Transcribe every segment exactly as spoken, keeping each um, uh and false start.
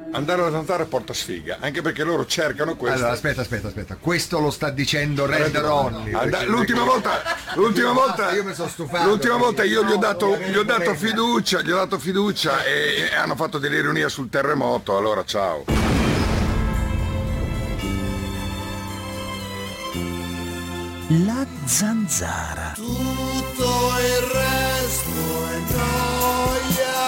andare alla zanzara porta sfiga, anche perché loro cercano questo. Allora aspetta aspetta aspetta, questo lo sta dicendo Red, Red Ronnie. And- l'ultima volta l'ultima volta io mi sono stufato. L'ultima volta io gli ho dato gli ho dato fiducia, gli ho dato fiducia e, e hanno fatto dell'ironia sul terremoto, allora ciao. La zanzara. Tutto il resto è noia.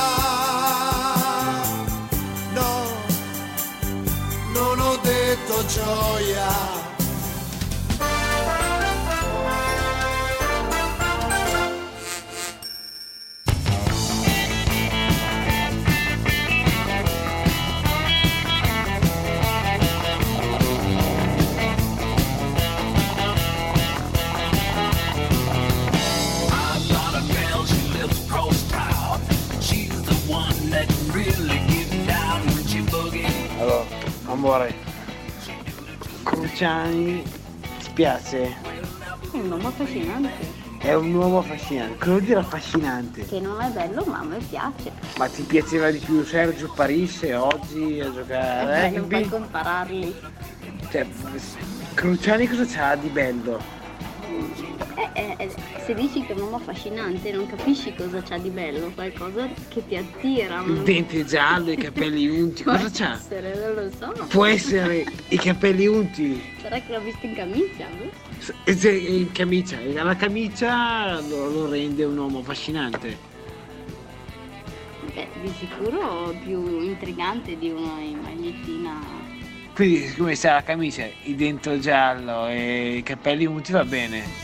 No, non ho detto gioia. Allora, amore, Cruciani, ti piace? È un uomo affascinante. È un uomo affascinante. Cosa vuol dire affascinante? Che non è bello, ma a me piace. Ma ti piaceva di più Sergio Parisse oggi a giocare? Eh, non puoi compararli. Cioè, Cruciani cosa c'ha di bello? Eh, eh, eh, se dici che è un uomo affascinante non capisci cosa c'ha di bello, qualcosa che ti attira. Il dente giallo, i capelli unti, cosa c'ha? Può essere, non lo so. Può essere i capelli unti. Sarà che l'ho visto in camicia, no? Se- In camicia, la camicia lo, lo rende un uomo affascinante. Beh, di sicuro più intrigante di uno in magliettina. Quindi siccome c'ha la camicia, il dente giallo e i capelli unti va bene.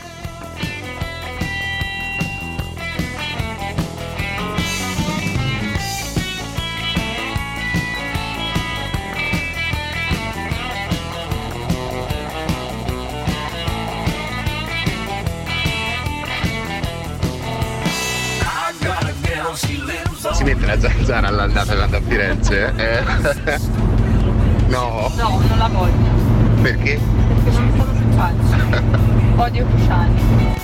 Si mette la zanzara all'andata e all'andata a Firenze? Eh? No. No, non la voglio. Perché? Perché non sono simpatici. Odio Cruciani.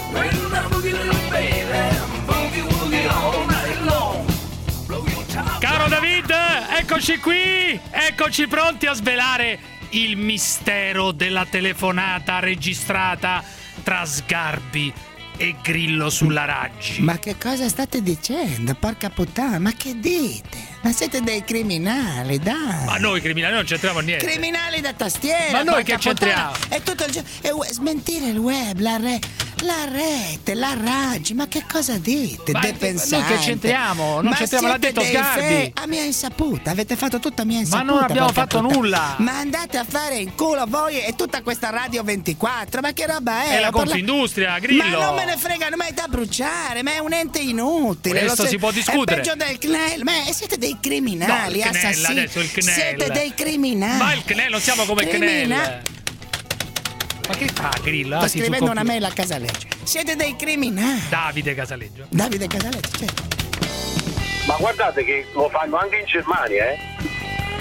Caro David, eccoci qui, eccoci pronti a svelare il mistero della telefonata registrata tra Sgarbi e Grillo sulla Raggi. Ma che cosa state dicendo? Porca puttana, ma che dite? Ma siete dei criminali, dai. Ma noi criminali non c'entriamo niente. Criminali da tastiera. Ma noi porca che c'entriamo? puttana. È tutto il giorno. È we- smentire il web, la, re- la rete, la Raggi. Ma che cosa dite? Ma Depensante. noi che c'entriamo? Non Ma c'entriamo, l'ha siete detto dei Sgarbi. fe- a mia insaputa. Avete fatto tutto a mia insaputa. Ma non abbiamo porca fatto puttana. nulla. Ma andate a fare in culo voi e tutta questa Radio ventiquattro. Ma che roba è? È la Parla- Confindustria, Grillo. Ma non me ne fregano mai da bruciare, ma è un ente inutile. Questo Lo si può discutere. È peggio del C N E L, ma siete dei criminali, No, il C N E L, assassini. adesso il C N E L. Siete dei criminali. Ma il C N E L, non siamo come il C N E L. Crimina- Ma che fa Grillo? Sto Ah, sì, sul scrivendo una computer. mail a Casaleggio. Siete dei criminali. Davide Casaleggio. Davide Casaleggio, certo. Ma guardate che lo fanno anche in Germania, eh?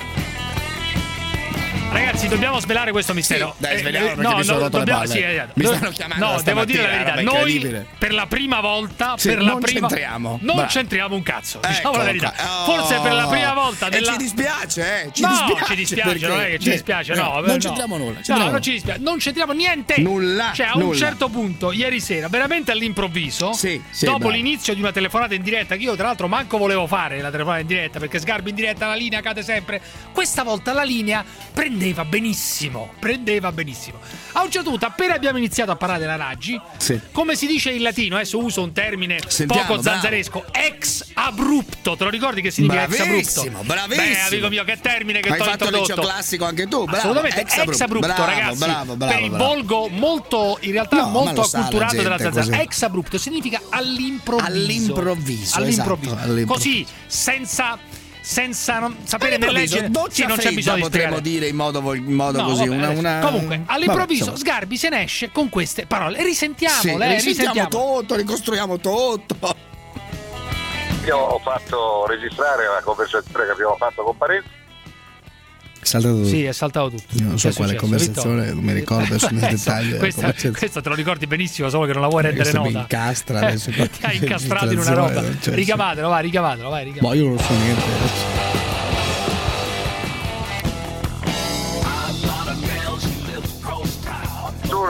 Ragazzi, dobbiamo svelare questo mistero. Sì, dai, Eh, sveliamolo eh, perché mi sono rotto le dobbiamo- balle. sì, esatto. Mi Do- stanno chiamando No, devo dire la stamattina, verità. roba Noi incredibile. per la prima volta, Sì, per la non prima c'entriamo. non Bravo. c'entriamo un cazzo. Diciamo la Ecco verità. qua. Oh. Forse per la prima volta E nella ci dispiace, eh? Ci no, dispiace ci dispiace, perché- non è che ci eh, dispiace, eh, no, non no. c'entriamo nulla, No, c'entriamo non ci dispiace, non c'entriamo niente. Nulla, Cioè, a un nulla. certo punto, ieri sera, veramente all'improvviso, Sì, sì, dopo bravo. l'inizio di una telefonata in diretta, che io tra l'altro manco volevo fare la telefonata in diretta, perché Sgarbi in diretta la linea cade sempre. Questa volta la linea prendeva benissimo, prendeva benissimo. A un certo punto, appena abbiamo iniziato a parlare della Raggi, Sì. come si dice in latino, adesso uso un termine Sentiamo, poco bravo. zanzaresco, ex abrupto. Te lo ricordi che significa ex Bravissimo, abrupto? bravissimo. Beh, amico mio, che termine che Ma hai t'ho fatto il introdotto. liceo classico anche tu, bravo. Assolutamente, Ex ex abrupto, abrupto, bravo, ragazzi. bravo, bravo, per il bravo. volgo molto, in realtà No, ma molto lo sa la acculturato della gente zanzara. così. Ex abrupto significa all'improvviso. All'improvviso, All'improvviso. esatto, all'improvviso. Così, senza, senza non sapere né All'improvviso, leggere. doccia Sì, non c'è fredda bisogno di potremmo spiegare. dire in modo, vo- in modo No, così. vabbè, una, adesso. una... Comunque, all'improvviso Vabbè, Sgarbi se ne esce con queste parole. Risentiamole, sì, eh, risentiamo risentiamo. tutto, ricostruiamo tutto. Io ho fatto registrare la conversazione che abbiamo fatto con Parenzo. Saltato tutto. Sì, è saltato tutto. Io non so Che è quale successo, conversazione, Vittorio? non mi ricordo adesso nei Adesso, dettagli della questa, conversazione. questo te lo ricordi benissimo, solo che non la vuoi rendere Questo mi nota. incastra adesso. Ti ha incastrato in una roba. Cioè, sì. Ricavatelo, vai, ricavatelo, vai, ricavatelo. Boh, io non so niente.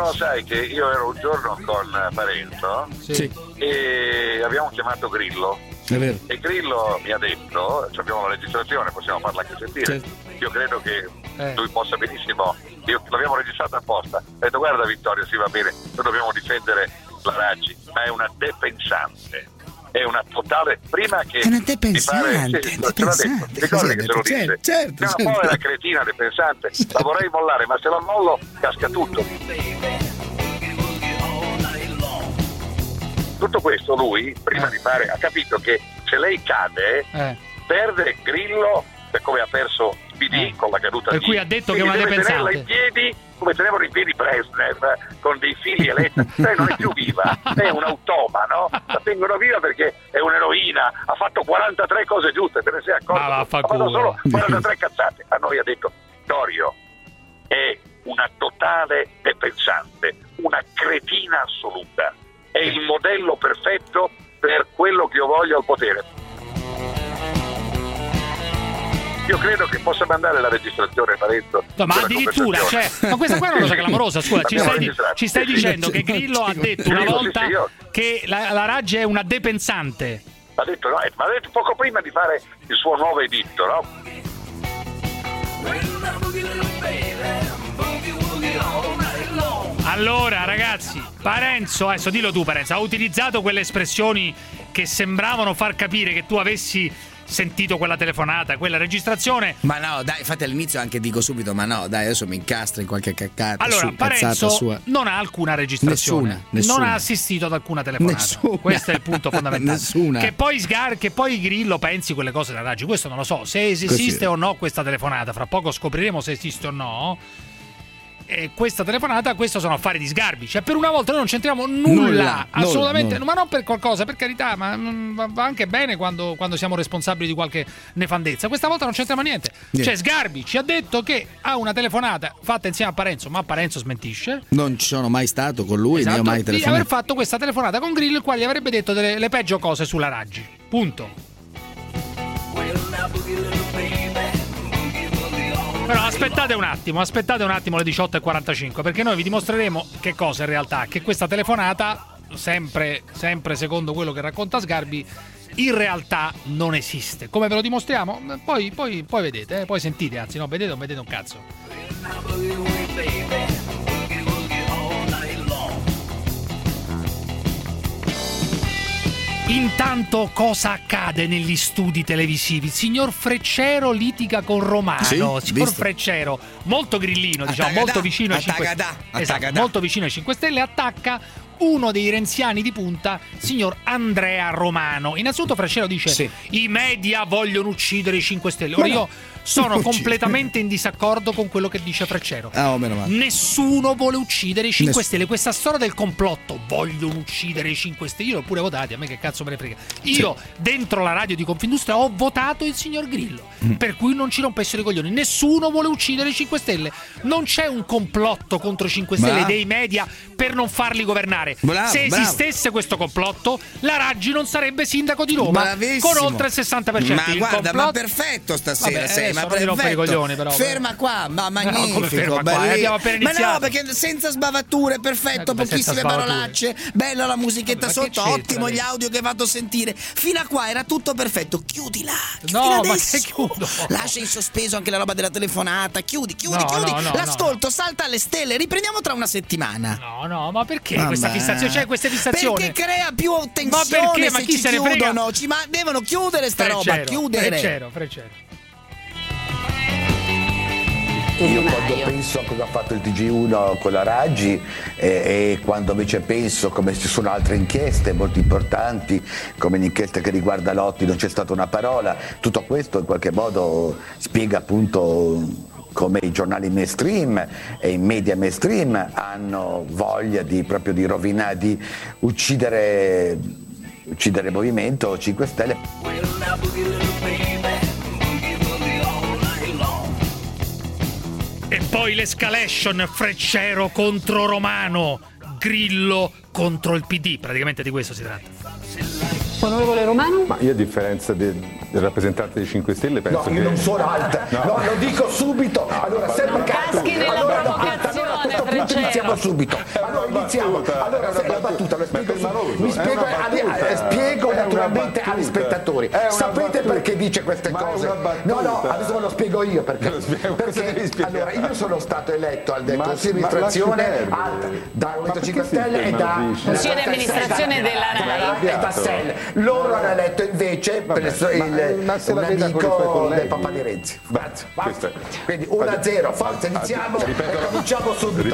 lo sai che io ero un giorno con Parenzo sì. e abbiamo chiamato Grillo. È vero. E Grillo mi ha detto, cioè abbiamo la registrazione, possiamo farla anche sentire. Certo. Io credo che Eh. lui possa benissimo, io, l'abbiamo registrata apposta. Ha detto guarda Vittorio, sì va bene, noi dobbiamo difendere la Raggi, ma è una depensante. È una totale, prima che È una di depensante, fare, sì, te l'ha detto, depensante. ricordi che se lo Certo, disse, certo, è una certo. povera cretina depensante, la vorrei mollare, ma se la mollo casca tutto. Tutto questo lui, prima di fare, ha capito che se lei cade, Eh. perde Grillo, per come ha perso P D Eh. con la caduta Per di cui ha detto che è quindi una deve tenerla depensante. in piedi come tenevano in piedi Brezhnev, con dei fili elettrici. Lei non è più viva, lei è un automa, no? La tengono viva perché è un'eroina, ha fatto quarantatré cose giuste, te ne sei accorto? Ma Ha fatto vaffanculo. solo quarantatré cazzate. A noi ha detto Vittorio è una totale depensante, una cretina assoluta, è il modello perfetto per quello che io voglio al potere. Io credo che possa mandare la registrazione, Parenzo. No, ma della addirittura, cioè, conversazione. ma questa qua è una cosa Sì, clamorosa, scusa, ci l'abbiamo stai, di- registrata. ci stai Sì, dicendo sì. che Grillo ha detto Sì, una sì, sì, volta sì, io- che la, la Raggi è una depensante. Ha detto, no, eh, ma ha detto poco prima di fare il suo nuovo editto, no? Allora, ragazzi, Parenzo, adesso dillo tu, Parenzo, ha utilizzato quelle espressioni che sembravano far capire che tu avessi sentito quella telefonata, quella registrazione. Ma no, dai, infatti all'inizio anche dico subito, ma no, dai, adesso mi incastro in qualche caccata. Allora, su, cazzata Parenzo sua. non ha alcuna registrazione, Nessuna, nessuna. non ha assistito ad alcuna telefonata. Nessuna. Questo è il punto fondamentale. Nessuna. Che poi Sgar, che poi Grillo pensi quelle cose da Raggi, questo non lo so. Se es- Così. esiste o no questa telefonata, fra poco scopriremo se esiste o no. E questa telefonata, questo sono affari di Sgarbi. Cioè, per una volta noi non c'entriamo nulla, Nulla, assolutamente, nulla. ma non per qualcosa, per carità, ma mm, va va anche bene quando, quando siamo responsabili di qualche nefandezza. Questa volta non c'entriamo niente. Niente. Cioè, Sgarbi ci ha detto che ha una telefonata fatta insieme a Parenzo, ma Parenzo smentisce. Non ci sono mai stato con lui, né ho Esatto, mai di aver telefonato. fatto questa telefonata con Grillo, il quale gli avrebbe detto delle, le peggio cose sulla Raggi. Punto. Però aspettate un attimo, aspettate un attimo le diciotto e quarantacinque, perché noi vi dimostreremo che cosa in realtà, che questa telefonata, sempre, sempre secondo quello che racconta Sgarbi, in realtà non esiste. Come ve lo dimostriamo? Poi, poi, poi vedete, eh? Poi sentite, anzi no, vedete, non vedete un cazzo. Intanto cosa accade negli studi televisivi? Il signor Freccero litiga con Romano. Sì, signor visto. Freccero, molto grillino, diciamo, Attaccadà, molto vicino ai cinque attaccadà, Stelle. Esatto, attaccadà. molto vicino ai cinque Stelle, attacca uno dei renziani di punta, signor Andrea Romano. Innanzitutto Freccero dice: Sì. i media vogliono uccidere i cinque Stelle. Ora Ma no. io sono Uccidere. completamente in disaccordo con quello che dice Freccero. Ah, oh, meno male. Nessuno vuole uccidere i cinque Ness- Stelle. Questa storia del complotto, vogliono uccidere i cinque Stelle. Io l'ho pure votati, a me che cazzo me ne frega. Io, dentro la radio di Confindustria, ho votato il signor Grillo. Mm. Per cui non ci rompessero i coglioni. Nessuno vuole uccidere i cinque Stelle. Non c'è un complotto contro i cinque Stelle Bravo. dei media per non farli governare. Bravo, Se bravo. esistesse questo complotto, la Raggi non sarebbe sindaco di Roma Bravissimo. con oltre il sessanta per cento. Ma Il guarda, ma complotto- perfetto stasera Vabbè, sei, adesso ma non mi rompere i perfetto. coglioni, però. Ferma qua, ma No, magnifico. come ferma qua? belli- Abbiamo appena ma iniziato. no, perché senza sbavature, perfetto, Eh, come senza pochissime sbavature? parolacce, bella la musichetta Vabbè, ma che sotto, c'entra ottimo lì? gli audio che hai fatto sentire. Fino a qua era tutto perfetto. Chiudila. Chiudila No, ma adesso. che chiudo? Lascia in sospeso anche la roba della telefonata. Chiudi, chiudi, No, chiudi. no, no, L'ascolto salta alle stelle. Riprendiamo tra una settimana. No, no, ma perché Vabbè. questa fissazione? C'è queste fissazioni? Perché crea più tensione. Ma perché? Ma se chi ci se ne frega? chiudono, ci ma devono chiudere sta roba, Freccero, chiudere. Freccero, Freccero. Io quando penso a cosa ha fatto il T G uno con la Raggi eh, e quando invece penso come ci sono altre inchieste molto importanti, come l'inchiesta che riguarda Lotti, non c'è stata una parola, tutto questo in qualche modo spiega appunto come i giornali mainstream e i media mainstream hanno voglia di proprio di rovinare, di uccidere, uccidere il movimento cinque Stelle. E poi l'escalation Freccero contro Romano, Grillo contro il P D, praticamente di questo si tratta. Onorevole Romano? Ma io a differenza del, del rappresentante dei cinque Stelle penso No, che... io non sono alta, no, No. lo dico subito, allora sempre Caschi nella allora, provocazione. a questo punto iniziamo subito. Allora iniziamo. Allora la battuta lo spiego. Mi spiego, spiego naturalmente agli spettatori. Sapete perché dice queste cose? No, no, adesso ve lo spiego io perché. Perché allora io sono stato eletto al Consiglio di amministrazione da Movimento cinque Stelle e da Consiglio di amministrazione della RAI e da S E L. Loro hanno eletto invece un amico del papà di Renzi. Quindi uno a zero, forza, iniziamo e cominciamo subito.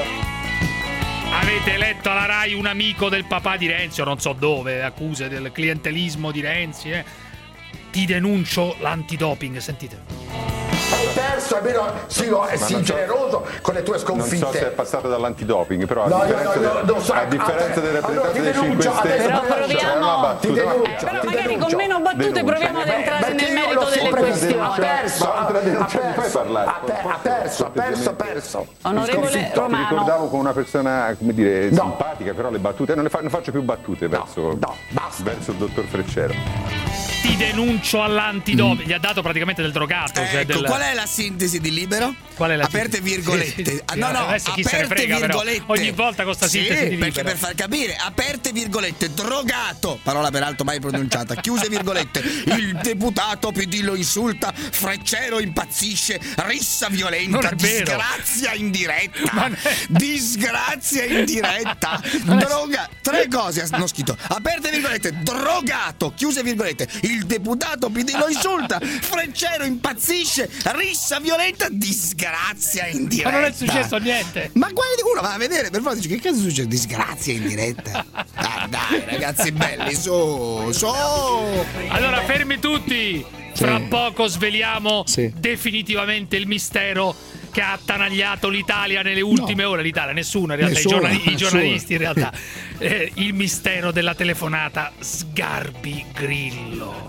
Avete eletto alla RAI un amico del papà di Renzi, o non so dove, accuse del clientelismo di Renzi, eh. Ti denuncio l'antidoping, sentite. Hai perso, almeno sì, sii generoso con le tue sconfitte. Non so se è passato dall'antidoping, però no, a differenza, no, no, no, so, a differenza dei rappresentanti dei cinque Stelle, però proviamo, ti denuncio, però ti magari denuncio. con meno battute denuncio. proviamo ad entrare Beh, nel merito delle questioni. Ha perso, ha perso, ha perso, ha perso, ha perso. Onorevole Romano. Ti ricordavo con una persona, come dire, no. simpatica, però le battute, non, le fa, non faccio più battute verso, no, no, verso il dottor Freccero. Ti denuncio all'antidoping, mm. gli ha dato praticamente del drogato. Ecco, cioè del... qual è la sintesi di Libero? Qual è la aperte sintesi? virgolette. Sì, sì, no, no, adesso chi aperte se ne frega, virgolette. Però. Ogni volta con sta sintesi sì, di perché Libero. per far capire, aperte virgolette, drogato, parola peraltro mai pronunciata, chiuse virgolette, il deputato P D lo insulta, Freccero impazzisce, rissa violenta, disgrazia in diretta, disgrazia in diretta, droga, tre cose, non scritto, aperte virgolette, drogato, chiuse virgolette, il deputato P D lo insulta, Freccero impazzisce, rissa violenta, disgrazia in diretta. Ma non è successo niente. Ma guardi, uno va a vedere per forza, dice, che cazzo succede? Disgrazia in diretta. Ah, dai, ragazzi belli, su, su. Allora, fermi tutti. Sì. Fra poco sveliamo sì. definitivamente il mistero che ha attanagliato l'Italia nelle ultime no. ore. L'Italia, nessuno in realtà, nessuno, i, giornali- i giornalisti nessuno. in realtà. Eh, il mistero della telefonata Sgarbi Grillo.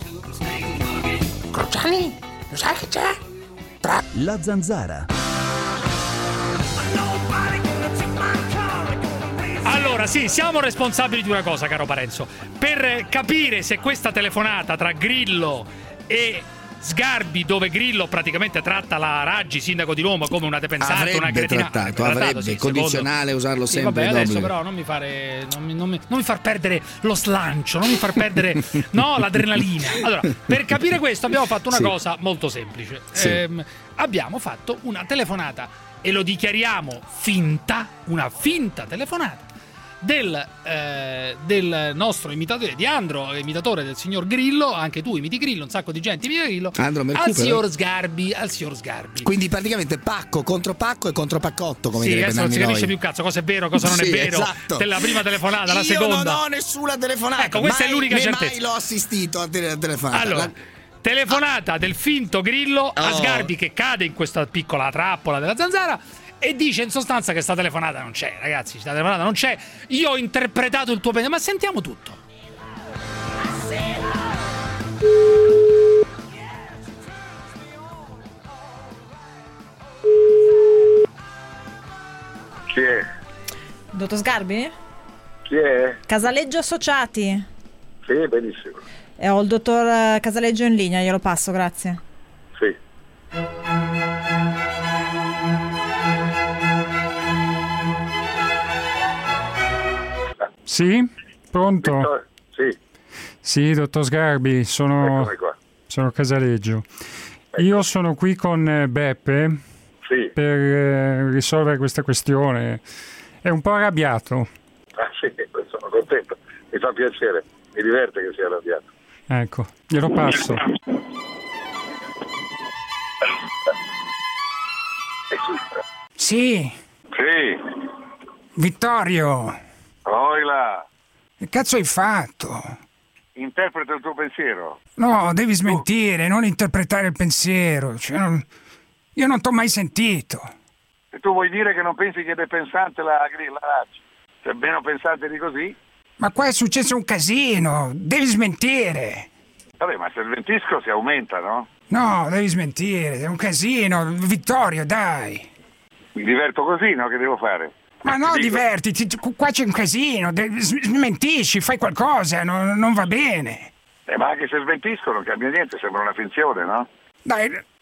Cruciani, lo sai che c'è? Tra... La Zanzara. Allora, sì, siamo responsabili di una cosa, caro Parenzo. Per capire se questa telefonata tra Grillo e Sgarbi, dove Grillo praticamente tratta la Raggi, sindaco di Roma, come una depensante, avrebbe una cretina. trattato, trattato, avrebbe, sì, condizionale, secondo... usarlo sì, sempre. Vabbè, adesso però non mi fare, non mi, non, mi, non mi far perdere lo slancio, non mi far perdere no, l'adrenalina. Allora, per capire questo abbiamo fatto una sì. cosa molto semplice. Sì. Ehm, abbiamo fatto una telefonata, e lo dichiariamo finta, una finta telefonata Del, eh, del nostro imitatore di Andro, imitatore del signor Grillo. Anche tu imiti Grillo, un sacco di gente imita Grillo. Andro al signor Sgarbi, al signor Sgarbi. Quindi praticamente pacco contro pacco e contro paccotto, come sì, direbbe adesso non si noi. capisce più cazzo cosa è vero, cosa non sì, è vero. Esatto. Della prima telefonata, la Io seconda. Io non ho nessuna telefonata. Ecco, questa mai, è l'unica né certezza. mai l'ho assistito a tele- telefonata. Allora, la... telefonata del finto Grillo a oh. Sgarbi, che cade in questa piccola trappola della Zanzara e dice in sostanza che sta telefonata non c'è, ragazzi, sta telefonata non c'è. Io ho interpretato il tuo pensiero, ma sentiamo tutto. Chi è? Dottor Sgarbi? Chi è? Casaleggio Associati. Sì, benissimo. E ho il dottor Casaleggio in linea, glielo passo, grazie. Sì. Sì? Pronto? Vittor- sì. Sì, dottor Sgarbi, sono, sono Casaleggio. Io sono qui con eh, Beppe sì. per eh, risolvere questa questione. È un po' arrabbiato. Ah sì, sono contento. Mi fa piacere, mi diverte che sia arrabbiato. Ecco, glielo passo. Sì. Sì. Vittorio. Oila. Che cazzo hai fatto? Interpreta il tuo pensiero. No, devi smentire, non interpretare il pensiero. Cioè, non... Io non t'ho mai sentito. E tu vuoi dire che non pensi che è pensante la grilla Raggi? C'è meno pensante di così? Ma qua è successo un casino, devi smentire. Vabbè, ma se smentisco si aumenta, no? No, devi smentire, è un casino. Vittorio, dai. Mi diverto così, no? Che devo fare? Ma no, divertiti, qua c'è un casino, smentisci, fai qualcosa, non, non va bene. Eh, ma anche se smentisco non cambia niente, sembra una finzione, no? Dai,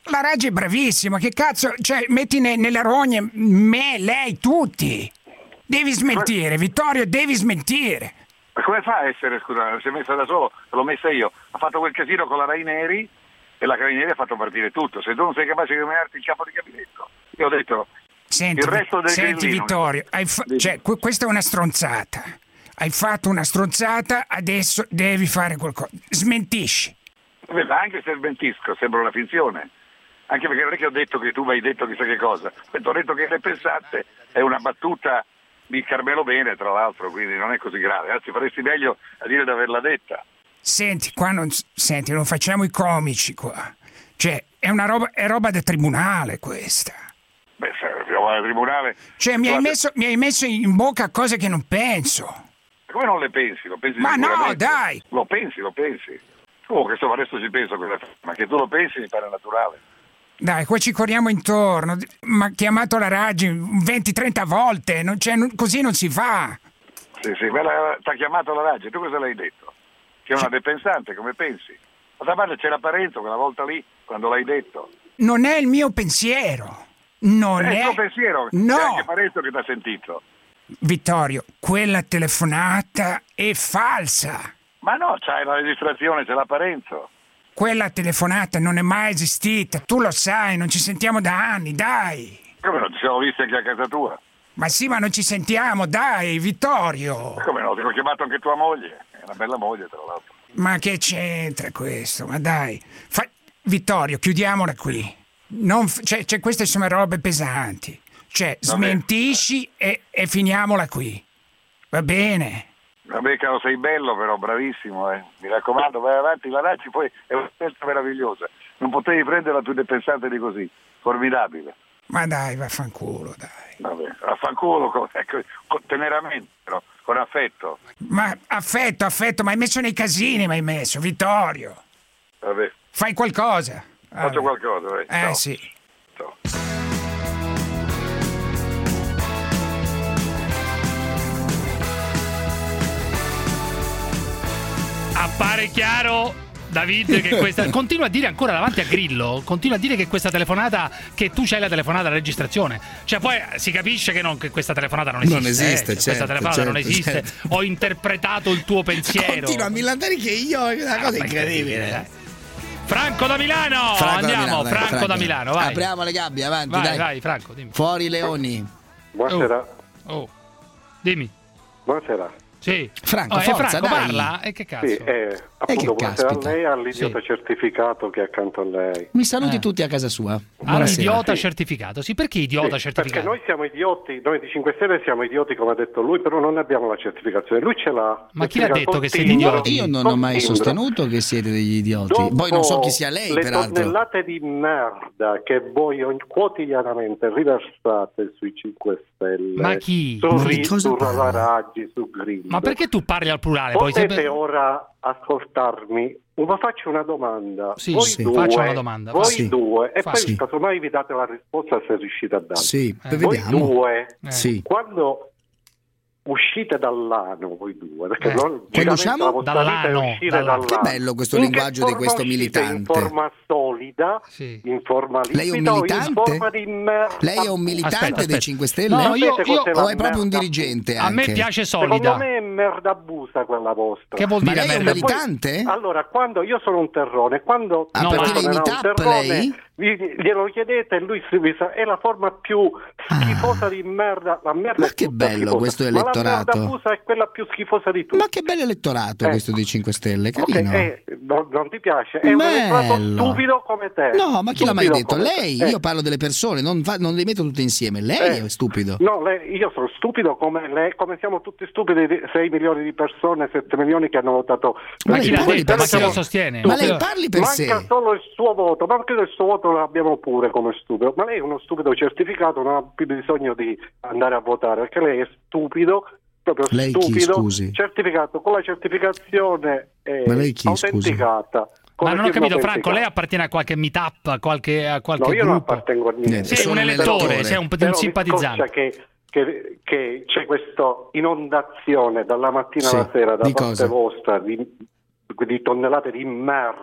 La Raggi è bravissima, che cazzo, cioè metti ne, nelle rogne me, lei, tutti. Devi smentire, Vittorio, devi smentire. Ma come fa a essere, scusa, si è messa da solo, l'ho messa io, ha fatto quel casino con la Raineri e la Raineri ha fatto partire tutto, se tu non sei capace di nominarti il capo di gabinetto, io ho detto, senti, il resto del senti grillino, Vittorio, hai fa- cioè, qu- questa è una stronzata, hai fatto una stronzata, adesso devi fare qualcosa, smentisci. Vabbè, ma anche se smentisco, sembra una finzione. Anche perché non è che ho detto che tu mi hai detto chissà che cosa, ho detto che le pensate, è una battuta di Carmelo Bene tra l'altro, quindi non è così grave, anzi faresti meglio a dire di averla detta. Senti, qua non, senti, non facciamo i comici qua, cioè è una roba, è roba da tribunale questa. Beh, se roba da tribunale... Cioè mi hai, messo, mi hai messo in bocca cose che non penso. Come non le pensi? Lo pensi Ma no, dai! Lo pensi, lo pensi. Comunque insomma adesso ci penso, ma che tu lo pensi mi pare naturale. Dai, qua ci corriamo intorno. Mi ha chiamato la Raggi venti trenta volte, non c'è, non, così non si fa. Sì, sì, quella ti ha chiamato la Raggi, tu cosa l'hai detto? Che è una depensante, come pensi? Ma da parte c'era Parenzo quella volta lì, quando l'hai detto. Non è il mio pensiero. Non è... È il tuo pensiero, no. C'è anche Parenzo che ti ha sentito. Vittorio, quella telefonata è falsa. Ma no, c'hai la registrazione, c'è la Parenzo. Quella telefonata non è mai esistita, tu lo sai, non ci sentiamo da anni, dai. Come non ci siamo visti anche a casa tua? Ma sì, ma non ci sentiamo, dai, Vittorio. Come no, ti ho chiamato anche tua moglie, è una bella moglie tra l'altro. Ma che c'entra questo, ma dai. Fa... Vittorio, chiudiamola qui. Non f... cioè, cioè, queste sono robe pesanti. Cioè, Va smentisci e, e finiamola qui. Va bene? Vabbè, caro, sei bello però, bravissimo, eh. Mi raccomando, vai avanti, la Raggi poi è una scelta meravigliosa. Non potevi prenderla più depensante di così. Formidabile. Ma dai, vaffanculo, dai. Vabbè, vaffanculo, con, ecco, con, teneramente, no? Con affetto. Ma affetto, affetto, ma hai messo nei casini, mi hai messo, Vittorio. Vabbè. Fai qualcosa. Faccio Vabbè. qualcosa, vai. Eh Ciao. sì. Ciao. Appare chiaro, David, che questa... continua a dire ancora davanti a Grillo, continua a dire che questa telefonata, che tu c'hai la telefonata, la registrazione, cioè poi si capisce che, non, che questa telefonata non esiste, non esiste eh, certo, questa telefonata certo, non esiste, certo. Ho interpretato il tuo pensiero. Continua a millandare che io, è una cosa ah, incredibile. eh. Franco da Milano, Franco andiamo, da Milano, Franco, Franco da Milano, vai. Apriamo le gabbie, avanti, vai, dai. vai, Franco, dimmi. Fuori i leoni. Buonasera. Oh, oh. Dimmi. Buonasera. Sì. Franco, oh, forza, Franco dai. parla? E che cazzo? Sì, eh, appunto, buonasera a lei e all'idiota sì. certificato che è accanto a lei. Mi saluti eh. tutti a casa sua. All'idiota sì. certificato. Sì, perché idiota sì, certificato? Perché noi siamo idioti, noi di cinque Stelle siamo idioti come ha detto lui, però non abbiamo la certificazione. Lui ce l'ha. Ma chi l'ha detto che siete timbro, idioti? Io non ho mai timbro. sostenuto che siete degli idioti. Dopo Poi non so chi sia lei, le peraltro. Le tonnellate di merda che voi quotidianamente riversate sui cinque Stelle. Ma chi? Su, Ma ri, cosa su parla? Raggi, su Grillo. Ma perché tu parli al plurale? Potete Poi sempre... ora ascoltarmi? Vi faccio una domanda. Sì, voi sì, due, faccio una domanda. Voi sì. due, e Fa, poi sì. casomai vi date la risposta se riuscite a darla. Sì, Eh. Voi vediamo. due, Eh. Sì. quando uscite dall'ano, voi due, perché Eh. non, Quando giramente usciamo? la vostra Dall'ano, vita è uscire dall'ano. dall'ano. Che bello questo In linguaggio che di questo forma uscite? militante. In forma solida, Sì. in forma liquida, Lei è un o in militante? forma di merda. Lei è un militante Aspetta, dei aspetta. cinque Stelle? No, io- Sapete io- cos'è o la è proprio un merda? dirigente A me anche? piace Secondo solida. me è merdabusa quella vostra. Che vuol Ma dire lei è un merda? militante? Allora, quando io sono un terrone, quando Ah, No, perché ma- lei era un imita terrone, lei? vi- glielo chiedete e lui si vi sa- è la forma più schifosa di merda. La merda Ma è che tutta bello schifosa, questo ma elettorato. la merdabusa è quella più schifosa di tutte. Ma che bello elettorato Eh. questo dei cinque Stelle, Ok, carino. eh, non, non ti piace? È un elettorato Bello. stupido come te. No, ma chi l'ha mai Stupido detto? come te. Lei, Eh. io parlo delle persone, non, fa- non le metto tutte insieme. Lei Eh. è stupido. No, lei, io sono stupido come lei, come siamo tutti stupidi, di sei milioni di persone, sette milioni che hanno votato. Ma lei chi l'ha parli detto? per Ma chi sé. lo sostiene? Ma chi lei lo- parli per Manca sé. solo il suo voto, ma anche il suo voto lo abbiamo pure come stupido. Ma lei è uno stupido certificato, non ha più bisogno di andare a votare, perché lei è stupido, proprio Lei chi, stupido, scusi? certificato con la certificazione eh, Ma lei chi, autenticata. con Ma la non ho firma capito, Franco, autenticata. lei appartiene a qualche meetup, a qualche, a qualche No, io non gruppo? appartengo a niente. Niente, Sei sono un un elettore, elettore. sei un, un Però simpatizzante. mi scoccia che, che, che c'è questa inondazione dalla mattina Sì, alla sera da di parte cosa? vostra di, di tonnellate di merda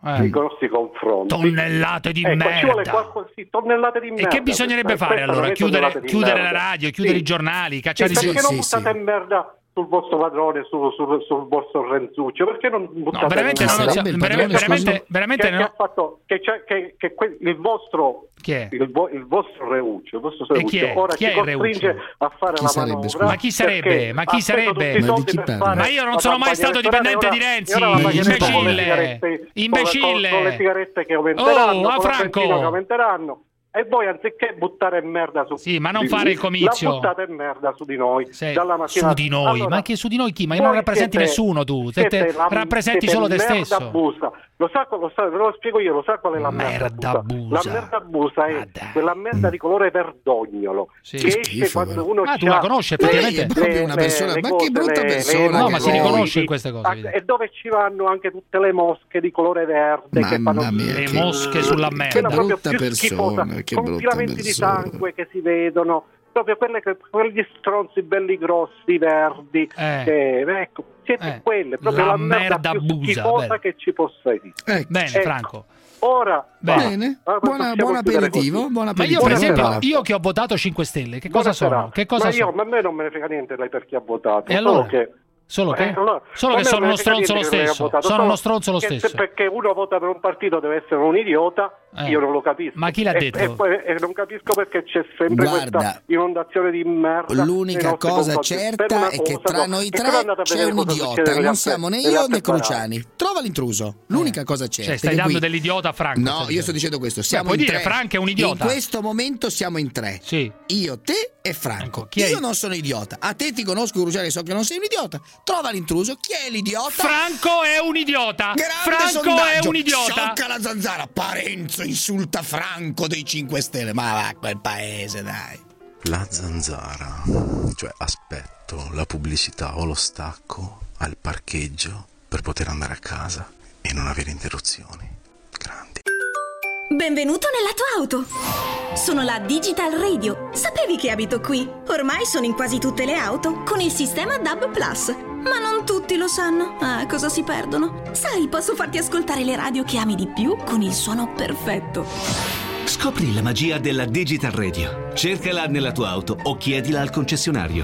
Eh. dei grossi confronti. Tonnellate di ecco, merda. Ci vuole qualcosa, sì, tonnellate di merda. E che bisognerebbe fare allora? Chiudere, chiudere la radio, chiudere sì. i giornali, cacciare sì, i perché non sì, buttate sì. merda sul vostro padrone, sul, sul, sul vostro Renzuccio? Perché non buttate no, veramente merda? non siamo, veramente, veramente, veramente che, no. che ha fatto che, c'è, che, che que- il vostro Chi è? Il, vo- il vostro Reuccio, il vostro E chi è? Reuccio ora Chi ci è il costringe Reuccio? a fare Chi la sarebbe, manovra. scusa? Ma chi sarebbe? Ma chi sarebbe? Ma, Ma, ma io non sono mai stato dipendente di Renzi, imbecille, imbecille. Con le sigarette che aumenteranno, Oh, a con la Franco. benzina che aumenteranno. E voi anziché buttare merda su Sì, ma non di fare lui, il comizio. la buttate merda su di noi. Sì, dalla mattina... su di noi, allora, ma che su di noi chi? Ma io non voi rappresenti siete- nessuno tu, te, siete te la- rappresenti siete solo te merda stesso. Busa. Lo sa, lo sa, ve lo spiego io, lo sa qual è la merda, Merda busa. La merda busa è quella merda di colore verdognolo Sì. che Che esce schifo, quando uno Ah, tu c'ha la conosci effettivamente? le- È proprio le- una persona- le ma che cose, brutta le- persona le- No, ma si le- riconosce in queste cose, Ah, vedi. e dove ci vanno anche tutte le mosche di colore verde che Mamma fanno mia, Le che- mosche sulla quella merda. proprio brutta più persona, schifosa, che con brutta filamenti di persona. sangue che si vedono, proprio quelle che, quegli stronzi belli grossi verdi, Eh. che, ecco, siete Eh. quelle, proprio La la, merda, merda più busa, schifosa bello. che ci possa esistere. Bene, Ecco. Franco. Ora Bene, va. buona- Possiamo buon chiudere aperitivo, così. buon Ma aperitivo. io per Buona esempio, serata. io che ho votato cinque Stelle, che cosa Buona sono? serata. Che cosa ma io, sono? ma a me non me ne frega niente lei per chi ha votato. E allora? Solo che, Solo che? Eh, allora, Solo a che me sono non me uno ne frega stronzo lo niente che lei ha stesso. votato. Sono Solo uno stronzo lo che se- stesso. Perché uno vota per un partito deve essere un idiota, Eh. io non lo capisco. Ma chi l'ha E- detto? E, poi- e non capisco perché c'è sempre Guarda, questa inondazione di merda. L'unica nei nostri cosa confronti. Per certa una è che cosa, tra no. noi E poi tre andate a c'è vedere un cosa succede idiota, nelle non altre- siamo né nelle io altre né baracche. Cruciani. Trova l'intruso. L'unica cosa certa. Cioè, stai è che dando qui- dell'idiota a Franco. No, stai io sto dicendo. dicendo questo. Beh, Siamo puoi in dire, tre. Franco è un idiota. In questo momento siamo in tre. Sì. Io, te e Franco. Ecco, chi è io il- non sono idiota. A te ti conosco, Cruciani, so che non sei un idiota. Trova l'intruso. Chi è l'idiota? Franco è un idiota. Grande Franco sondaggio. è un idiota. Sciocca la zanzara. Parenzo insulta Franco dei cinque Stelle. Ma va a quel paese, dai. La zanzara, cioè aspetto la pubblicità o lo stacco al parcheggio per poter andare a casa e non avere interruzioni. Grandi. Benvenuto nella tua auto. Sono la Digital Radio. Sapevi che abito qui? Ormai sono in quasi tutte le auto con il sistema D A B Plus. Ma non tutti lo sanno. Ah, cosa si perdono? Sai, posso farti ascoltare le radio che ami di più con il suono perfetto. Scopri la magia della Digital Radio. Cercala nella tua auto o chiedila al concessionario.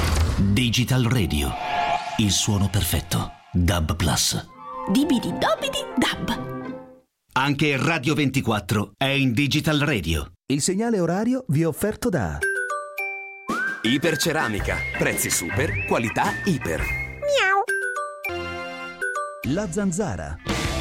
Digital Radio. Il suono perfetto. D A B Plus. Dibidi dobidi dab. Anche Radio ventiquattro è in Digital Radio. Il segnale orario vi è offerto da Iperceramica. Prezzi super, qualità iper. La Zanzara.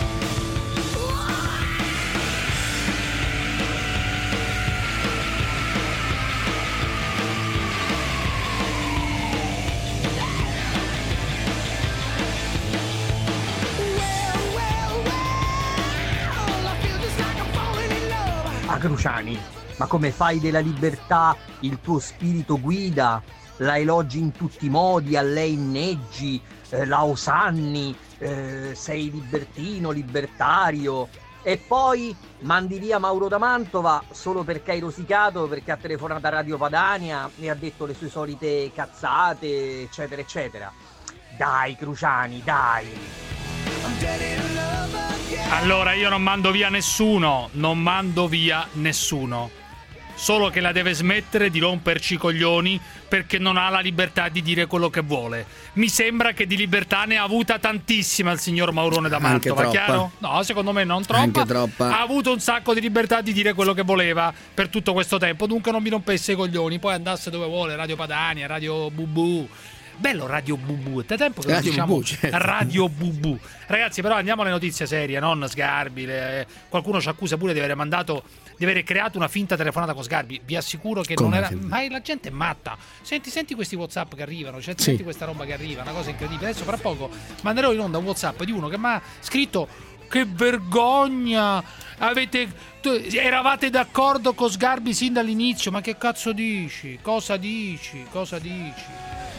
Ah, Cruciani, ma come fai della libertà il tuo spirito guida? La elogi in tutti i modi, a lei inneggi, eh, la osanni, eh, sei libertino, libertario, e poi mandi via Mauro da Mantova solo perché hai rosicato, perché ha telefonato a Radio Padania e ha detto le sue solite cazzate, eccetera, eccetera. Dai, Cruciani, dai! Allora io non mando via nessuno, non mando via nessuno. Solo che la deve smettere di romperci i coglioni perché non ha la libertà di dire quello che vuole. Mi sembra che di libertà ne ha avuta tantissima il signor Maurone da Anche Mantova, troppa. chiaro? No, secondo me non troppa. Anche troppa. Ha avuto un sacco di libertà di dire quello che voleva per tutto questo tempo, dunque non mi rompesse i coglioni, poi andasse dove vuole, Radio Padania, Radio Bubu. Bello Radio Bubu, è da tempo che Radio non diciamo Bubu, certo. Radio Bubu. Ragazzi, però andiamo alle notizie serie, non Sgarbi. Le... Qualcuno ci accusa pure di aver mandato, di aver creato una finta telefonata con Sgarbi. Vi assicuro che Come non era. finta? Ma la gente è matta. Senti, senti questi WhatsApp che arrivano, cioè, Sì. senti questa roba che arriva, una cosa incredibile. Adesso fra poco manderò in onda un WhatsApp di uno che mi ha scritto: che vergogna! Avete. Eravate d'accordo con Sgarbi sin dall'inizio, ma che cazzo dici? Cosa dici? Cosa dici?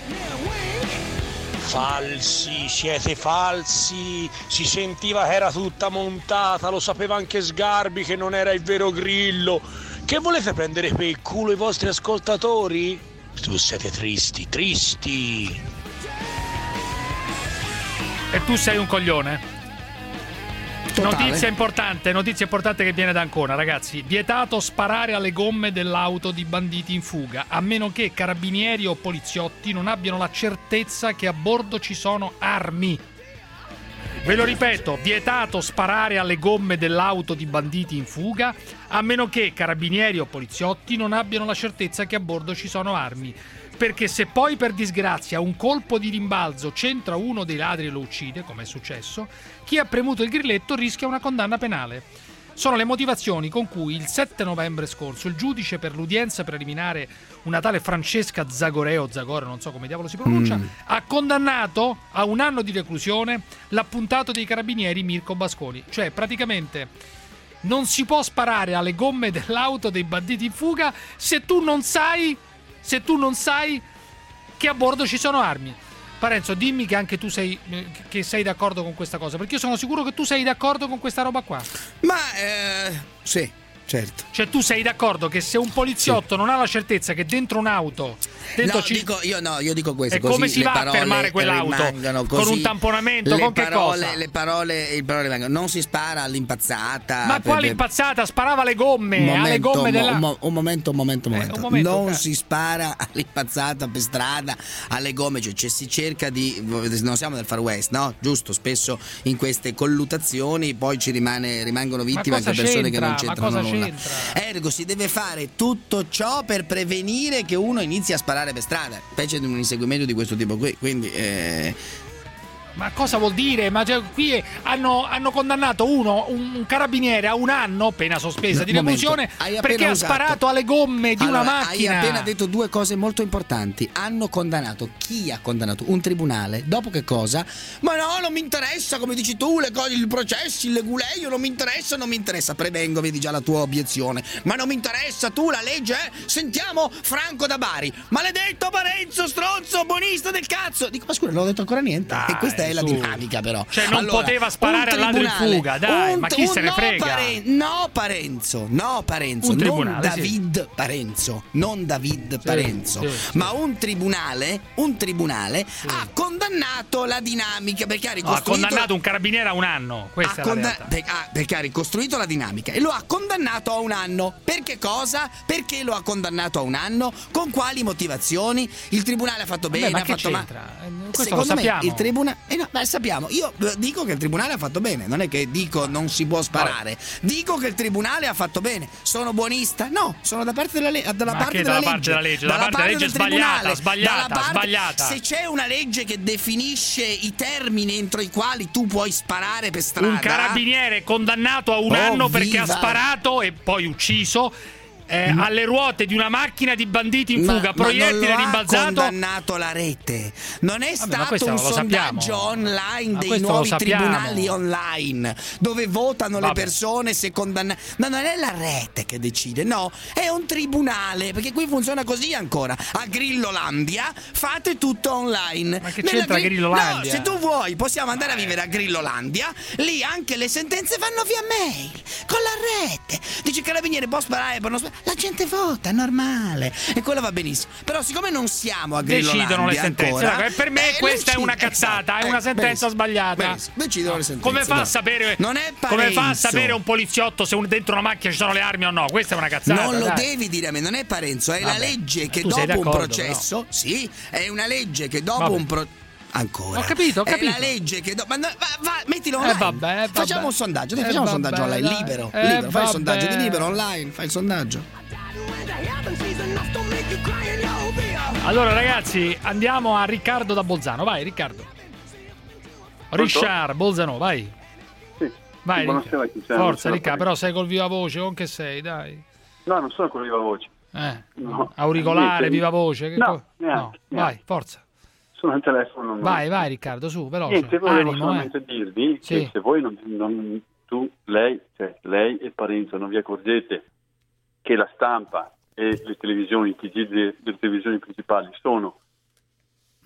Falsi, siete falsi, si sentiva che era tutta montata, lo sapeva anche Sgarbi che non era il vero Grillo. Che volete prendere per il culo i vostri ascoltatori? Tu siete tristi, tristi. E tu sei un coglione? totale. Notizia importante, notizia importante che viene da Ancona, ragazzi. Vietato sparare alle gomme dell'auto di banditi in fuga, a meno che carabinieri o poliziotti non abbiano la certezza che a bordo ci sono armi. Ve lo ripeto, vietato sparare alle gomme dell'auto di banditi in fuga, a meno che carabinieri o poliziotti non abbiano la certezza che a bordo ci sono armi. Perché se poi per disgrazia un colpo di rimbalzo centra uno dei ladri e lo uccide, come è successo, chi ha premuto il grilletto rischia una condanna penale. Sono le motivazioni con cui il sette novembre scorso il giudice per l'udienza preliminare, una tale Francesca Zagoreo, Zagore, non so come diavolo si pronuncia, mm. ha condannato a un anno di reclusione l'appuntato dei carabinieri Mirko Basconi. Cioè, praticamente, non si può sparare alle gomme dell'auto dei banditi in fuga se tu non sai... se tu non sai che a bordo ci sono armi. Parenzo, dimmi che anche tu sei che sei d'accordo con questa cosa, perché io sono sicuro che tu sei d'accordo con questa roba qua. Ma eh, sì, certo. Cioè tu sei d'accordo che se un poliziotto sì. non ha la certezza che dentro un'auto dentro no, ci... dico, io no, io dico questo. E così come si va a fermare quell'auto? Con un tamponamento? Le con parole, che cosa? Le parole, le parole vengono. Non si spara all'impazzata. Ma quale per... impazzata? Sparava alle gomme, momento, alle gomme della... un, mo- un momento, un momento, un momento. Eh, un momento non cara. si spara all'impazzata per strada, alle gomme, cioè, cioè si cerca di... Non siamo nel Far West, no? Giusto, spesso in queste collutazioni poi ci rimane, rimangono vittime anche persone che non c'entrano nulla. C'entra? Ergo si deve fare tutto ciò per prevenire che uno inizi a sparare per strada, specie di un inseguimento di questo tipo qui, quindi eh... ma cosa vuol dire? Ma cioè, qui hanno, hanno condannato uno, un, un carabiniere a un anno, pena sospesa di reclusione, perché ha usato. sparato alle gomme di allora, una macchina. Hai appena detto due cose molto importanti. Hanno condannato, chi ha condannato? Un tribunale. Dopo che cosa? Ma no, non mi interessa, come dici tu, le cose, i processi, il leguleio, non mi interessa, non mi interessa. Prevengo, vedi già la tua obiezione. Ma non mi interessa, tu la legge, eh? Sentiamo Franco da Bari. Maledetto Parenzo, stronzo, buonista del cazzo. Dico, ma scusa, non ho detto ancora niente. Dai, e questa è la su. dinamica, però. Cioè non allora, poteva sparare all'altro in fuga, dai, un, ma chi un, se ne no, frega? Pare, no Parenzo, no Parenzo, un non David sì. Parenzo, non David sì, Parenzo, sì, sì. ma un tribunale, un tribunale sì. ha condannato la dinamica perché ha ricostruito. No, ha condannato un carabiniere a un anno, questa è la condan- realtà. per, ah, perché ha ricostruito la dinamica e lo ha condannato a un anno. Per che cosa? Perché lo ha condannato a un anno? Con quali motivazioni? Il tribunale ha fatto bene, Vabbè, ma ha che fatto c'entra? male. Questo Secondo lo me sappiamo. il tribunale eh no, ma sappiamo. Io dico che il tribunale ha fatto bene, non è che dico non si può sparare. Dico che il tribunale ha fatto bene. Sono buonista? No, sono da parte della, le- dalla Ma parte che della dalla legge. parte della legge? Dalla Dalla parte della legge del tribunale, sbagliata, sbagliata, dalla parte- sbagliata. Se c'è una legge che definisce i termini entro i quali tu puoi sparare per strada. Un carabiniere condannato a un Oh, anno perché ha viva. sparato e poi ucciso eh, Mm. alle ruote di una macchina di banditi in Ma- fuga, ma proiettile non lo rimbalzato. ha condannato la rete. Non è Vabbè, ma stato questo un lo sappiamo. sondaggio online Ma dei questo lo nuovi sappiamo. tribunali online dove votano le Vabbè. persone se condannate. Ma non è la rete che decide, no, è un tribunale, perché qui funziona così ancora. A Grillolandia fate tutto online. Ma che Nella c'entra Gri- Grillolandia? No, se tu vuoi possiamo andare a vivere a Grillolandia, lì anche le sentenze vanno via mail, con la rete. Dice che il carabiniere può sparare, può non sparare. La gente vota, è normale. E quello va benissimo. Però siccome non siamo a Grillolandia Decidono le sentenze. ancora, Ecco, per me eh, questa è decide- una cazzata, esatto, è una eh, sentenza benissimo, sbagliata. benissimo. Decidono le sentenze. Come fa a no. sapere Non è come fa a Parenzo. sapere un poliziotto se un- dentro una macchina ci sono le armi o no? Questa è una cazzata. Non lo dai. devi dire a me, non è Parenzo, è la Vabbè, legge che tu sei dopo un d'accordo, processo, sì, è una legge che dopo Vabbè. un pro- ancora. Ho capito, ho capito. È la legge che dopo. Ma no, va, va, mettilo Eh, online. vabbè, vabbè. Facciamo un sondaggio, dai, Eh, facciamo un vabbè, sondaggio online, dai. libero, Eh, libero, fai vabbè. il sondaggio di libero online, fai il sondaggio. Allora ragazzi, andiamo a Riccardo da Bolzano. Vai Riccardo. Richard Bolzano, vai. Sì. Vai. Buonasera, Ricca. chi c'è? Forza Buonasera, Riccardo, però sei col viva voce, con che sei, dai. No, non sono con viva voce. Eh. No. Auricolare, Niente. viva voce. Che No, co- neanche, no. neanche. Vai, forza. Sono al telefono. non- Vai, vai Riccardo, su, veloce. Niente, volevo Animo, solamente eh. dirvi Sì. che se voi non, non- tu, lei, cioè lei e Parenzo non vi accorgete che la stampa e le televisioni, i T G de- delle televisioni principali sono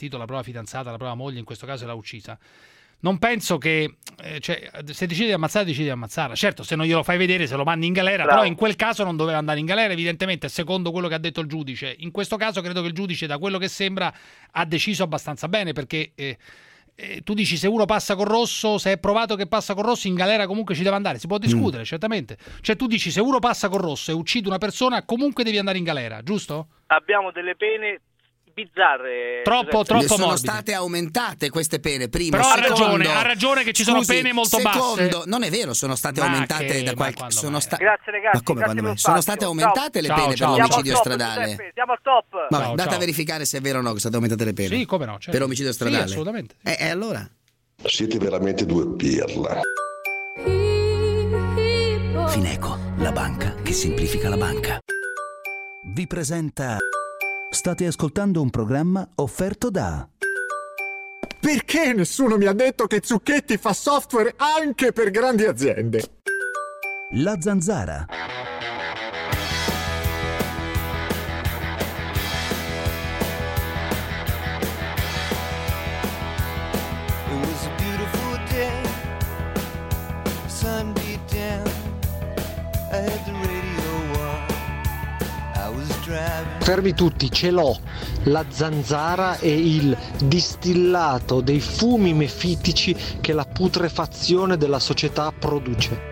travestito la propria fidanzata, la propria moglie, in questo caso l'ha uccisa. Non penso che, eh, cioè, se decidi di ammazzare, decidi di ammazzarla. Certo, se non glielo fai vedere, se lo mandi in galera, Bravo. però in quel caso non doveva andare in galera, evidentemente, secondo quello che ha detto il giudice. In questo caso credo che il giudice, da quello che sembra, ha deciso abbastanza bene, perché eh, eh, tu dici se uno passa col rosso, se è provato che passa col rosso, in galera comunque ci deve andare, si può discutere, mm. certamente. Cioè tu dici se uno passa col rosso e uccide una persona, comunque devi andare in galera, giusto? Abbiamo delle pene bizzarre, troppo troppo sono morbide. state aumentate queste pene prima. Però secondo, ha ragione, ha ragione che ci sono scusi, pene molto secondo, basse. Non è vero, sono state ma aumentate che, da qualche sono sta... Grazie ragazzi. Ma come grazie quando mai? per Sono spazio. state aumentate ciao. le pene Ciao, per ciao. l'omicidio Siamo al top, stradale? Giuseppe, siamo al top. Vabbè, Ciao, andate ciao. a verificare se è vero o no che sono state aumentate le pene. Sì, come no, certo. Per omicidio stradale. Sì, assolutamente. E eh, eh, allora? Siete veramente due pirla. Fineco, la banca che semplifica la banca. Vi presenta. State ascoltando un programma offerto da. Perché nessuno mi ha detto che Zucchetti fa software anche per grandi aziende? La Zanzara. Fermi tutti, ce l'ho. La zanzara è il distillato dei fumi mefitici che la putrefazione della società produce.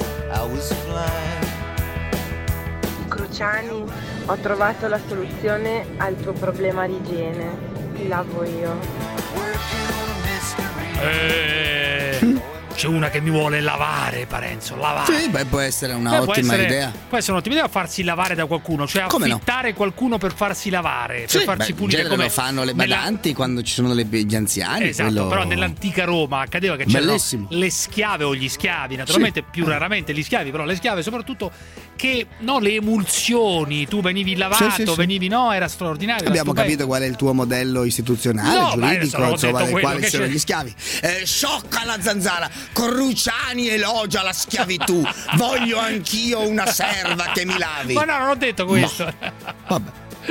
Cruciani, ho trovato la soluzione al tuo problema di igiene. Ti lavo io. Eh, c'è una che mi vuole lavare, Parenzo, lavare. Sì, beh, può essere Beh, un'ottima può essere, idea. Può essere un'ottima idea farsi lavare da qualcuno, cioè Come no? affittare qualcuno per farsi lavare, Sì, per farsi beh, pulire, in genere come lo fanno le nella- badanti quando ci sono le- gli anziani. Esatto, quello- però nell'antica Roma accadeva che c'erano Bellissimo. le schiave o gli schiavi, naturalmente più raramente gli schiavi, però le schiave soprattutto, che no, le emulsioni, tu venivi lavato, Sì, sì, sì. venivi no, era straordinario. era Abbiamo stupendo. capito qual è il tuo modello istituzionale, No, ma adesso giuridico, non ho insomma, detto dei quello, quali che sono c'è- gli schiavi. Eh, sciocca la zanzara, Cruciani elogia la schiavitù. Voglio anch'io una serva che mi lavi. Ma no, non ho detto questo. Vabbè.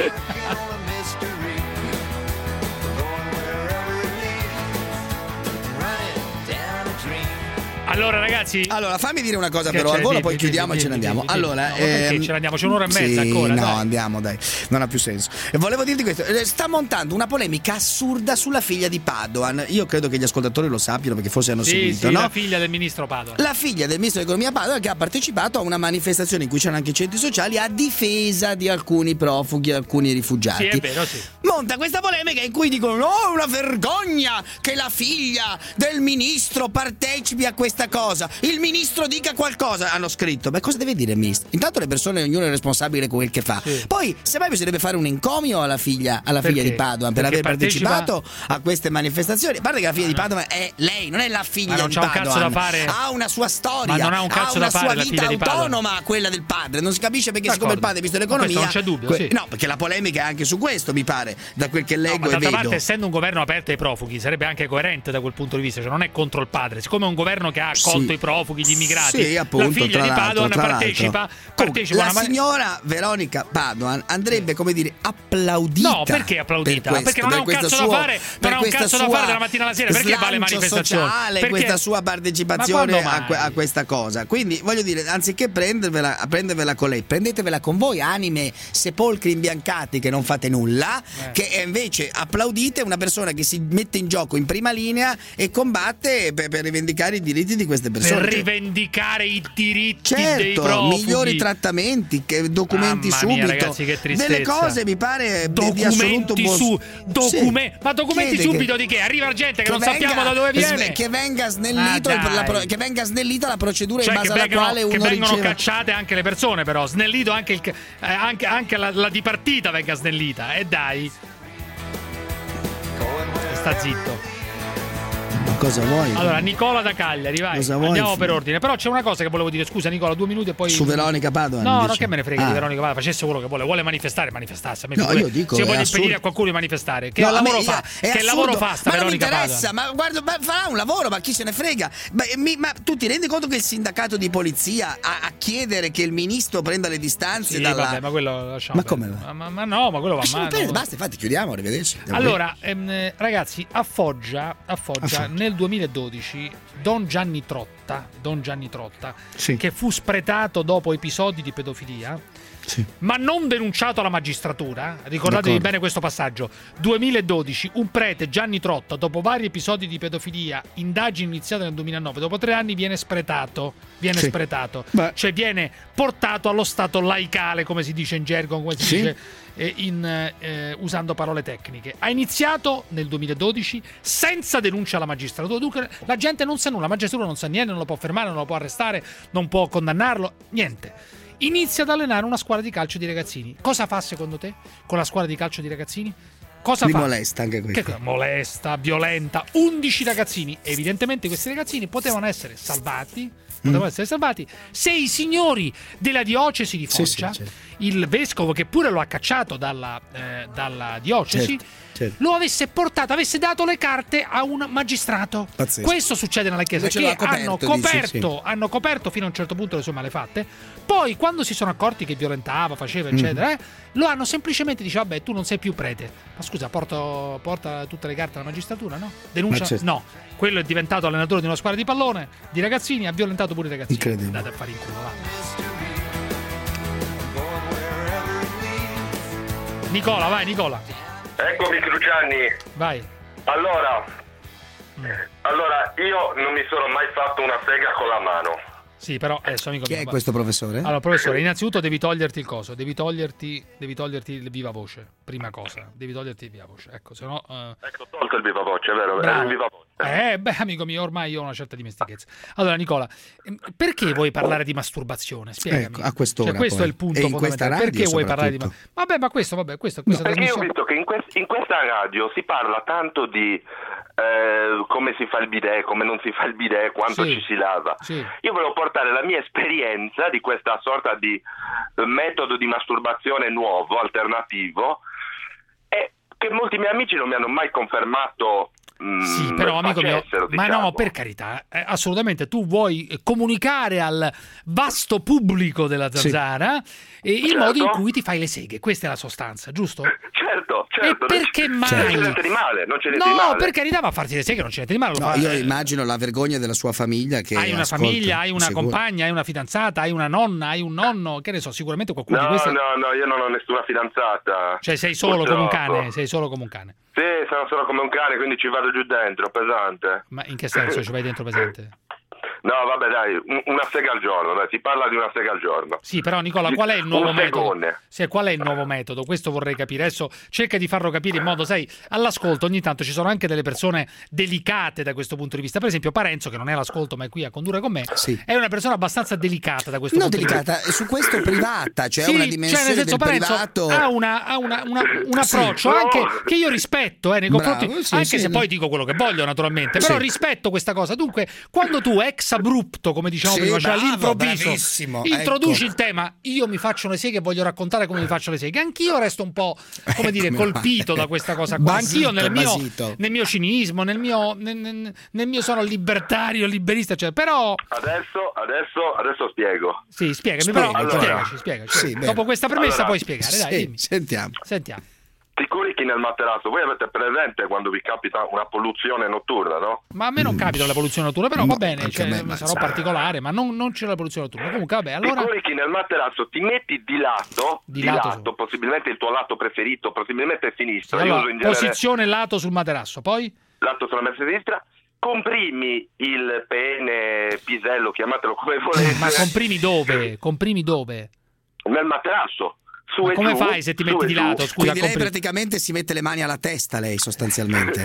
Allora ragazzi, Allora, fammi dire una cosa Che però c'è? al volo, Dimmi, poi dimmi, chiudiamo e ce ne dimmi, andiamo. dimmi, Allora, dimmi. No, ma perché ehm, ce ne andiamo? C'è un'ora e sì, mezza ancora, No, dai. andiamo, dai. Non ha più senso. E volevo dirti questo, eh, sta montando una polemica assurda sulla figlia di Padoan. Io credo che gli ascoltatori lo sappiano perché forse hanno sì, seguito, sì, no? la figlia del ministro Padoan. La figlia del ministro dell'economia Padoan, che ha partecipato a una manifestazione in cui c'erano anche i centri sociali a difesa di alcuni profughi, alcuni rifugiati. Sì, è vero, sì. Monta questa polemica in cui dicono: no, è una vergogna che la figlia del ministro partecipi a questa cosa. Il ministro dica qualcosa. Hanno scritto: beh, cosa deve dire il ministro? Intanto le persone, ognuno è responsabile con quel che fa. Sì. Poi, semmai bisognerebbe fare un encomio alla figlia, alla Perché? figlia di Padoan per Perché aver partecipa- partecipato a queste manifestazioni. A parte che la figlia di Padoan è lei, non è la figlia Ma non di c'ha un Padoan. cazzo da fare. Ha una sua storia, Ma non ha un cazzo una da fare sua la vita figlia di Padoan. autonoma a quella del padre. Non si capisce perché, siccome il D'accordo. padre, visto Ma l'economia, questo non c'è dubbio, sì. no, perché la polemica è anche su questo, mi pare, da quel che leggo Ma e d'altra vedo. parte, essendo un governo aperto ai profughi, sarebbe anche coerente da quel punto di vista, cioè non è contro il padre. Siccome è un governo che ha accolto Sì. i profughi, gli immigrati, Sì, appunto, la figlia tra di l'altro, Padoan tra partecipa, l'altro. partecipa la a una man- signora Veronica Padoan andrebbe, come dire, applaudita. No, perché applaudita? Per questo, Perché non ha per un questo cazzo da suo- fare, per non ha un questa cazzo da sua fare dalla mattina alla sera, perché va alle slancio manifestazioni? sociale, Perché- questa sua Ma partecipazione quando a, mai? que- a questa cosa. Quindi voglio dire, anziché prendervela, a prendervela con lei, prendetevela con voi, anime sepolcri imbiancati che non fate nulla, Eh. che invece applaudite una persona che si mette in gioco in prima linea e combatte per, per rivendicare i diritti di queste persone. Per rivendicare i diritti dei Certo, profughi. migliori trattamenti, che documenti Mamma mia, subito. ragazzi, che tristezza. Delle cose mi pare di- di assoluto Documenti buon- su docume- Sì. ma documenti Chiede subito che- di che? Arriva gente che, che non venga- sappiamo da dove viene. sve- Che venga snellito Ma il- la, dai. pro- che venga snellita la procedura Cioè in che base alla vengono, quale che uno vengono riceve. cacciate anche le persone, però snellito anche, il, eh, anche, anche la, la dipartita venga snellita. E dai, sta zitto. Cosa vuoi? Allora, Nicola da Cagliari, vai. Cosa vuoi? Andiamo per ordine. Però c'è una cosa che volevo dire. Scusa, Nicola, due minuti e poi. Su Veronica Padoan, No, no, dici? che me ne frega Ah. di Veronica Padoan. Facesse quello che vuole. Vuole manifestare, manifestasse. A me No, vuole- io dico, se è vuole assurdo. impedire a qualcuno di manifestare, che No, a lavoro me- fa? è Che assurdo. lavoro fa sta ma Veronica non mi interessa, Padoan? ma guarda, ma farà un lavoro, ma chi se ne frega? Beh, mi- ma tu ti rendi conto che il sindacato di polizia a, a chiedere che il ministro prenda le distanze Sì, dalla... vabbè, ma quello lasciamo Ma perdere. come? Ma, ma- ma no, ma quello va Lasciamo male. perdere, basta, infatti chiudiamo, arrivederci. Allora, ehm, ragazzi, a Foggia, a Foggia, A Foggia. nel nel duemiladodici Don Gianni Trotta, Don Gianni Trotta Sì. che fu spretato dopo episodi di pedofilia, Sì. ma non denunciato alla magistratura, ricordatevi D'accordo. bene questo passaggio. duemiladodici, un prete, Gianni Trotta, dopo vari episodi di pedofilia, indagini iniziate nel duemilanove, dopo tre anni viene spretato, viene Sì. spretato, Beh. cioè viene portato allo stato laicale, come si dice in gergo, come si Sì. dice eh, in, eh, usando parole tecniche. Ha iniziato nel duemiladodici senza denuncia alla magistratura, dunque la gente non sa nulla, la magistratura non sa niente, non lo può fermare, non lo può arrestare, non può condannarlo, niente. Inizia ad allenare una squadra di calcio di ragazzini. Cosa fa secondo te con la squadra di calcio di ragazzini? Cosa Mi fa? molesta anche questo. Che molesta, violenta, undici ragazzini. Evidentemente questi ragazzini potevano essere salvati, potevano Mm. essere salvati se i signori della diocesi di Sì, Foggia, sì, certo. il vescovo che pure lo ha cacciato dalla, eh, dalla diocesi, Certo, certo. lo avesse portato, avesse dato le carte a un magistrato. Pazzesco. Questo succede nella Chiesa, Invece che l'ha coperto, hanno dici, coperto, sì. hanno coperto fino a un certo punto le sue malefatte. Poi quando si sono accorti che violentava, faceva Mm. eccetera, eh, lo hanno semplicemente dice vabbè, tu non sei più prete. Ma scusa, porto, porta tutte le carte alla magistratura, no? Denuncia? Ma certo. No. Quello è diventato allenatore di una squadra di pallone, di ragazzini, ha violentato pure i ragazzini. Incredibile. Andate a fare in culo, va. Nicola, vai Nicola. Eccomi Cruciani. Vai. Allora, allora io non mi sono mai fatto una sega con la mano. Sì, però adesso amico Chi mio, è va- questo professore? Allora, professore, innanzitutto devi toglierti il coso, devi toglierti, devi toglierti il viva voce, prima cosa, devi toglierti il viva voce, ecco, se no... eh, Ecco, tolto il viva voce, vero? Era bravo. il viva voce. Eh, beh, amico mio, ormai io ho una certa dimestichezza. Allora, Nicola, ehm, perché vuoi parlare di masturbazione? Spiegami. Ecco, a quest'ora Cioè, questo poi. è il punto E in questa fondamentale. radio Perché vuoi parlare di soprattutto. ma- Vabbè, ma questo, vabbè, questo, questa Perché io ho trasmissione... visto che in, quest- in questa radio si parla tanto di eh, come si fa il bidet, come non si fa il bidet, quanto Sì. ci si lava. Sì. Io volevo portare la mia esperienza di questa sorta di eh, metodo di masturbazione nuovo, alternativo, e che molti miei amici non mi hanno mai confermato. mm, Sì, però amico mio, facessero, ma diciamo. no, per carità, eh, assolutamente tu vuoi eh, comunicare al vasto pubblico della Zanzara e il Certo. modo in cui ti fai le seghe, questa è la sostanza, giusto? Certo, certo. E perché non mai? c'è niente di male, non c'è niente di No, male. per carità, ma farti le seghe non c'è niente di male. lo No, fa- io eh, immagino la vergogna della sua famiglia che hai una ascolta, famiglia, hai una sicuro. compagna, hai una fidanzata, hai una nonna, hai un nonno, che ne so, sicuramente qualcuno No, di questi... no, no, io non ho nessuna fidanzata. Cioè sei solo come un Purtroppo. cane, sei solo come un cane. Sì, sono solo come un cane, quindi ci vado giù dentro, pesante. Ma in che senso ci vai dentro pesante? No, vabbè, dai, un- una sega al giorno, dai, si parla di una sega al giorno. Sì, però Nicola, qual è il nuovo Un metodo? segone. Sì, qual è il nuovo metodo? Questo vorrei capire. Adesso cerca di farlo capire in modo, sai, all'ascolto ogni tanto ci sono anche delle persone delicate da questo punto di vista. Per esempio Parenzo, che non è all'ascolto ma è qui a condurre con me, Sì. è una persona abbastanza delicata da questo No, punto delicata, di vista. su questo privata, cioè Sì, una dimensione cioè nel senso del Parenzo privato. ha, una, ha una- una- un Sì. approccio anche che io rispetto eh, nei Bravo, confronti, sì, anche sì, se no. poi dico quello che voglio naturalmente, però Sì. rispetto questa cosa. Dunque, quando tu ex abrupto, come diciamo Sì, prima, cioè bravo, all'improvviso bravissimo, introduci ecco. il tema, io mi faccio le seghe e voglio raccontare come mi faccio le seghe, anch'io resto un po', come dire, Eccomi colpito qua. da questa cosa qua, Basito, anch'io nel mio, basito. nel mio cinismo, nel mio, nel, nel- nel mio sono libertario, liberista, cioè, però Adesso, adesso, adesso spiego. sì, spiegami, Spiega, però allora. spiegaci, spiegaci. Sì, bene. Dopo questa premessa Allora, puoi spiegare, dai, Sì, dimmi. sentiamo. Sentiamo. Ti curichi nel materasso, voi avete presente quando vi capita una polluzione notturna, no? Ma a me non capita la polluzione notturna, però va No, bene, anche cioè, a me, ma sarò insomma. particolare, ma non, non c'è la polluzione notturna. Comunque, vabbè, allora... Ti curichi nel materasso, ti metti di lato, Di di, lato lato, su. possibilmente il tuo lato preferito, possibilmente il Sì, sinistro. Io allora, uso in genere posizione lato sul materasso, poi? lato sulla mezza sinistra, comprimi il pene, pisello, chiamatelo come volete, Ma comprimi dove? Comprimi dove? nel materasso. Su Ma e come giù, fai se ti su metti e di giù. lato? Scusa, Quindi lei compri- praticamente si mette le mani alla testa, lei sostanzialmente.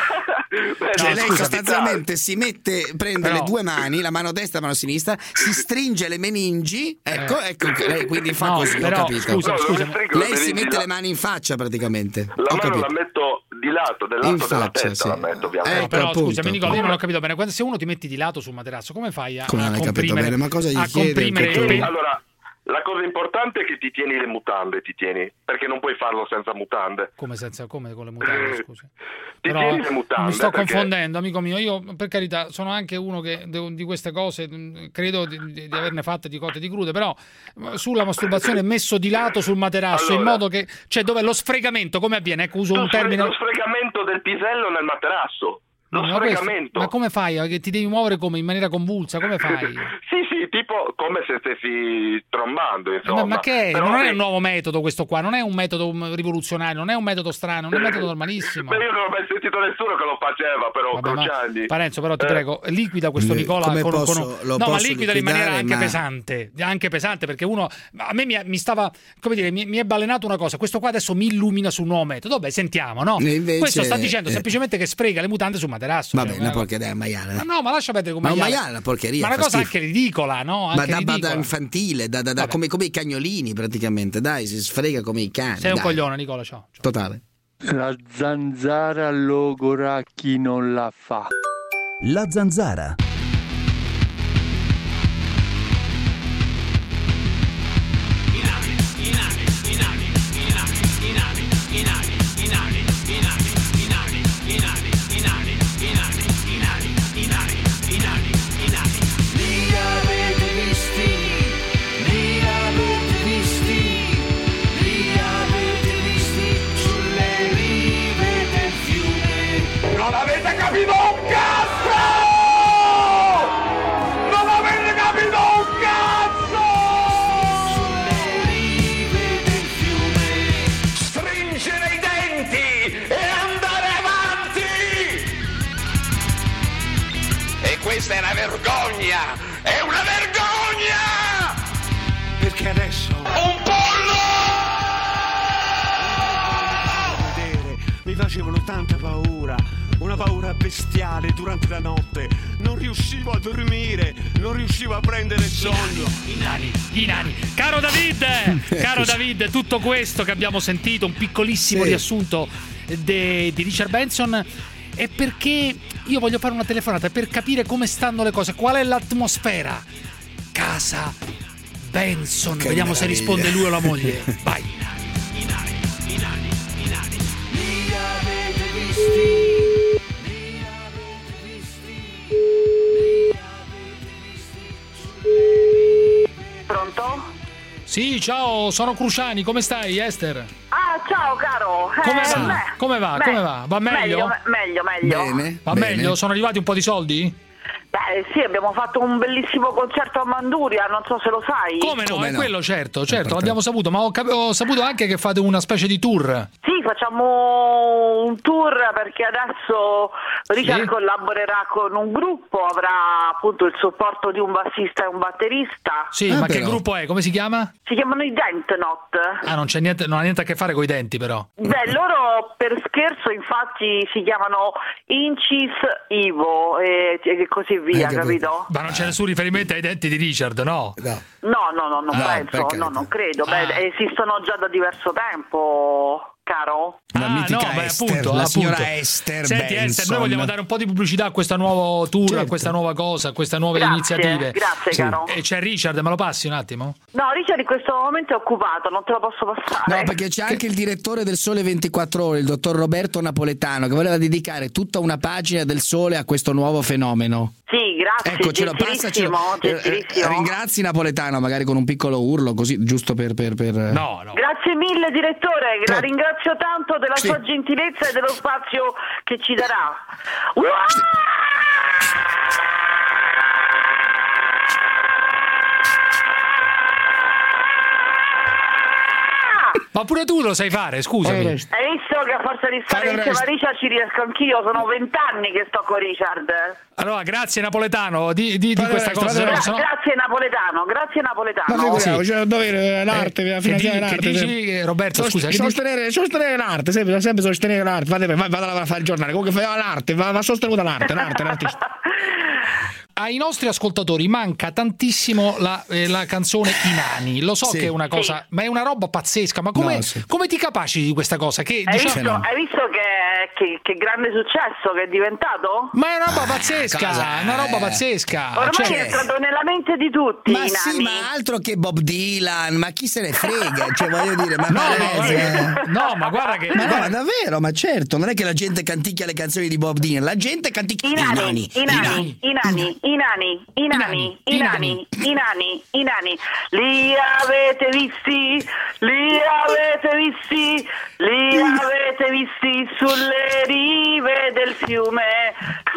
Beh, Cioè no, lei scusa, sostanzialmente si mette, prende Però- le due mani, la mano destra e la mano sinistra, si stringe le meningi, ecco, ecco, che lei quindi fa No, così, però, ho capito. scusa, No, non scusa. mi stringo le Lei si meningi, mette la- le mani in faccia praticamente. La Ho mano capito. la metto di lato, del lato In della faccia, testa sì. la metto, ovviamente. No, Ecco, però appunto. scusami Nicola, io non ho capito bene. Quando, se uno ti metti di lato sul materasso, come fai a, Come a non hai capito comprimere, bene? Ma cosa gli a chiedi comprimere anche il tu? pene? Allora, la cosa importante è che ti tieni le mutande, ti tieni, perché non puoi farlo senza mutande. Come senza come con le mutande, scusi. Ti Però tieni le mutande, mi sto perché- confondendo, amico mio. Io, per carità, sono anche uno che de- di queste cose mh, credo di, di- di averne fatte di cotte e di crude, però mh, sulla masturbazione messo di lato sul materasso, in Allora. modo che, cioè, dove lo sfregamento come avviene? Ecco, uso Lo un sfre- termine. Lo sfregamento del pisello nel materasso. Lo ma sfregamento. Questo, ma come fai? Che ti devi muovere come? In maniera convulsa? Come fai? Sì, sì, tipo come se stessi trombando, insomma. Ma, ma che? Però non che... è un nuovo metodo questo qua, non è un metodo rivoluzionario, non è un metodo strano, non è un metodo normalissimo. Ma io non ho mai sentito nessuno che lo faceva, però, Vabbè, Cruciani. ma, Parenzo, però ti Eh. prego, liquida questo Nicola come con, posso- con lo no, ma posso liquida in maniera liquidare, anche ma- pesante, anche pesante, perché uno a me mi, mi stava, come dire, mi, mi è balenato una cosa, questo qua adesso mi illumina sul nuovo metodo. Vabbè, sentiamo, no? E invece- questo sta dicendo eh. semplicemente che sfrega le mutande sul materasso. Vabbè, cioè, una eh. porcheria, è un maiale. Ma no, ma lascia perdere con Ma un maiale. maiale è una porcheria. Ma una fa cosa schifo. anche ridicola, no? Ma Anche da, ma da ridicola. infantile, da, da- da- come, come i cagnolini praticamente, dai, si sfrega come i cani. Sei un dai. coglione, Nicola, ciao. Totale. La zanzara logora chi non la fa. La zanzara. Li avete visti, li avete visti, li avete visti sulle rive del fiume. Non avete capito un cazzo! Non avete capito un cazzo! Sulle rive del fiume. Stringere i denti e andare avanti! E questa è una vergogna! È una vergogna! Perché adesso Un pollo! vedere mi facevano tanta paura, una paura bestiale durante la notte. Non riuscivo a dormire, non riuscivo a prendere sonno. I nani, i nani. Caro David, caro David, tutto questo che abbiamo sentito, un piccolissimo Sì. riassunto de- di Richard Benson, è perché io voglio fare una telefonata per capire come stanno le cose, qual è l'atmosfera. Casa Benson, Che vediamo se meraviglia. risponde lui o la moglie. Vai. Li avete visti, li avete visti, li avete visti sulle rive. Pronto? Sì, ciao, sono Cruciani, come stai, Esther? Ah, ciao caro. Eh, Come va? beh, Come va? beh, Come va? Va meglio? Meglio, meglio, meglio. Bene. Va bene. meglio? Sono arrivati un po' di soldi? Beh, sì, abbiamo fatto un bellissimo concerto a Manduria, non so se lo sai. Come no? Come È no? quello, certo, certo, perfetto. l'abbiamo saputo, ma ho, cap- ho saputo anche che fate una specie di tour. Sì, facciamo un tour perché adesso Richard Sì. collaborerà con un gruppo, avrà appunto il supporto di un bassista e un batterista. Sì, Ah, ma che però. gruppo è? Come si chiama? Si chiamano i Dent Not. Ah, non c'è niente, non ha niente a che fare con i denti, però. Beh, loro per scherzo infatti si chiamano Incis Ivo e, e così via, Eh, che capito? Ma non c'è nessun riferimento ai denti di Richard, no? No. No, no, no, non No, per penso, carità. no, non credo. Ah. Beh, esistono già da diverso tempo, caro. La ah, mitica no, beh, Esther, appunto, la appunto. signora Esther Senti, Benson. Esther, noi vogliamo dare un po' di pubblicità a questo nuovo tour, a Certo. questa nuova cosa, a queste nuove Grazie, iniziative. grazie, Sì. caro. E c'è Richard, me lo passi un attimo? No, Richard in questo momento è occupato, non te lo posso passare. No, perché c'è anche il direttore del Sole ventiquattro Ore, il dottor Roberto Napoletano, che voleva dedicare tutta una pagina del Sole a questo nuovo fenomeno. Sì, grazie, Ecco, ce lo passacelo. gentilissimo, Eh, eh, gentilissimo. Ringrazi Napoletano, magari con un piccolo urlo, così giusto per. per, per... No, no. Grazie mille direttore, la Certo. ringrazio tanto della Sì. sua gentilezza e dello spazio che ci darà. Ma pure tu lo sai fare, scusami. Hai visto che a forza di stare Fai insieme a presto. Richard ci riesco anch'io, sono vent'anni che sto con Richard. Allora, grazie Napoletano di, di, di Fate questa presto, cosa. fate se no- Gra- se no- grazie Napoletano, grazie Napoletano. Ma figuriamo, Sì. c'è da dovere l'arte, Eh, la che finanziare di- che l'arte. dici, eh, Roberto, Sost- scusa, che sostenere, sostenere l'arte, sempre, sempre sostenere l'arte. Vado, vado, vado a fare il giornale, comunque fa l'arte, va, va sostenuta l'arte, l'arte, l'artista. Ai nostri ascoltatori manca tantissimo la, eh, la canzone I Nani. Lo so Sì. che è una cosa, Sì. ma è una roba pazzesca. Ma come, No, sì. come ti capaci di questa cosa? Che, Hai diciamo- visto, no. hai visto che, che, che grande successo che è diventato? Ma è una roba pazzesca, cosa è una roba è? pazzesca. Ormai Cioè, è entrato nella mente di tutti. Ma i sì, nani. ma altro che Bob Dylan, ma chi se ne frega? Cioè, voglio dire, ma no, ma- no, guarda, no, ma guarda che. Ma no, guarda- ma davvero, ma certo, non è che la gente canticchia le canzoni di Bob Dylan, la gente canticchia I nani, i nani, i nani, i nani, i nani, i nani, i nani, i nani, li avete visti, li avete visti, li avete visti sulle rive del fiume,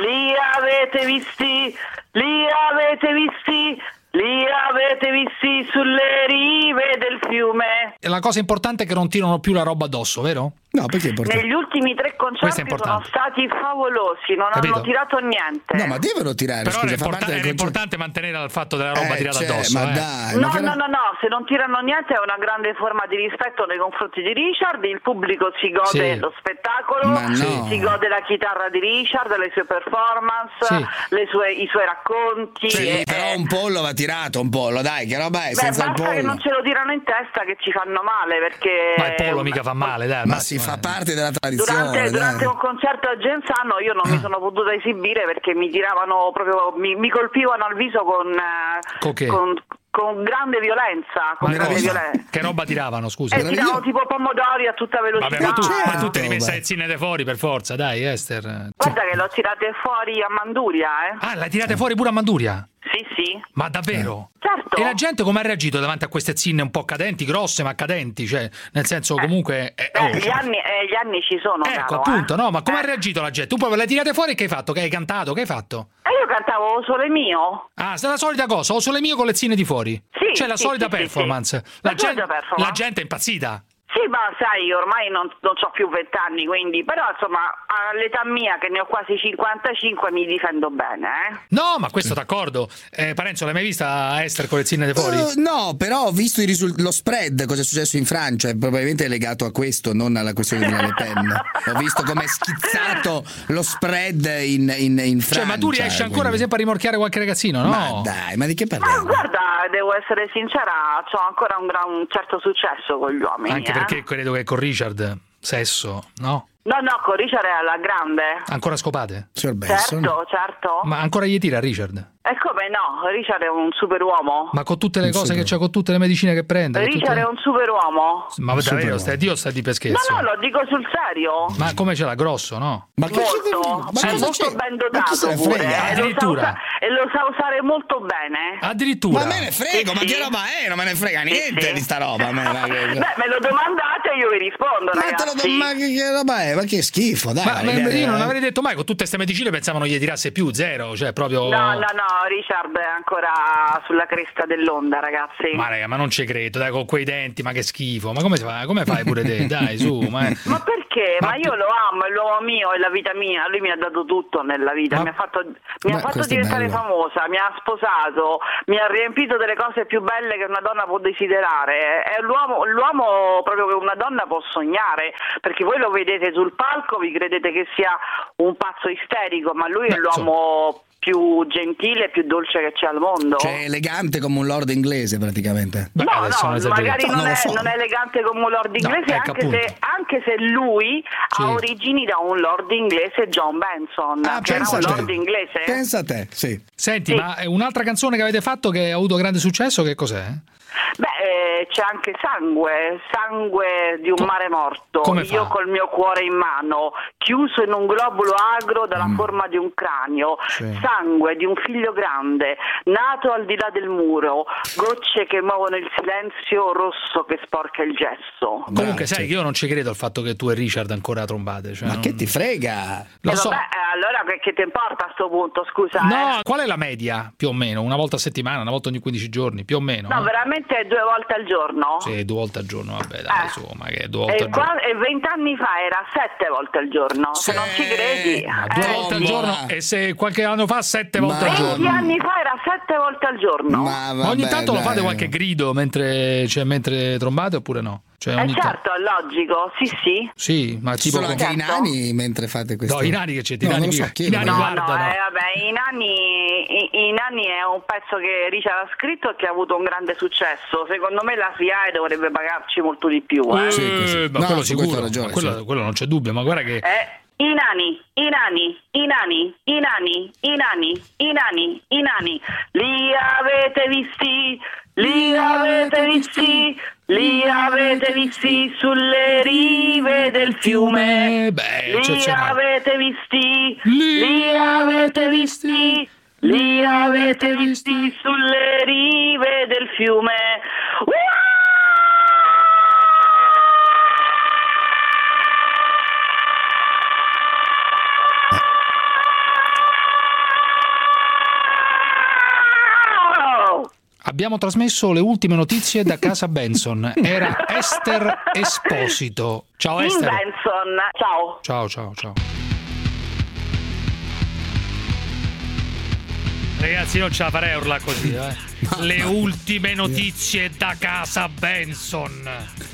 avete visti, li avete visti, li avete visti sulle rive del fiume. E la cosa importante è che non tirano più la roba addosso, vero? No, perché è importante? Negli ultimi tre concerti sono stati favolosi, non Capito? hanno tirato niente. No, ma devono tirare, Però scusa, era, fa importa- parte del era concetto. importante mantenere il fatto della roba Eh, tirata cioè, addosso. ma eh. dai, No, no, no, no, se non tirano niente è una grande forma di rispetto nei confronti di Richard, il pubblico si gode Sì. lo spettacolo, Ma no. si gode la chitarra di Richard, le sue performance, Sì. le sue- i suoi racconti. Sì, e- però un pollo va tirato, un pollo, dai, che roba è Beh, senza il basta che pollo? non ce lo tirano in testa che ci fanno male, perché Ma il pollo mica fa male, dai. Ma si fa parte della tradizione. durante, dai. durante un concerto a Genzano io non mi sono potuta esibire perché mi tiravano proprio, mi, mi colpivano al viso con, eh, Con che? con, con grande violenza. Con Ma grande cosa? violenza. Che roba tiravano, scusa? E tiravano tipo pomodori a tutta velocità. Vabbè, ma tu, certo, ma tu te li metti le zinne fuori per forza, dai, Esther. Guarda che l'ho tirate fuori a Manduria, eh. Ah, la tirate fuori pure a Manduria? Sì, sì. Ma davvero? Certo. E la gente come ha reagito davanti a queste zinne un po' cadenti, grosse ma cadenti? Cioè, nel senso, comunque. eh, Beh, oh, gli, anni, eh, gli anni ci sono, ecco, caro, appunto, eh. no, ma come ha reagito la gente? Tu poi le tirate fuori e che hai fatto? Che hai cantato? Che hai fatto? E io cantavo Sole Mio. Ah, è la solita cosa, o sole mio con le zinne di fuori. Sì, Cioè la sì, solita sì, sì, performance. sì. La, La gente, solita performance. la gente è impazzita. Sì, ma sai, ormai non, non ho più vent'anni, quindi, però insomma, all'età mia, che ne ho quasi cinquantacinque, mi difendo bene, eh. No, ma questo d'accordo. Eh, Parenzo, l'hai mai vista Esther con le zinne di fuori? Uh, no, però ho visto i risul- lo spread, cosa è successo in Francia, e probabilmente è legato a questo, non alla questione della Le Pen. Ho visto come è schizzato lo spread in, in, in Francia. Cioè, ma tu riesci ancora, per quindi- esempio, a rimorchiare qualche ragazzino, no? Ma dai, ma di che Ma parliamo? guarda, devo essere sincera, ho ancora un, gran, un certo successo con gli uomini. Anche eh. perché credo che con Richard, sesso, no? No, no, con Richard è alla grande. Ancora scopate? Signor Benson. Certo, certo. Ma ancora gli tira Richard? E come no? Richard è un superuomo. Ma con tutte le cose che c'ha, con tutte le medicine che prende? con Richard tutte- è un superuomo. Ma davvero, stai Dio sta di per No, scherzo? no, lo dico sul serio. Ma come ce l'ha grosso, no? Ma che Molto, ma è cosa molto c'è? ben Ma chi se dotato ne pure. frega? eh, lo sa Addirittura? usa- e lo sa usare molto bene. Addirittura. Ma me ne frego, Sì, ma sì. che roba è? Non me ne frega niente sì. di sta roba. me- ma che- Beh, me lo domandate e io vi rispondo, Ma, te lo ragazzi. do- ma che, che roba è? Ma che schifo, dai. Ma eh, io non avrei detto mai, con tutte queste medicine pensavano gli tirasse più, zero, cioè proprio... No, no, no, Richard è ancora sulla cresta dell'onda, ragazzi. Ma raga, ma non ci credo, dai, con quei denti, ma che schifo. Ma come, si fa? Come fai pure te? Dai, su, ma... Ma perché? Ma, Ma io tu- lo amo, è l'uomo mio, è la vita mia, lui mi ha dato tutto nella vita, Ma- mi ha fatto, mi Beh, ha fatto questo è diventare bello. famosa, mi ha sposato, mi ha riempito delle cose più belle che una donna può desiderare. È l'uomo, l'uomo proprio che una donna può sognare, perché voi lo vedete sul palco, vi credete che sia un pazzo isterico, ma lui è Beh, l'uomo più gentile e più dolce che c'è al mondo. Cioè, elegante come un lord inglese, praticamente. Beh, No, adesso no, non esageriamo. magari non, Non lo è, so. non è elegante come un lord inglese, ecco, anche, se, appunto. anche se lui Sì. ha origini da un lord inglese, John Benson, Ah, che era pensa un a te. lord inglese. Pensa a te, sì. Senti, Sì. ma un'altra canzone che avete fatto che ha avuto grande successo, che cos'è? Beh, eh, c'è anche sangue, sangue di un Co- mare morto, come io fa? col mio cuore in mano, chiuso in un globulo agro dalla forma di un cranio, Mm. Sì. sangue di un figlio grande, nato al di là del muro, gocce che muovono il silenzio rosso che sporca il gesso. Comunque, sai sì. che io non ci credo al fatto che tu e Richard ancora trombate. Cioè, Ma non- che ti frega? Lo Eh, so. vabbè, eh, allora che, che ti importa a sto punto, scusa? No, eh? qual è la media, più o meno? Una volta a settimana, una volta ogni quindici giorni, più o meno? No, eh? veramente due volte al giorno? Sì, due volte al giorno, vabbè, dai, Eh. su, ma che due volte E al giorno? qua- e vent'anni fa era sette volte al giorno, se Sì. non ci credi. Ma due eh, volte al ma- giorno e se qualche anno fa sette volte al Ma- giorno. venti anni fa era sette volte al giorno. Ma, Ma ogni vabbè, tanto lo dai. fate qualche grido mentre, cioè, mentre trombate oppure no? Cioè, Eh ogni ta- certo, è logico, sì sì. Sì, ma Ci tipo... sono anche i Certo. nani mentre fate questo? No, i nani che c'è, i No, nani non lo so, che- chiedo. i nani No, guardano. no, eh, vabbè, i nani, i, i nani è un pezzo che Richard ha scritto e che ha avuto un grande successo. Secondo me la S I A E dovrebbe pagarci molto di più. Eh. Sì, così. Eh, ma No, quello su questo sicuro, ha ragione, ma quello, sì. quello non c'è dubbio, ma guarda che... Eh, I nani, i nani, i nani, i nani, i nani, i nani, i nani, li avete visti, li avete visti, li avete visti sulle rive del fiume, Beh, li eccezionale. avete visti, Li li avete visti, li avete visti sulle rive del fiume. abbiamo trasmesso le ultime notizie da casa Benson. Era Esther Esposito. Ciao Esther. Benson, ciao. Ciao, ciao, ciao. Ragazzi, non ce la farei a urlare così, eh. Le ultime notizie da casa Benson.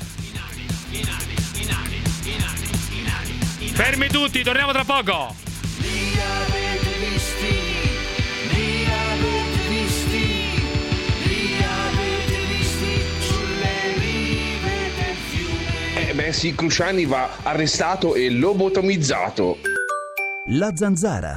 Fermi tutti, torniamo tra poco. Li avete visti, li avete visti, li avete visti sulle rive del fiume. Eh beh sì, Cruciani va arrestato e lobotomizzato. La Zanzara.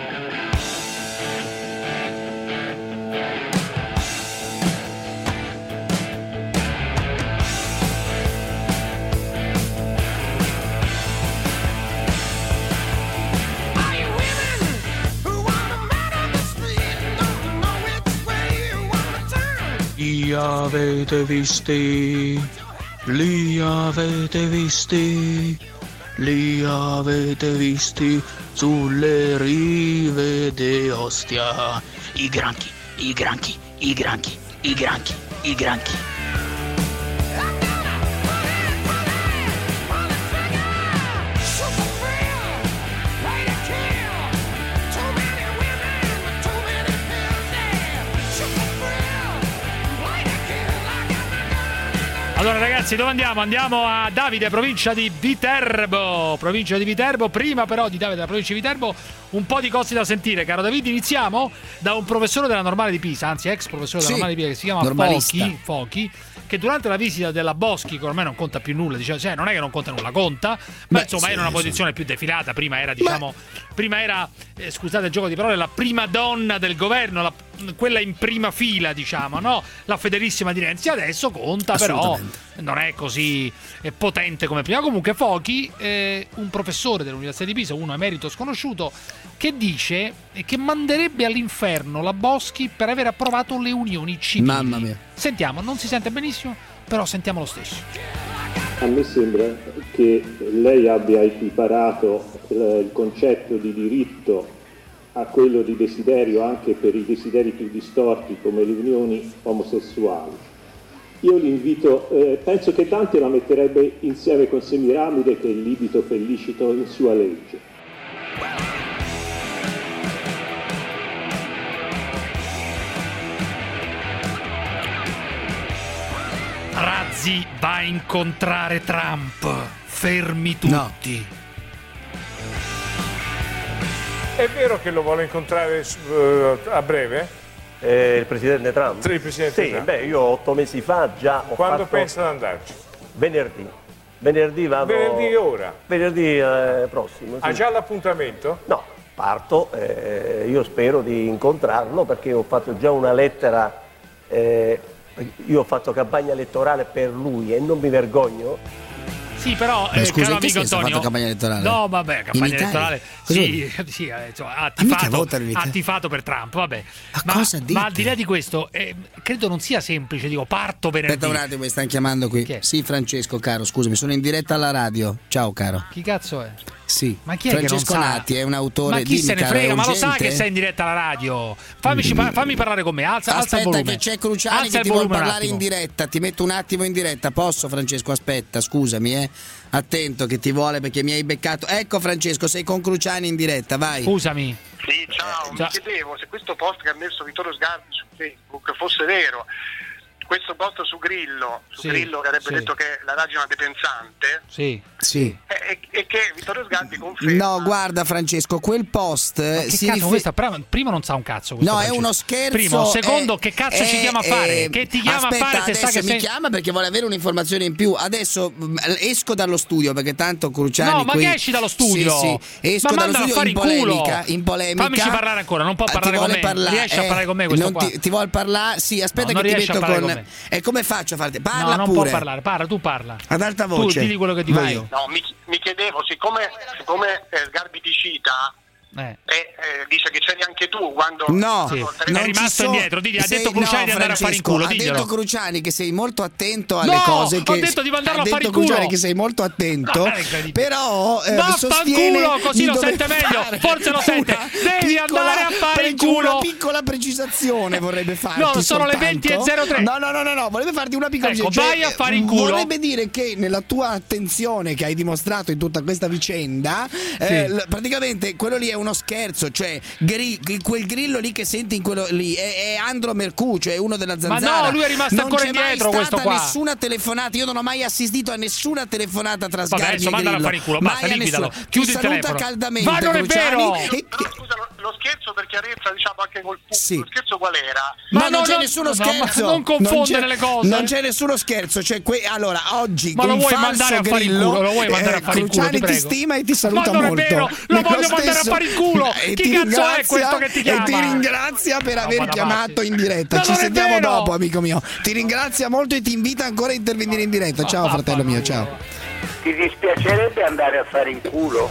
Li avete visti, li avete visti, li avete visti sulle rive di Ostia. I granchi, i granchi, i granchi, i granchi, i granchi. Allora ragazzi, dove andiamo? Andiamo a Davide, provincia di Viterbo. Provincia di Viterbo. Prima però di Davide, della provincia di Viterbo, un po' di cose da sentire, caro Davide. Iniziamo da un professore della Normale di Pisa, anzi ex professore della Sì, Normale di Pisa, che si chiama normalista. Fochi, Fochi, che durante la visita della Boschi, che ormai non conta più nulla, diciamo, cioè non è che non conta nulla, conta, ma Beh, insomma sì, era una sì. posizione più defilata. Prima era, diciamo, prima era, eh, scusate il gioco di parole, la prima donna del governo, la, quella in prima fila, diciamo, no? La fedelissima di Renzi. Adesso conta, però non è così eh, potente come prima. Comunque Fochi, eh, un professore dell'Università di Pisa, uno emerito sconosciuto, che dice che manderebbe all'inferno la Boschi per aver approvato le unioni civili. Mamma mia. Sentiamo, non si sente benissimo, però sentiamo lo stesso. A me sembra che lei abbia equiparato il concetto di diritto a quello di desiderio anche per i desideri più distorti come le unioni omosessuali. Io l'invito, eh, penso che Dante la metterebbe insieme con Semiramide, che è il libido felicito in sua legge. Razzi va a incontrare Trump. Fermi tutti. È vero che lo vuole incontrare uh, a breve? Eh, il presidente Trump? Sì, il presidente sì, Trump. Beh, io otto mesi fa già ho Quando fatto... pensa ad andarci? Venerdì. Venerdì vado... Venerdì ora? Venerdì eh, prossimo. Ha sì. già l'appuntamento? No, parto. Eh, io spero di incontrarlo perché ho fatto già una lettera... Eh, io ho fatto campagna elettorale per lui e non mi vergogno. Sì, però, Ma eh, scusa, caro in che amico senso ha Antonio, fatto campagna elettorale? No, vabbè, campagna In Italia? elettorale. Cosa Sì, sì, eh, insomma, ha Ah, mica tifato, votano in Italia. ha tifato per Trump, vabbè. Ma cosa dite? ma al di là di questo, eh, credo non sia semplice, dico, parto venerdì. Aspetta un attimo, mi stanno chiamando qui. Sì, Francesco, caro, scusami, sono in diretta alla radio. Ciao, caro. Chi cazzo è? Sì. Ma chi è Francesco che non sa? Natti è un autore. Ma chi Dimmi, se ne caro, frega? è Ma lo sa urgente? che sei in diretta alla radio. Fammi, fammi parlare con me, alza, alza il Aspetta volume. che c'è Cruciani Alza che il ti vuole volume un parlare in attimo. diretta. Ti metto un attimo in diretta. Posso, Francesco? Aspetta, scusami, eh. Attento che ti vuole perché mi hai beccato. Ecco, Francesco, sei con Cruciani in diretta, vai. Scusami. Sì, ciao, Ciao. mi chiedevo se questo post che ha messo Vittorio Sgarbi su Facebook fosse vero. Questo post su Grillo, su Sì, Grillo che avrebbe sì. detto che la radio è una depensante, Sì. Sì. e, e che Vittorio Sgarbi conferma. No, guarda, Francesco, quel post Ma eh, che si cazzo, rifer- questa, prima, prima non sa un cazzo questo No, è Francesco. uno scherzo. Primo, secondo, è- che cazzo è- ci chiama a fare? è- Che ti chiama Aspetta, a fare se adesso sa che mi sei... chiama perché vuole avere un'informazione in più. Adesso mh, esco dallo studio perché tanto Cruciani No, ma qui... che esci dallo studio? Sì, sì. Esco Ma dallo mandalo a studio fare in in culo. polemica, in polemica. Fammici parlare ancora, non può Ah, parlare ti con vuole me. parlare, Riesci a eh, parlare con me questo non qua? Ti, ti vuole parlare? Sì, aspetta No, che non ti riesce metto a parlare con... con E come faccio a farti? Parla No, non pure. può parlare, parla, tu parla. Ad alta Tu voce. digli quello che dico Vai. io. No, mi, mi chiedevo, siccome, siccome eh, Sgarbi ti cita, e eh, dice che c'eri anche tu quando No, sì. non è rimasto so, indietro. Digli, ha sei, detto Cruciani no, di andare a fare in culo. Ha Diglielo. detto Cruciani che sei molto attento alle no, cose. Che, ho detto di mandarlo ha a fare detto in culo. Cruciani che sei molto attento. No, però eh, sostiene culo, così di lo dover sente meglio. fare Forse lo sente. Devi piccola, andare a fare in pregi- culo. Una piccola precisazione vorrebbe farti. No, sono soltanto. le venti e zero tre. No, no, no, no, no, vorrebbe farti una piccola ecco, cioè, vai a fare in culo. Vorrebbe dire che nella tua attenzione che hai dimostrato in tutta questa vicenda, sì. eh, l- praticamente quello lì è uno scherzo, cioè gri- quel grillo lì che senti in quello lì è, è Andro Mercuccio, è uno della Zanzara. Ma no, lui è rimasto non ancora c'è indietro, mai questo stata qua. nessuna telefonata, io non ho mai assistito a nessuna telefonata tra Vabbè, Sgarbi adesso e mandala a Grillo. fare in culo, Mai basta, a liquidalo. nessuno. Chiudi Ti il saluta telefono. caldamente Ma non è Cruciani, vero! e- Però, scusa, lo, lo scherzo per chiarezza, diciamo anche col pubblico, Sì. lo scherzo qual era? Ma, Ma non no, c'è no, nessuno no, scherzo. ma non confondere c'è- le cose. Non c'è nessuno scherzo. Cioè, que- allora, oggi Ma con lo vuoi falso mandare a fare in Grillo, culo? Lo vuoi mandare eh, a fare in culo? Cruciani Ti ti prego. stima e ti saluta Ma non è molto. vero, lo Nello voglio mandare a stesso- fare in culo. E Chi ti cazzo è ringrazia- questo che ti chiama? E ti ringrazia per aver ma chiamato in diretta. Ma Ci non è sentiamo vero. dopo, amico mio. Ti ringrazia molto e ti invita ancora a intervenire in diretta. Ciao, fratello mio, ciao. Ti dispiacerebbe andare a fare in culo?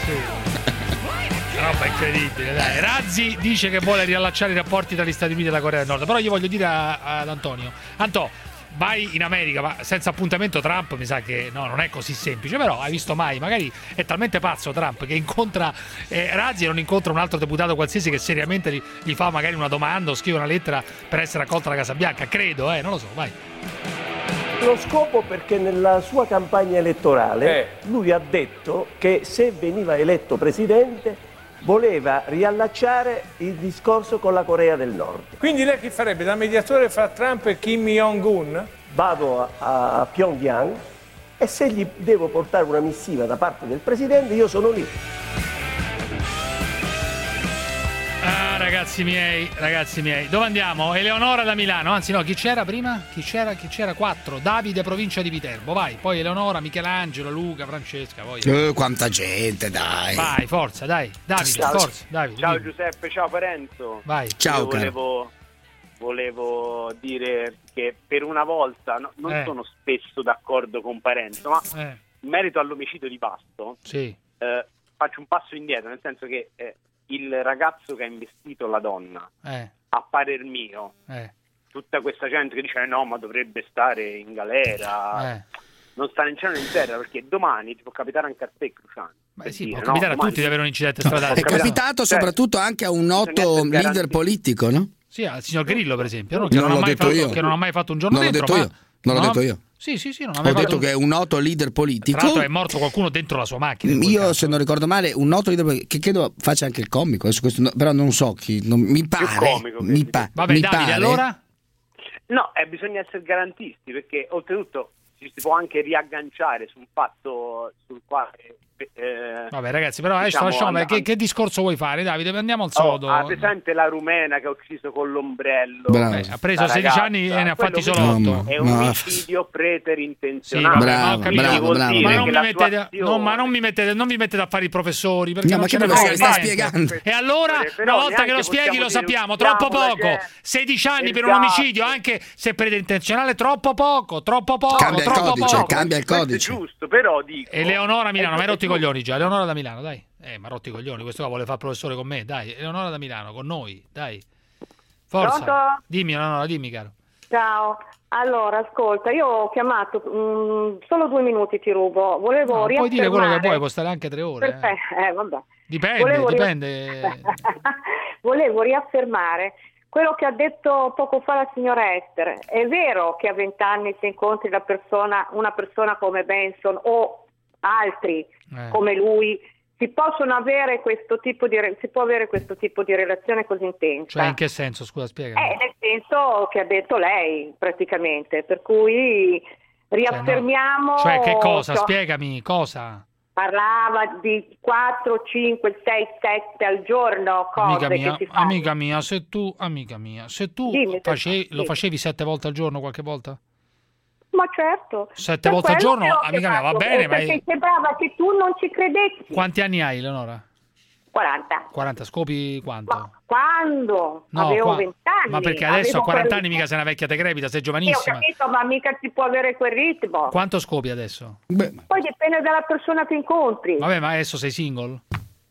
Roba incredibile, dai. Razzi dice che vuole riallacciare i rapporti tra gli Stati Uniti e la Corea del Nord. Però io voglio dire a- ad Antonio, Anto, vai in America, ma senza appuntamento Trump mi sa che no, non è così semplice. Però hai visto mai, magari è talmente pazzo Trump che incontra eh, Razzi e non incontra un altro deputato qualsiasi che seriamente gli, gli fa magari una domanda o scrive una lettera per essere accolta alla Casa Bianca. Credo, eh, non lo so, vai. Lo scopo perché nella sua campagna elettorale Eh. lui ha detto che se veniva eletto presidente voleva riallacciare il discorso con la Corea del Nord. Quindi lei che farebbe da mediatore fra Trump e Kim Jong-un? Vado a, a Pyongyang e se gli devo portare una missiva da parte del presidente io sono lì. Ah, ragazzi miei, ragazzi miei, dove andiamo? Eleonora da Milano, anzi no, chi c'era prima? Chi c'era? Chi c'era? Quattro. Davide, provincia di Viterbo, vai. Poi Eleonora, Michelangelo, Luca, Francesca, poi. Eh, quanta gente, dai. Vai, forza, dai. Davide, Ciao. forza, Davide. Ciao dimmi. Giuseppe, ciao Parenzo. Vai. Ciao, Io volevo, volevo dire che per una volta no, non Eh. sono spesso d'accordo con Parenzo, ma Eh, in merito all'omicidio di Vasto sì. eh, faccio un passo indietro, nel senso che eh, il ragazzo che ha investito la donna, Eh, a parer mio, eh, tutta questa gente che dice eh, no, ma dovrebbe stare in galera, eh. non sta né in cielo né in terra, perché domani ti può capitare anche a te, Cruciani. Beh per sì, dire, può no? capitare a Domani- tutti di avere un incidente È stradale. capitato Cioè, soprattutto anche a un noto bisogna essere leader garantiti. politico, no? Sì, al signor Grillo, per esempio, no? Che, Non non ha l'ho mai detto fatto, io. che non ha mai fatto un giorno Non l'ho dentro, detto ma... io. Non l'ho no? detto io. Sì, sì, sì, non ha mai Ho fatto... detto che è un noto leader Tra politico. l'altro è morto qualcuno dentro la sua macchina. in quel Io, caso. se non ricordo male, un noto leader politico, che credo faccia anche il comico. Adesso questo no- però non so chi. non- mi pare. comico, mi credo. pa- Vabbè, mi Davide, pare. allora? No, eh, bisogna essere garantisti, perché oltretutto ci si può anche riagganciare su un fatto sul quale... eh, Vabbè, ragazzi, però adesso diciamo, lasciamo... and- che, che discorso vuoi fare, Davide? Andiamo al Oh, sodo. ha presente la rumena che ha ucciso con l'ombrello? Bravo. Beh, ha preso la sedici ragazza? anni e ne ha Quello fatti solo quindi otto. È un Ma- omicidio Sì, preterintenzionato. vabbè, Bravo, ma ho capito. bravo, Vuol bravo. dire Ma che non, mi la mettete, situazione- no, ma non mi mettete, non mi mettete a fare i professori, perché No, non ma ce che ne professore? frega Sta niente. spiegando. E allora, Però una volta che lo neanche spieghi lo possiamo dire, sappiamo, troppo uccidiamo la poco. gente. sedici anni per un Esatto. omicidio, anche se preterintenzionale, troppo poco, troppo poco, Cambia il troppo codice, poco. cambia il Questo codice. è giusto, però dico... Eleonora Milano, mi hai rotto i È giusto. coglioni già. Eleonora da Milano, dai. Eh, ma rotti i coglioni, questo qua vuole fare professore con me, dai. Eleonora da Milano, con noi, dai. Forza. Pronto? Dimmi, Eleonora, dimmi, caro. Ciao, allora ascolta, io ho chiamato, mh, solo due minuti ti rubo, volevo No, puoi dire quello che riaffermare... vuoi, può stare anche tre ore. eh. Perfetto, eh, vabbè. Dipende, Volevo ri- dipende. Volevo riaffermare quello che ha detto poco fa la signora Esther. È vero che a vent'anni se incontri la persona, una persona come Benson o altri Eh. come lui, si possono avere questo tipo di re- si può avere questo tipo di relazione così intensa. Cioè, in che senso? Scusa, spiegami. Eh, nel senso che ha detto lei, praticamente, per cui riaffermiamo... Cioè, che cosa? ciò- Spiegami, cosa? Parlava di quattro, cinque, sei, sette al giorno, cose Amica mia, che si fanno. amica mia, se tu, amica mia, se tu Dimmi, se- face- lo sì. facevi sette volte al giorno qualche volta? Ma certo. Sette Per volte al quello giorno, che ho amica mia, va chiamato, bene, eh, ma perché sembrava che tu non ci credessi. quanti anni hai, Eleonora? quaranta. quaranta, scopi quanto? Quando No, avevo qua- vent'anni. Ma perché adesso a avevo quaranta quel- anni mica sei una vecchia decrepita, sei Sì, ho giovanissima. capito, ma mica si può avere quel ritmo. Quanto scopi adesso? Poi dipende dalla persona che incontri. Vabbè, ma adesso sei single?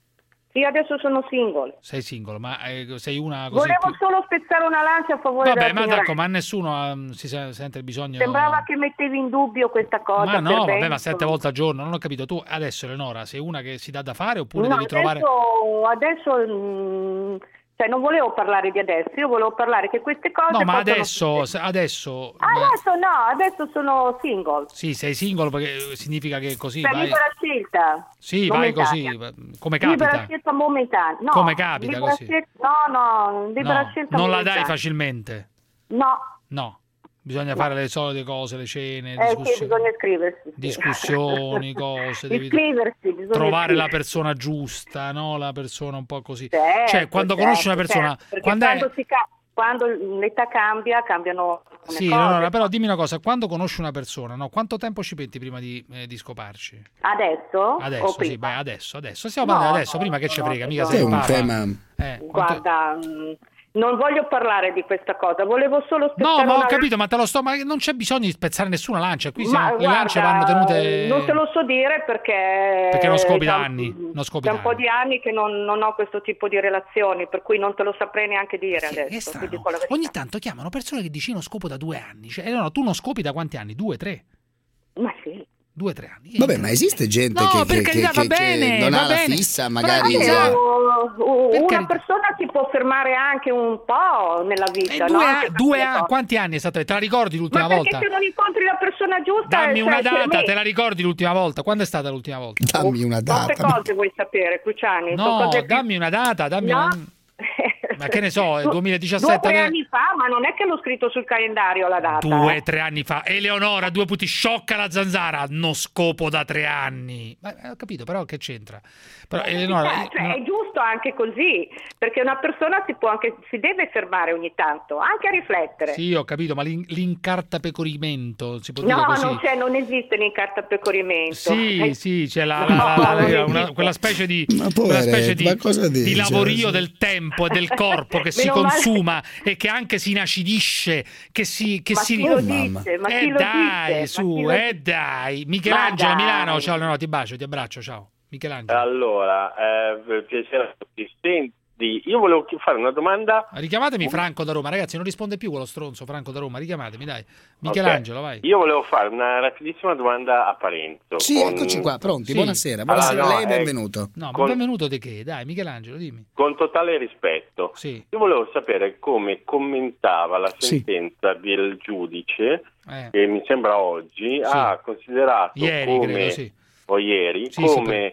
Sì, adesso sono single. Sei single, ma eh, sei una così Volevo più... solo spezzare una lancia a favore Vabbè, della ma signora. Dacco, ma nessuno um, si se- sente il bisogno... Sembrava che mettevi in dubbio questa cosa. Ma no, per vabbè, Benson. ma sette volte al giorno, non ho capito. Tu adesso, Eleonora, sei una che si dà da fare oppure No, devi trovare... adesso, adesso mh, cioè non volevo parlare di adesso, io volevo parlare che queste cose No, ma possono- adesso, se- adesso... beh, Adesso no, adesso sono single. sì, sei single perché significa che così Cioè, vai... libera scelta. Sì, vai momentanea. così, come Libera capita. scelta momentanea. No, Come capita, libera così. scelta- no, no, libera No, scelta non la momentanea. dai facilmente. No, No, bisogna fare le solite cose, le cene, eh, sì, discussioni, bisogna iscriversi. sì. discussioni cose, devi Iscriversi, bisogna trovare la iscriversi. persona giusta, no? La persona un po' così. Certo, Cioè, quando certo, conosci una persona, certo, perché quando è... quando, si ca- quando l'età cambia, cambiano alcune Sì, cose. Eleonora, però dimmi una cosa, quando conosci una persona, no? Quanto tempo ci metti prima di, eh, di scoparci? Adesso? o Adesso, prima? sì, beh, adesso, adesso. Stiamo No, parlando adesso, no, prima che no, ci no, frega, mica no. sei È il un Papa. tema- Eh, quanto- Guarda, mh, non voglio parlare di questa cosa, volevo solo No, spezzare ma ho una- capito, ma te lo sto, ma non c'è bisogno di spezzare nessuna lancia, qui Ma siamo- le guarda, lance vanno tenute... non te lo so dire perché... Perché non scopi da da- anni, non scopi Da da un po' di anni che non, non ho questo tipo di relazioni, per cui non te lo saprei neanche dire adesso. ti dico la verità. Ogni tanto chiamano persone che dici non scopo da due anni. Cioè, no, no, tu non scopi da quanti anni? Due, tre? Ma sì. Due, tre anni. Vabbè, ma esiste gente No, che, per che, carità, che- va che bene, non va ha la bene. fissa, magari... Però, Uh, Per una carità. persona si può fermare anche un po' nella vita, Eh, no? due, Che a- fa due delle anni, cose. quanti anni è stato? Te la ricordi l'ultima Ma perché volta? se non incontri la persona giusta... Dammi cioè, una se- data, me- te la ricordi l'ultima volta? Quando è stata l'ultima volta? Dammi una Quante data. cose vuoi sapere, Cruciani? Sono No, cose più- dammi una data, dammi No. una... Ma che ne so, è Due- duemiladiciassette... Due o tre anni fa, ma non è che l'ho scritto sul calendario la data. Due, eh. tre anni fa. Eleonora, due puti, sciocca la zanzara. Non scopo da tre anni. Ma eh, ho capito, però che c'entra? Però, Eleonora, Eh, cioè, no. è giusto anche così, perché una persona si può anche si deve fermare ogni tanto, anche a riflettere. Sì, ho capito, ma l'in- l'incartapecorimento, si può dire No, così? non c'è, non esiste l'incartapecorimento. Sì, Eh, sì, c'è la, No, la- la- la- non una- esiste. quella specie di, Ma quella specie poveretto, di, ma cosa di dice? lavorio del tempo e del corpo che si Meno male- consuma e che anche si inacidisce, che si... Che Ma si... chi lo Oh, dice? mamma. Ma eh chi lo dai, dice? Ma su, chi lo eh dice? dai. Michelangelo, Ma dai. Milano, ciao, no, no, ti bacio, ti abbraccio, ciao. Michelangelo. Allora, eh, per piacere, senti, io volevo chi- fare una domanda. Richiamatemi Franco da Roma, ragazzi, non risponde più quello stronzo Franco da Roma, richiamatemi, dai. Michelangelo, Ok. vai. Io volevo fare una rapidissima domanda a Parenzo. Sì, con- eccoci qua, pronti. Sì. Buonasera, buonasera Allora, a lei, no, eh, benvenuto. No, ma Con- benvenuto di che? Dai, Michelangelo, dimmi. Con totale rispetto, Sì. io volevo sapere come commentava la Sì. sentenza del giudice, Eh. che mi sembra oggi ha considerato Ieri, come, credo, sì. o ieri, Sì, sì, come,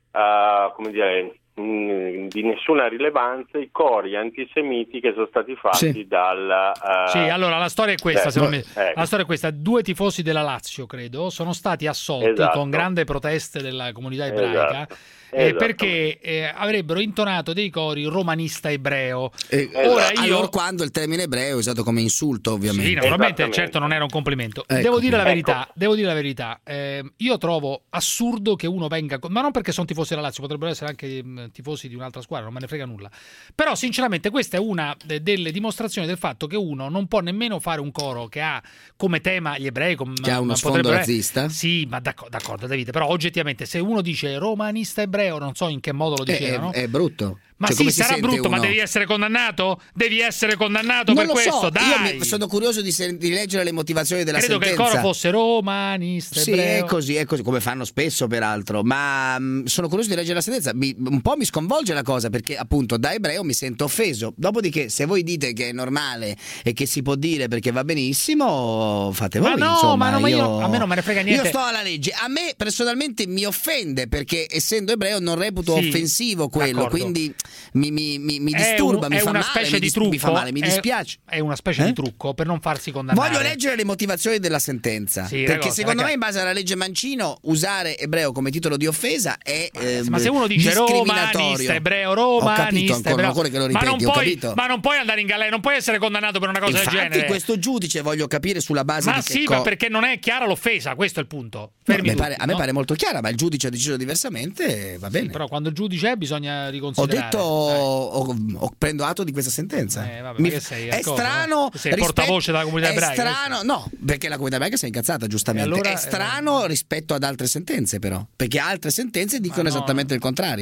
ah, come dire, mh, di nessuna rilevanza i cori antisemiti che sono stati fatti Sì. dal... ah, Sì, allora la storia è questa, eh, secondo me. ecco. La storia è questa: due tifosi della Lazio, credo, sono stati assolti Esatto. con grande proteste della comunità ebraica. Esatto. eh, Esatto. perché eh, avrebbero intonato dei cori romanista ebreo. Eh, Ora io allora, quando il termine ebreo è usato come insulto, ovviamente. Sì, naturalmente, Esattamente. certo non era un complimento. Ecco. Devo dire la Ecco. verità, devo dire la verità. eh, io trovo assurdo che uno venga, ma non perché sono tifosi della Lazio, potrebbero essere anche mh, tifosi di un'altra squadra, non me ne frega nulla. Però sinceramente questa è una de- delle dimostrazioni del fatto che uno non può nemmeno fare un coro che ha come tema gli ebrei, com- Che ha uno ma sfondo potrebbero- razzista? Sì, ma d'acc- d'accordo Davide, però oggettivamente se uno dice romanista ebreo, non so in che modo lo Eh, diceva, è, no? è brutto. Ma Cioè, sì, come si sarà sente brutto, ma uno? devi essere condannato? Devi essere condannato Non per lo questo, so, dai! io mi- sono curioso di, se- di leggere le motivazioni della Credo che il sentenza. coro fosse romanista, Sì, ebreo. è così, è così, come fanno spesso peraltro, ma mh, sono curioso di leggere la sentenza. Mi- un po' mi sconvolge la cosa perché appunto da ebreo mi sento offeso. Dopodiché se voi dite che è normale e che si può dire perché va benissimo, fate voi. Ma no, insomma, ma no, ma io- io, a me non me ne frega niente. Io sto alla legge. A me personalmente mi offende perché essendo ebreo non reputo Sì, offensivo quello, d'accordo. quindi mi, mi- mi- mi È disturba, un- mi è fa una male, specie mi, di dis- trucco, mi fa male, mi è- dispiace. È una specie Eh? di trucco per non farsi condannare. Voglio leggere le motivazioni della sentenza. Sì, perché ragazzi, secondo ragazzi. me, in base alla legge Mancino, usare ebreo come titolo di offesa è eh, Ma se uno dice discriminatorio. romanista, ebreo, Ho capito romanista, ancora, ebreo, ancora che lo ma, ripeti, non ho puoi, capito. ma non puoi andare in galera, non puoi essere condannato per una cosa Infatti, del genere. questo giudice voglio capire sulla base Ma di sì, che ma co- perché non è chiara l'offesa, questo è il punto. No, Fermi a me tutti, pare, a me no? pare molto chiara, ma il giudice ha deciso diversamente, va bene. Però quando il giudice è bisogna Ho riconsiderare. detto, ho, ho- prendo atto di questa sentenza. Eh, vabbè, Mi- ma che sei, è d'accordo, strano. no? Sei il rispetto- portavoce della comunità è ebraica, strano, no, perché la comunità ebraica si è incazzata, giustamente. E allora, è strano rispetto ad altre sentenze, però. Perché altre sentenze dicono no, esattamente il contrario. Eh,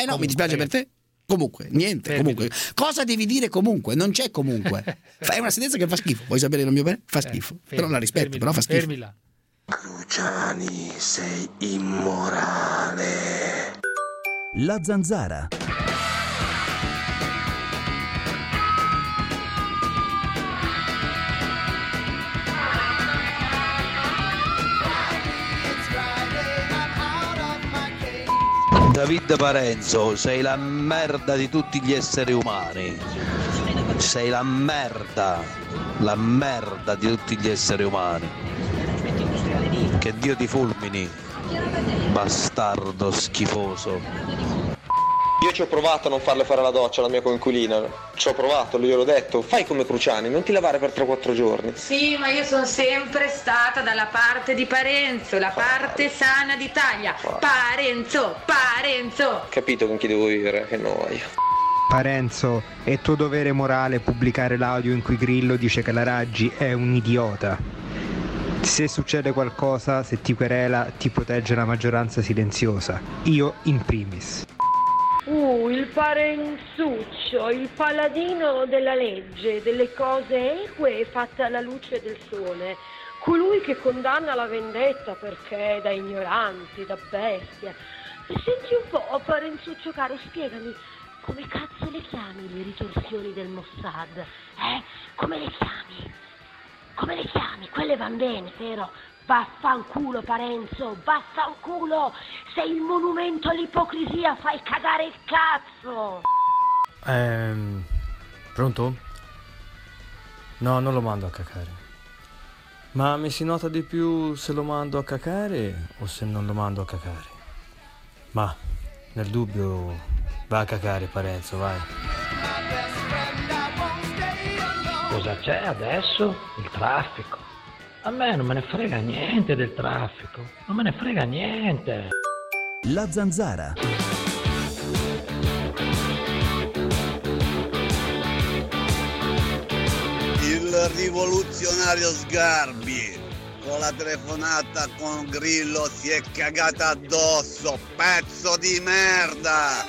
Eh no, mi dispiace per te. Comunque, niente, Fermila. comunque. Cosa devi dire comunque? Non c'è comunque. È una sentenza che fa schifo. Vuoi sapere il mio bene? Fa schifo. Fermi, Però la rispetto, fermila, però fa schifo. fermila. Cruciani, sei immorale. La zanzara. David Parenzo, sei la merda di tutti gli esseri umani. Sei la merda, la merda di tutti gli esseri umani. Che Dio ti fulmini, bastardo schifoso. Io ci ho provato a non farle fare la doccia alla mia coinquilina, ci ho provato, gliel'ho detto, fai come Cruciani, non ti lavare per tre quattro giorni. Sì, ma io sono sempre stata dalla parte di Parenzo, la parte sana d'Italia. Parenzo, Parenzo! Capito con chi devo vivere, che noia. Parenzo, è tuo dovere morale pubblicare l'audio in cui Grillo dice che la Raggi è un idiota. Se succede qualcosa, se ti querela, ti protegge la maggioranza silenziosa. Io in primis. Uh, il Parenzuccio, il paladino della legge, delle cose eque fatte alla luce del sole. Colui che condanna la vendetta perché è da ignoranti, da bestie. E senti un po', Parenzuccio caro, spiegami, come cazzo le chiami le ritorsioni del Mossad? Eh? Come le chiami? Come le chiami? Quelle van bene, vero? Vaffanculo Parenzo, vaffanculo! Sei il monumento all'ipocrisia, fai cagare il cazzo! Ehm... Pronto? No, non lo mando a cacare. Ma mi si nota di più se lo mando a cacare o se non lo mando a cacare? Ma, nel dubbio, va a cacare Parenzo, vai. Cosa c'è adesso? Il traffico. A me non me ne frega niente del traffico, non me ne frega niente. La zanzara. Il rivoluzionario Sgarbi con la telefonata con Grillo si è cagata addosso, pezzo di merda!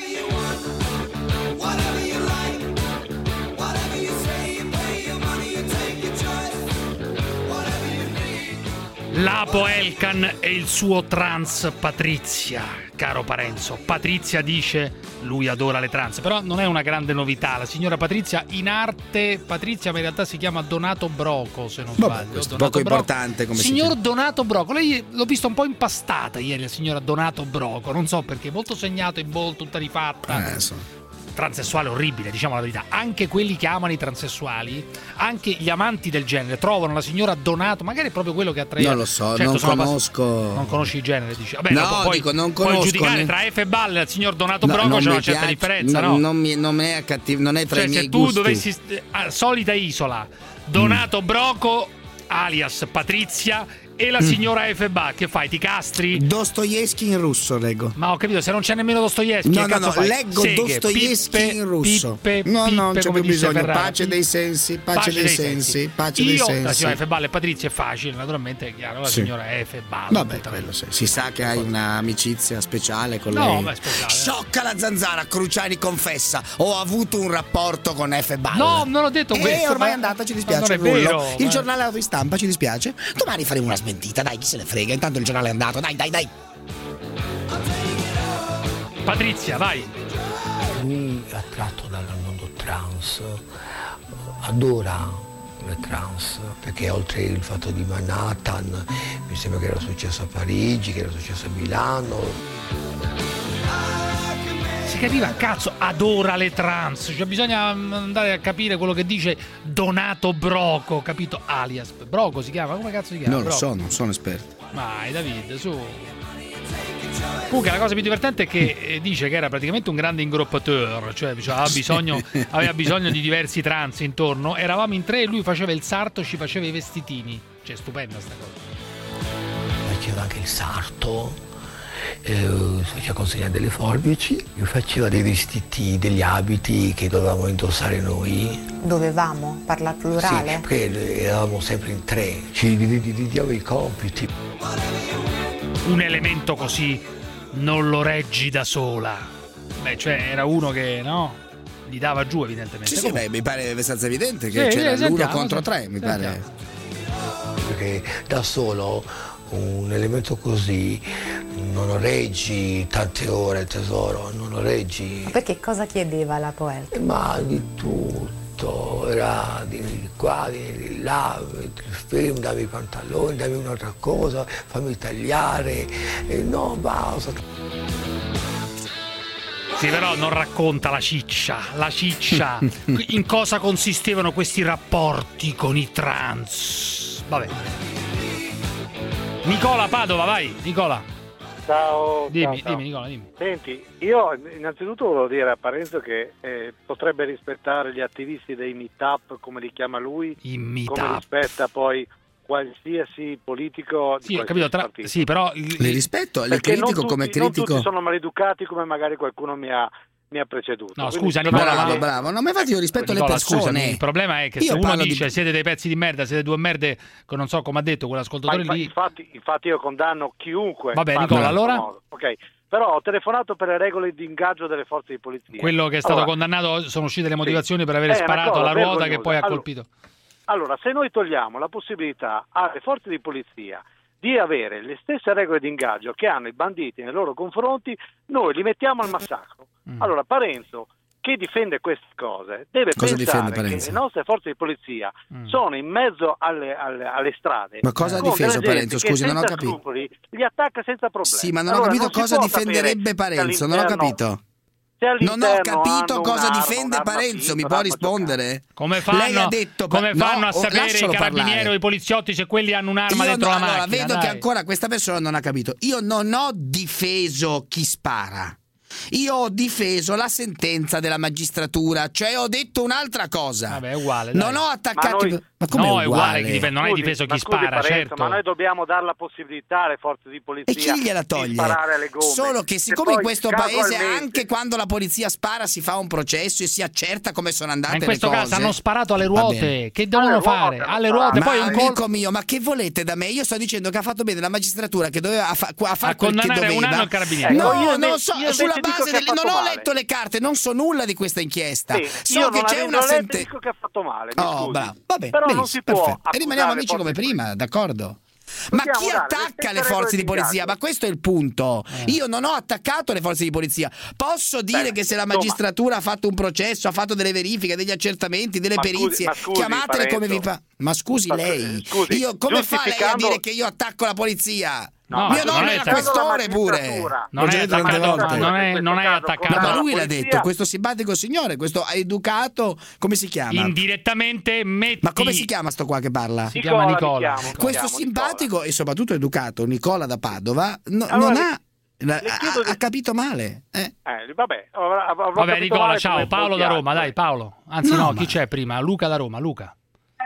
Lapo Elkan e il suo trans Patrizia, caro Parenzo. Patrizia dice lui adora le trans, però non è una grande novità. La signora Patrizia, in arte Patrizia, ma in realtà si chiama Donato Broco, se non Vabbè, sbaglio. questo Donato poco Broco. importante come Signor si Donato Broco, lei l'ho vista un po' impastata ieri, la signora Donato Broco, non so perché, molto segnato in volto, tutta rifatta. Eh, so. Transessuale orribile, diciamo la verità. Anche quelli che amano i transessuali, anche gli amanti del genere, trovano la signora Donato, magari è proprio quello che attrae. Non lo so, certo, non sono conosco. pass- non conosci il genere, dici. Vabbè, No, dopo poi dico, non puoi conosco, giudicare né- tra F e Balle e il signor Donato No, Broco non c'è mi una certa piace, differenza, no, no? Non, mi, non è cattivo, non è tra Cioè, i miei se tu gusti. dovessi ah, solita isola, Donato Mm. Broco alias Patrizia e la signora F. Ba, che fai? Ti castri? Dostoevsky in russo leggo. Ma ho capito, se non c'è nemmeno Dostoevsky, No, che no, cazzo no, fai? leggo Seghe, Dostoevsky pippe, in russo. Pippe, No, no, non pippe, c'è come più disse bisogno. Ferrara. Pace dei sensi, pace dei sensi, pace dei Io, la sensi. signora F. Balle e Patrizia è facile, naturalmente è chiaro, la Sì. signora F. Balle. Vabbè, quello sì. Si sa che hai un'amicizia speciale con No, lei. ma è speciale. Sciocca la zanzara, Cruciani confessa. Ho avuto un rapporto con F. Balle. No, non ho detto Eh, questo. ormai ma- è andata, ci ma dispiace. non è Rullo. vero. Il ma- giornale di stampa, ci dispiace. Domani faremo una smentita, dai, chi se ne frega. Intanto il giornale è andato, dai, dai, dai. Patrizia, vai. Lui è attratto dal mondo trans, adora le trans, perché oltre il fatto di Manhattan, mi sembra che era successo a Parigi, che era successo a Milano. Si capiva, cazzo, adora le trans. Cioè, bisogna andare a capire quello che dice Donato Broco, capito? Alias Broco si chiama? Come cazzo si chiama? Non lo Broco. so, non sono esperto. Vai, David, su. Comunque la cosa più divertente è che eh, dice che era praticamente un grande ingroppatore, cioè, cioè aveva, bisogno, aveva bisogno di diversi trans intorno. Eravamo in tre e lui faceva il sarto, ci faceva i vestitini. Cioè, stupenda sta cosa. Faceva anche il sarto, eh, faceva consegnare delle forbici, faceva dei vestiti, degli abiti che dovevamo indossare noi. Dovevamo parlare plurale? Sì, perché eravamo sempre in tre, ci dividiamo i compiti. Un elemento così non lo reggi da sola. Beh, cioè era uno che, no? Gli dava giù evidentemente. Sì, sì, beh, mi pare abbastanza evidente che sì, c'era l'uno contro tre, mi pare. Perché da solo un elemento così non lo reggi tante ore, tesoro, non lo reggi. Perché cosa chiedeva la Poeltra? Ma di tutto, era di qua, di là, il film, dammi i pantaloni, dammi un'altra cosa, fammi tagliare, e no, basta. Sì, però non racconta la ciccia, la ciccia, in cosa consistevano questi rapporti con i trans. Vabbè. Nicola Padova, vai, Nicola. Ciao. Dimmi, ciao, ciao. dimmi, Nicola, dimmi. Senti, io innanzitutto volevo dire a Parenzo che eh, potrebbe rispettare gli attivisti dei meetup, come li chiama lui, I meetup. come rispetta poi qualsiasi politico di sì, ho capito, tra... sì, però li rispetto, li perché critico non tutti, come critico. Non tutti sono maleducati come magari qualcuno mi ha, mi ha preceduto. No, Quindi, scusa Nicola, bravo, ma... bravo. No, ma infatti io rispetto Nicola, le persone. Scusami, il problema è che io se uno dice di... siete dei pezzi di merda, siete due merde, non so come ha detto quell'ascoltatore ma, lì. Infatti, infatti io condanno chiunque. Vabbè, Nicola, allora? Ok. Però ho telefonato per le regole di ingaggio delle forze di polizia. Quello che è stato allora, condannato, sono uscite le motivazioni sì, per aver sparato alla ruota che poi ha allora, colpito. Allora, se noi togliamo la possibilità alle forze di polizia di avere le stesse regole di ingaggio che hanno i banditi nei loro confronti, noi li mettiamo al massacro. Mm. Allora, Parenzo, che difende queste cose, deve cosa pensare difende, che le nostre forze di polizia mm. sono in mezzo alle, alle, alle strade. Ma cosa ha difeso Parenzo? Scusi, non ho capito. Scrupoli, li attacca senza problemi. Sì, ma non allora, ho capito non cosa difenderebbe Parenzo, non ho capito. Non ho capito cosa difende Parenzo, mi può rispondere? Come fanno, Lei ha detto, come fanno no, a sapere i carabinieri o i poliziotti se quelli hanno un'arma io dentro no, la allora, macchina? Vedo dai. che ancora questa persona non ha capito. Io non ho difeso chi spara. Io ho difeso la sentenza della magistratura, cioè ho detto un'altra cosa. Vabbè, è uguale. Non dai. ho attaccato. Ma, noi... ma come no, è uguale? Che difende, non hai difeso chi scusi, spara, Parenzo, certo. Ma noi dobbiamo dare la possibilità alle forze di polizia e chi gliela toglie? di sparare alle gomme. Solo che siccome che in questo paese casualmente... anche quando la polizia spara si fa un processo e si accerta come sono andate ma in questo le caso cose. hanno sparato alle ruote, che devono alle fare? ruote, alle ruote, ma poi un amico col... mio, ma che volete da me? Io sto dicendo che ha fatto bene la magistratura che doveva fa- a fare a quel che condannare doveva. un anno al carabiniere. No, ecco, io non invece, so, io sulla dico base che ha delle, non ho male. letto le carte, non so nulla di questa inchiesta. Sì, so io che non c'è una sentenza. sentenza. Dico che ha fatto male. Mi Oh, scusi. bravo. Vabbè, però benissimo, non si può perfetto. E rimaniamo amici accusare come forze di prima, d'accordo? Ma Dobbiamo chi dare le attacca stesse le forze regole di di polizia? ingaggio. Ma questo è il punto. Io non ho attaccato le forze di polizia. Posso dire Beh, che se la insomma, magistratura ha fatto un processo, ha fatto delle verifiche, degli accertamenti, delle Ma scusi, perizie, ma scusi, chiamatele come vi Parenzo. fa. Ma scusi Ma lei, scusi, io come fa lei a giustificando- dire che io attacco la polizia? No, Mio non nonno è era attaccato questore la pure. magistratura. Non è Tante attaccato, volte. non è, non è caso, attaccato. No, ma lui l'ha polizia- detto, questo simpatico signore, questo educato, come si chiama? Indirettamente metti... Ma come si chiama sto qua che parla? Si chiama Nicola. mi chiamo, mi Questo chiamo simpatico e soprattutto educato Nicola da Padova no- Allora, non ha, la- le ha, chiedo di- ha capito male. Eh. Eh, vabbè, avrà- avrò Vabbè capito Nicola, male ciao, come Paolo molti da Roma, altri. dai Paolo. Anzi No, no, ma- chi c'è prima? Luca da Roma, Luca.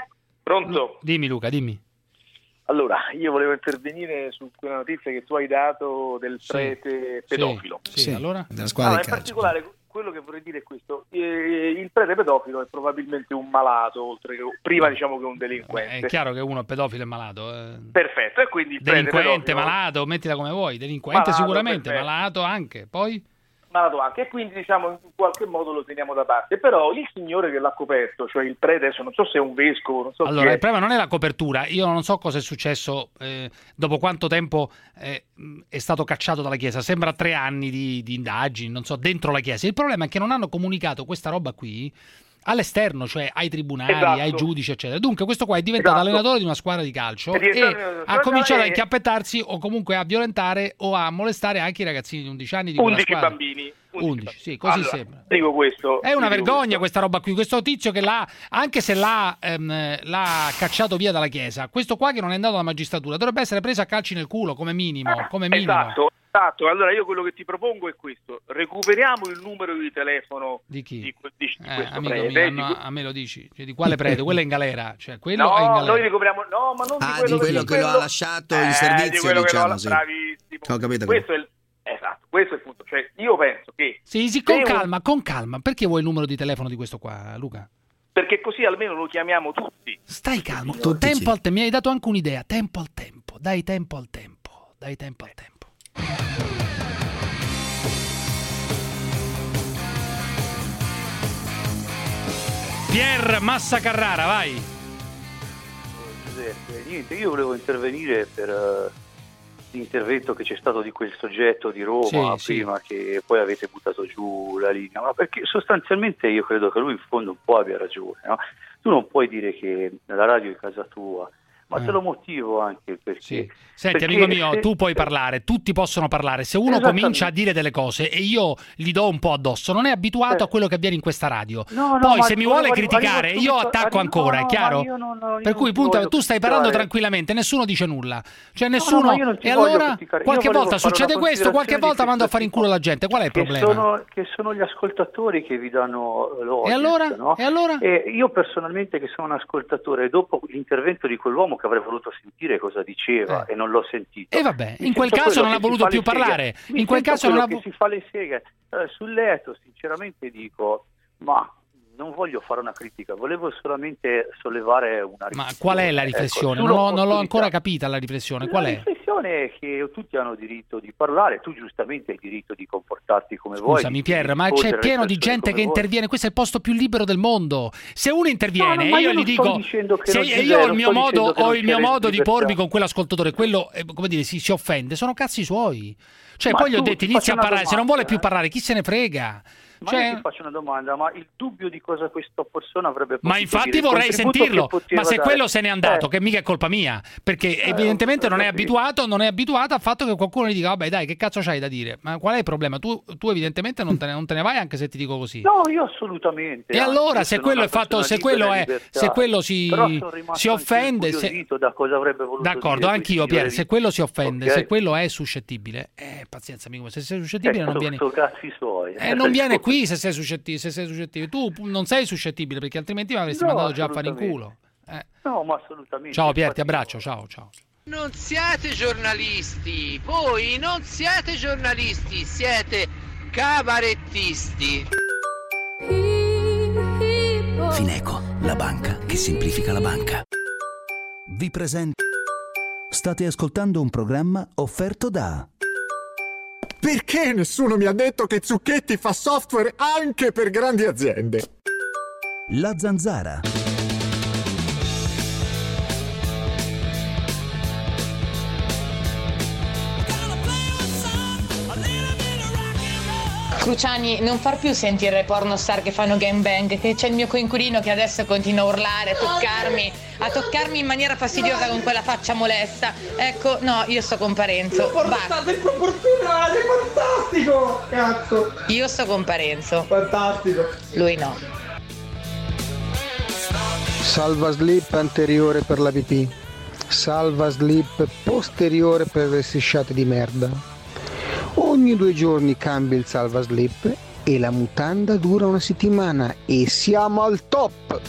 Pronto? Dimmi Luca, dimmi. Allora, io volevo intervenire su quella notizia che tu hai dato del Sì. prete pedofilo. Sì, sì, allora? Della squadra Allora, di in calcio. particolare quello che vorrei dire è questo: eh, il prete pedofilo è probabilmente un malato, oltre che prima diciamo che un delinquente. È chiaro che uno è pedofilo e malato. eh. Perfetto, e quindi il prete Delinquente, pedofilo- malato, mettila come vuoi. Delinquente Malato, sicuramente, perfetto. malato anche. Poi? malato anche, e quindi diciamo in qualche modo lo teniamo da parte. Però il signore che l'ha coperto, cioè il prete, adesso non so se è un vescovo, non so chi Allora, è. il problema non è la copertura. Io non so cosa è successo, eh, dopo quanto tempo eh, è stato cacciato dalla Chiesa. Sembra tre anni di, di indagini, non so, dentro la Chiesa. Il problema è che non hanno comunicato questa roba qui all'esterno, cioè ai tribunali, Esatto. ai giudici, eccetera. Dunque questo qua è diventato Esatto. allenatore di una squadra di calcio È e diventato- ha cominciato a e- inchiappettarsi o comunque a violentare o a molestare anche i ragazzini di undici anni di quella undici squadra. bambini. undici, sì, così Allora, sembra. Dico questo. È una dico vergogna questo. questa roba qui, questo tizio che l'ha, anche se l'ha, ehm, l'ha cacciato via dalla Chiesa, questo qua che non è andato alla magistratura dovrebbe essere preso a calci nel culo come minimo, come minimo. Esatto, esatto. Allora io quello che ti propongo è questo: recuperiamo il numero di telefono di chi? Di, di, di Eh, questo amico prete. mio, di no, que- a me lo dici, cioè, di quale prete? Quello è in galera, cioè quello no, è in galera. noi recuperiamo, no, ma non Ah, di quello, di quello di che lo ha quello- lasciato eh, in di servizio, quello che lo diciamo, ha- sì. bravissimo. Ho capito. Questo è il, esatto, questo è il punto. Cioè, io penso che Sì, sì, con se un- calma, con calma. Perché vuoi il numero di telefono di questo qua, Luca? perché così almeno lo chiamiamo tutti. Stai calmo, Tutti tempo sì. al tempo, mi hai dato anche un'idea, tempo al tempo, dai tempo al tempo, dai tempo al tempo. Pier Massa Carrara, vai. Giuseppe, niente, io volevo intervenire per uh, l'intervento che c'è stato di quel soggetto di Roma Sì, prima, sì. che poi avete buttato giù la linea, ma perché sostanzialmente io credo che lui in fondo un po' abbia ragione, no? Tu non puoi dire che la radio è casa tua, ma Eh. te lo motivo anche perché... Sì. Senti, perché amico mio, se- tu puoi parlare, tutti possono parlare. Se uno Esattamente. comincia a dire delle cose e io gli do un po' addosso, non è abituato a quello che avviene in questa radio. No, no, Poi ma se mi arrivo- vuole arrivo- criticare, arrivo io subito- attacco arrivo- ancora, no, è no, chiaro? ma io non- io Per non cui ti punta, voglio tu stai parlando criticare. tranquillamente, nessuno dice nulla. Cioè No, nessuno. no, ma io non ti e voglio allora criticare. Io qualche volevo volta fare succede una questo, qualche considerazione volta di mando a questo fare in culo la gente. Qual è il che problema? sono, che sono gli ascoltatori che vi danno l'audience, E allora? no? E allora? E io personalmente, che sono un ascoltatore, dopo l'intervento di quell'uomo che avrei voluto sentire cosa diceva e non l'ho sentito, E vabbè, mi in quel sento caso quello non ha che si voluto fa più le seghe. parlare. Mi In quel sento caso non quello ha che vo- si fa le seghe. Eh, sul letto sinceramente dico, ma non voglio fare una critica, volevo solamente sollevare una riflessione. Ma qual è la Ecco, riflessione? non, l'ho, non l'ho sull'opportunità. ancora capita la riflessione. Qual La è? riflessione è che tutti hanno diritto di parlare, tu giustamente hai diritto di comportarti come vuoi. Scusami di- Pier, di ma c'è rispondere alle pieno di persone gente come che vuoi. interviene, questo è il posto più libero del mondo. Se uno interviene No, no, e ma io io gli non sto dico dicendo che se non c'è io ho il zero, mio sto modo dicendo che ho non il mio c'è modo di libertà. pormi con quell'ascoltatore, quello eh, come dire, si, si offende, sono cazzi suoi. Cioè Ma poi gli ho tu, detto ti inizia a faccio una parlare, se non vuole domanda, più eh. parlare, chi se ne frega? Ma Cioè- io ti faccio una domanda, ma il dubbio di cosa questa persona avrebbe potuto Ma infatti dire, il vorrei contributo sentirlo, che poteva ma se dare- quello se n'è andato, Eh, che mica è colpa mia, perché Eh, evidentemente ho non è capito. abituato, non è abituato al fatto che qualcuno gli dica vabbè dai, che cazzo c'hai da dire? Ma qual è il problema? Tu, tu evidentemente non te, ne, non te ne vai anche se ti dico così. No, io assolutamente. E anzi, allora io se sono quello una è fatto, persona se libera quello e è, libertà. se quello si, Però sono rimasto si offende, anche se, incuriosito da cosa avrebbe voluto d'accordo, dire anch'io questi Pier, signori se di- quello si offende, Ok? se quello è suscettibile, eh, pazienza amico, se sei suscettibile Eh, non so- vieni. so cazzi suoi. E non viene qui se sei suscettibile, se sei suscettibile. Tu non sei suscettibile perché altrimenti mi avresti No, mandato già a fare in assolutamente. culo. Eh. No, ma assolutamente. Ciao Pier, ti abbraccio, ciao, ciao. Non siete giornalisti, voi non siete giornalisti, siete cabarettisti. Fineco, la banca che semplifica la banca. Vi presenta. State ascoltando un programma offerto da. Perché nessuno mi ha detto che Zucchetti fa software anche per grandi aziende? La Zanzara. Cruciani, non far più sentire pornostar che fanno gangbang, che c'è il mio coinquilino che adesso continua a urlare, a toccarmi, a toccarmi in maniera fastidiosa con quella faccia molesta. Ecco, no, io sto con Parenzo. Pornostar del proporzionale, fantastico! Cazzo! Io sto con Parenzo. Fantastico! Lui no. Salva slip anteriore per la pipì. Salva slip posteriore per le strisciate di merda. Ogni due giorni cambia il salva slip e la mutanda dura una settimana e siamo al top!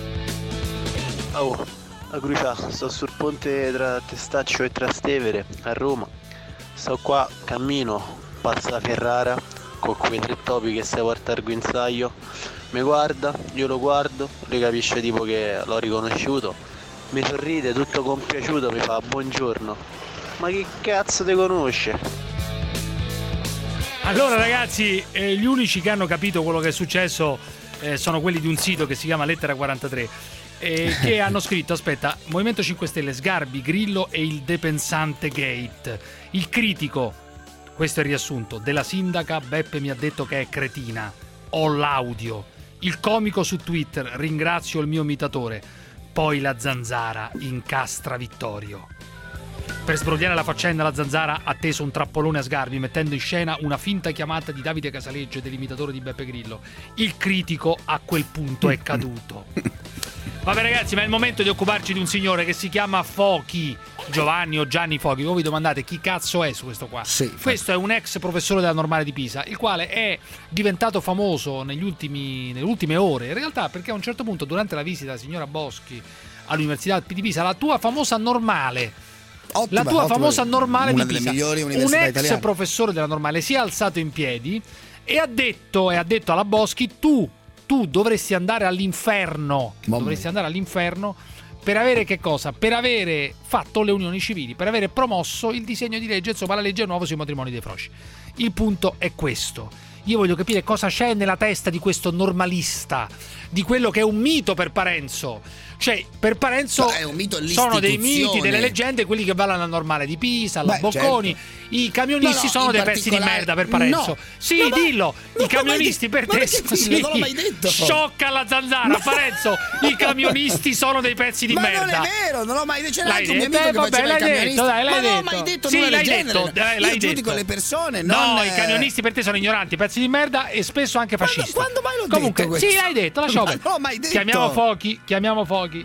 Oh, a Crucia, sto sul ponte tra Testaccio e Trastevere a Roma. Sto qua, cammino, passa Ferrara con quei tre topi che si porta al guinzaglio. Mi guarda, io lo guardo, lui capisce tipo che l'ho riconosciuto. Mi sorride, tutto compiaciuto, mi fa buongiorno. Ma che cazzo ti conosce? Allora ragazzi, eh, gli unici che hanno capito quello che è successo eh, sono quelli di un sito che si chiama Lettera quarantatré eh, che hanno scritto, aspetta, Movimento cinque Stelle, Sgarbi, Grillo e il Depensante Gate. Il critico, questo è il riassunto, della sindaca Beppe mi ha detto che è cretina. Ho l'audio. Il comico su Twitter, ringrazio il mio imitatore. Poi la Zanzara incastra Vittorio. Per sbrogliare la faccenda, la Zanzara ha teso un trappolone a Sgarbi mettendo in scena una finta chiamata di Davide Casaleggio, dell'imitatore di Beppe Grillo. Il critico a quel punto è caduto. Vabbè ragazzi, ma è il momento di occuparci di un signore che si chiama Fochi, Giovanni o Gianni Fochi. Voi vi domandate chi cazzo è su questo qua. Sì, questo è un ex professore della Normale di Pisa, il quale è diventato famoso negli ultimi, nelle ultime ore, in realtà perché a un certo punto durante la visita della signora Boschi all'Università di Pisa, la tua famosa Normale, Ottima, la tua ottima, famosa Normale una di delle Pisa, migliori un università ex italiane. professore della Normale si è alzato in piedi e ha detto, e ha detto alla Boschi, tu, tu dovresti andare all'inferno, Mamma dovresti andare all'inferno per avere che cosa? Per avere fatto le unioni civili, per avere promosso il disegno di legge, insomma la legge nuova sui matrimoni dei froci. Il punto è questo. io voglio capire cosa c'è nella testa di questo normalista, di quello che è un mito per Parenzo. Cioè, per Parenzo è un mito, sono dei miti, delle leggende, quelli che vanno alla Normale di Pisa, alla Beh, Bocconi. Certo. I camionisti no, no, sono dei pezzi di merda per Parenzo. No, sì, no, dillo. I camionisti per te sono sì. Non l'ho mai detto. Sciocca la zanzara, Parenzo. I camionisti sono dei pezzi di ma merda. Ma non è vero, non l'ho mai detto. C'era l'hai anche un mio amico eh, che vabbè, faceva l'hai i camionisti. detto, dai, l'hai ma detto. non ho mai detto sì, nulla l'hai del detto. genere. Dai, l'hai Io giudico detto. le persone, no, non i camionisti per te sono ignoranti, pezzi di merda e spesso anche fascisti. Quando, quando mai l'ho Comunque, detto? Comunque, sì, l'hai detto, lasciamo Non l'ho mai detto. Chiamiamo Fochi, chiamiamo Fochi.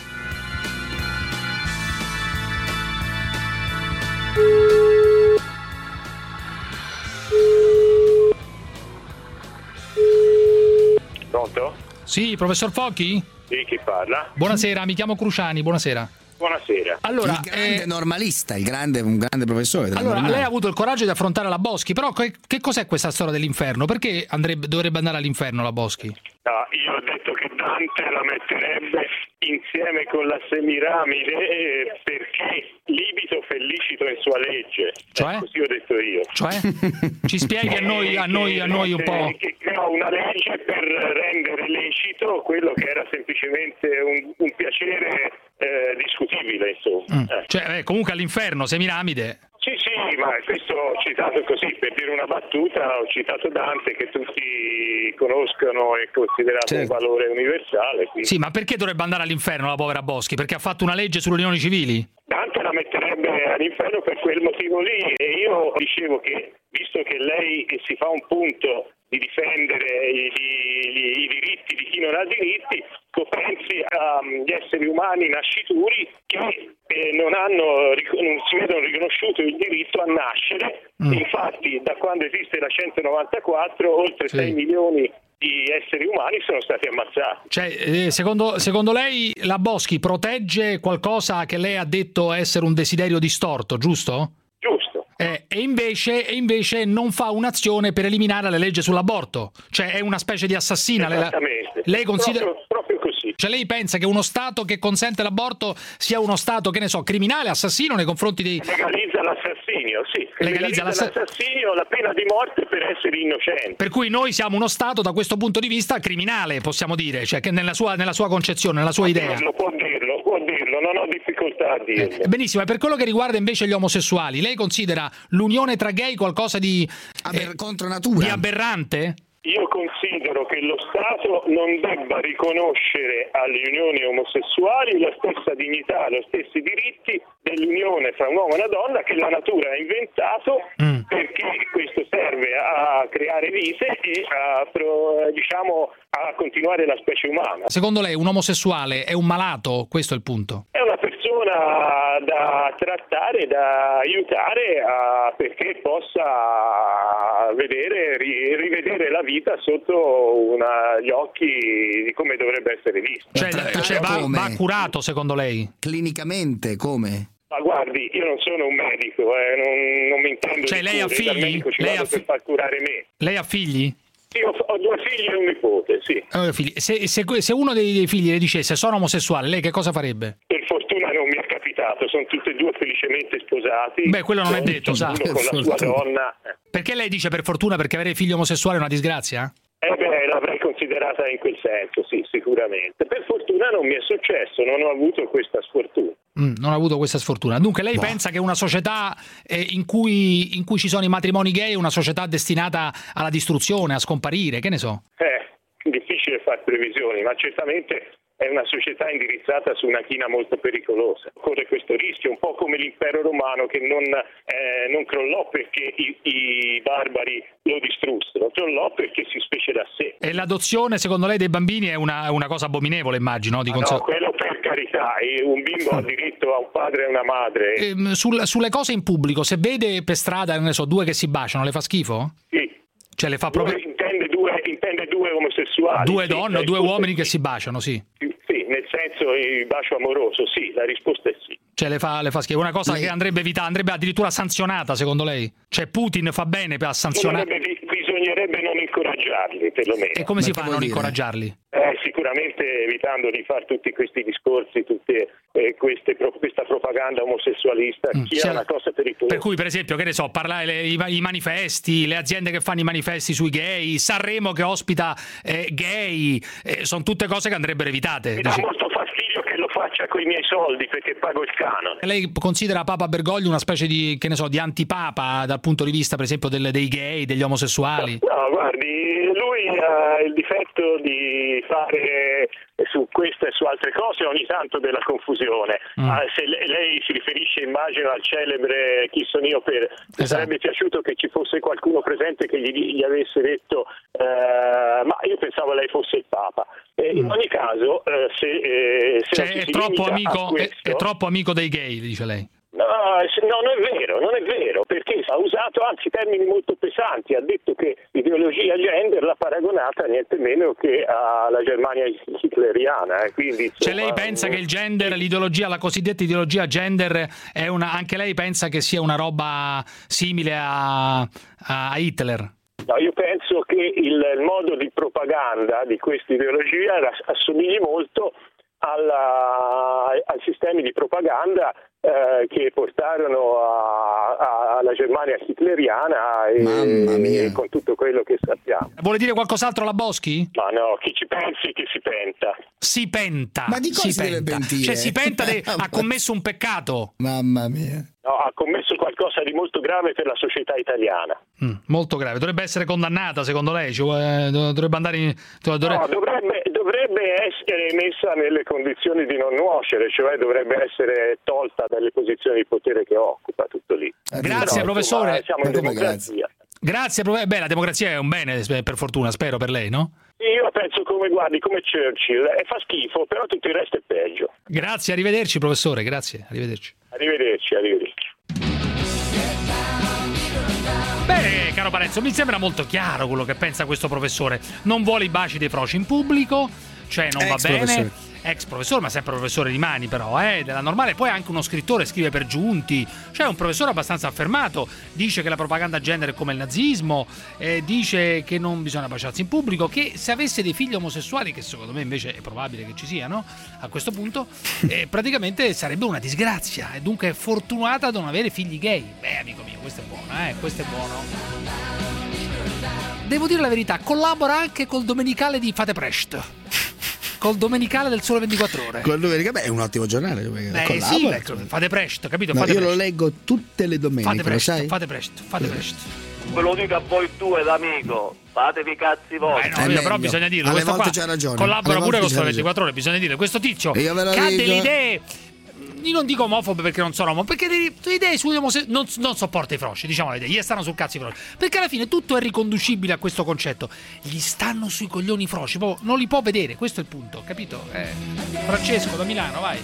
Pronto? Sì, professor Fochi? Sì, chi parla? Buonasera, mi chiamo Cruciani, buonasera. Buonasera. Allora, il grande eh, normalista, il grande, un grande professore. Allora, normale. lei ha avuto il coraggio di affrontare la Boschi, però che, che cos'è questa storia dell'inferno? Perché andrebbe, dovrebbe andare all'inferno la Boschi? No, io ho detto che Dante la metterebbe insieme con la Semiramide eh, perché libito felicito in sua legge. Cioè? Eh, così ho detto io. Cioè? Ci spieghi a noi, a noi, a noi un po'. Che creò una legge per rendere lecito quello che era semplicemente un, un piacere eh, discutibile, insomma. Mm. Eh. Cioè, eh, comunque all'inferno, Semiramide. Sì, sì, ma questo ho citato così per dire una battuta, ho citato Dante che tutti conoscono e considerato certo. un valore universale. Quindi. Sì, ma perché dovrebbe andare all'inferno la povera Boschi? Perché ha fatto una legge sulle unioni civili? Dante la metterebbe all'inferno per quel motivo lì e io dicevo che, visto che lei si fa un punto di difendere i, i, i diritti di chi non ha diritti, pensi agli esseri umani nascituri che eh, non, hanno, non si vedono riconosciuto il diritto a nascere. Mm. Infatti da quando esiste la centonovantaquattro oltre sì. sei milioni di esseri umani sono stati ammazzati. Cioè, eh, secondo, secondo lei la Boschi protegge qualcosa che lei ha detto essere un desiderio distorto, giusto? Giusto. Eh, e, invece, e invece non fa un'azione per eliminare la legge sull'aborto, cioè è una specie di assassina. Esattamente. Lei considera... proprio, proprio così. Cioè lei pensa che uno Stato che consente l'aborto sia uno Stato, che ne so, criminale, assassino nei confronti dei... Legalizza l'assassinio, sì. Legalizza, Legalizza l'assassinio, la pena di morte per essere innocenti. Per cui noi siamo uno Stato da questo punto di vista criminale, possiamo dire, cioè che nella sua, nella sua concezione, nella sua può idea. Dirlo, può dirlo, può dirlo, non ho difficoltà a dirlo. Eh, benissimo, e per quello che riguarda invece gli omosessuali, lei considera l'unione tra gay qualcosa di... Aber- eh, contro natura. Di aberrante? Io considero che lo Stato non debba riconoscere alle unioni omosessuali la stessa dignità, gli stessi diritti dell'unione fra un uomo e una donna che la natura ha inventato mm. perché questo serve a creare vite e a, diciamo, a continuare la specie umana. Secondo lei un omosessuale è un malato? Questo è il punto. È una persona da trattare, da aiutare a, perché possa vedere, ri, rivedere la vita sotto una, gli occhi di come dovrebbe essere vista. Cioè, cioè va, va curato secondo lei? Clinicamente come? Ma guardi, io non sono un medico, eh, non, non mi intendo cioè, di lei ha figli? Dal medico ci lei vado ha fi- per far curare me. Lei ha figli? Sì, ho, ho due figli e un nipote, sì. Allora, figli. Se, se, se uno dei, dei figli le dicesse sono omosessuale, lei che cosa farebbe? Per fortuna non mi è capitato, sono tutti e due felicemente sposati. Beh, quello non è detto, sa. Uno con la sua donna. Perché lei dice per fortuna perché avere figli omosessuali è una disgrazia? Eh beh, l'avrei considerata in quel senso, sì, sicuramente. Per fortuna non mi è successo, non ho avuto questa sfortuna. Mm, non ha avuto questa sfortuna. Dunque lei wow. pensa che una società eh, in, cui, in cui ci sono i matrimoni gay è una società destinata alla distruzione, a scomparire, che ne so? Eh, difficile fare previsioni, ma certamente è una società indirizzata su una china molto pericolosa. Corre questo rischio, un po' come l'impero romano che non, eh, non crollò perché i, i barbari lo distrussero, crollò perché si specie da sé. E l'adozione, secondo lei, dei bambini è una, una cosa abominevole, immagino? Di cons- no, quello per carità, un bimbo ha diritto a un padre e una madre. E, sul, sulle cose in pubblico, se vede per strada, ne so, due che si baciano, le fa schifo? Sì. Cioè le fa proprio... Due, intende, due, intende due omosessuali. Due sì, donne o due uomini che si baciano, sì. Sì, nel senso il bacio amoroso, sì, la risposta è sì. Cioè le fa, le fa schifo, una cosa lei... che andrebbe evitata, andrebbe addirittura sanzionata secondo lei? Cioè Putin fa bene per sanzionare? Non andrebbe bisognerebbe non incoraggiarli, perlomeno. E come si fa a non incoraggiarli? Eh, sicuramente evitando di fare tutti questi discorsi, tutte eh, queste, questa propaganda omosessualista, Mm, che cioè, è una cosa pericolosa. Per cui, per esempio, che ne so, parlare le, i, i manifesti, le aziende che fanno i manifesti sui gay, Sanremo che ospita eh, gay, eh, sono tutte cose che andrebbero evitate. Mi dà molto fastidio che lo faccia con i miei soldi perché pago il canone. Lei considera Papa Bergoglio una specie di, che ne so, di antipapa dal punto di vista, per esempio, delle, dei gay, degli omosessuali? No, guardi, lui ha il difetto di fare su queste e su altre cose ogni tanto della confusione. Mm. Ah, se lei, lei si riferisce, immagino, al celebre Chi sono io per... Mi Esatto. sarebbe piaciuto che ci fosse qualcuno presente che gli, gli avesse detto eh, ma io pensavo lei fosse il Papa. Eh, in Mm. ogni caso, eh, se, eh, se Cioè, non è si troppo, limita a amico, è, questo- è troppo amico dei gay, dice lei. No, no, non è vero, non è vero, perché ha usato anzi termini molto pesanti, ha detto che l'ideologia gender l'ha paragonata niente meno che alla Germania hitleriana, eh, quindi Cioè insomma, lei pensa che il gender, l'ideologia, la cosiddetta ideologia gender, è una, anche lei pensa che sia una roba simile a, a Hitler? No, io penso che il, il modo di propaganda di questa ideologia assomigli molto alla, ai sistemi di propaganda eh, che portarono a, a, alla Germania hitleriana e, e con tutto quello che sappiamo. Vuole dire qualcos'altro la Boschi? Ma no, chi ci pensi che si penta. Si penta. Ma di cosa si si deve penta. pentire? Cioè si penta, de- ha commesso un peccato. Mamma mia. No, ha commesso qualcosa di molto grave per la società italiana. Mm, molto grave. Dovrebbe essere condannata, secondo lei? Cioè, dovrebbe andare in... dovrebbe... No, dovrebbe, dovrebbe essere messa nelle condizioni di non nuocere, cioè dovrebbe essere tolta dalle posizioni di potere che occupa, tutto lì. Grazie, Però, professore. insomma, siamo in democrazia. Grazie, prof- beh, la democrazia è un bene, per fortuna, spero per lei, no? Io la penso come, guardi, come Churchill, e fa schifo, però tutto il resto è peggio. Grazie, arrivederci, professore, grazie, arrivederci. Arrivederci, arrivederci. Beh, caro Parenzo, mi sembra molto chiaro quello che pensa questo professore. Non vuole i baci dei froci in pubblico, cioè non Ex va bene. professore. Ex professore, ma sempre professore di mani, però, eh, della normale. Poi anche uno scrittore, scrive per giunti, cioè un professore abbastanza affermato. Dice che la propaganda gender è come il nazismo, eh, dice che non bisogna baciarsi in pubblico, che se avesse dei figli omosessuali, che secondo me invece è probabile che ci siano a questo punto, eh, praticamente sarebbe una disgrazia, e dunque è fortunata a non avere figli gay. Beh, amico mio, questo è buono, eh, questo è buono. Devo dire la verità, collabora anche col domenicale di Fate Presto. Col domenicale del Sole ventiquattro Ore. Col domenica, beh, è un ottimo giornale. Beh, sì, ecco, fate presto, capito? No, Fate io presto. lo leggo tutte le domeniche, Fate presto, lo sai? fate presto, fate presto. Ve lo dico a voi due d'amico, fatevi i cazzi vostri. Eh no, però bisogna dirlo, Alle questo volte qua c'ha ragione. collabora Alle pure volte con c'ha Sole ragione. ventiquattro Ore, bisogna dire. Questo tizio E io ve lo che ha dico. delle idee, io non dico omofobe perché non sono omofobe, perché le le idee sugli omosessuali non, non sopporta i froci, diciamo le idee, gli stanno sul cazzo i froci, perché alla fine tutto è riconducibile a questo concetto, gli stanno sui coglioni i froci, proprio non li può vedere, questo è il punto, capito? Eh, Francesco da Milano, vai.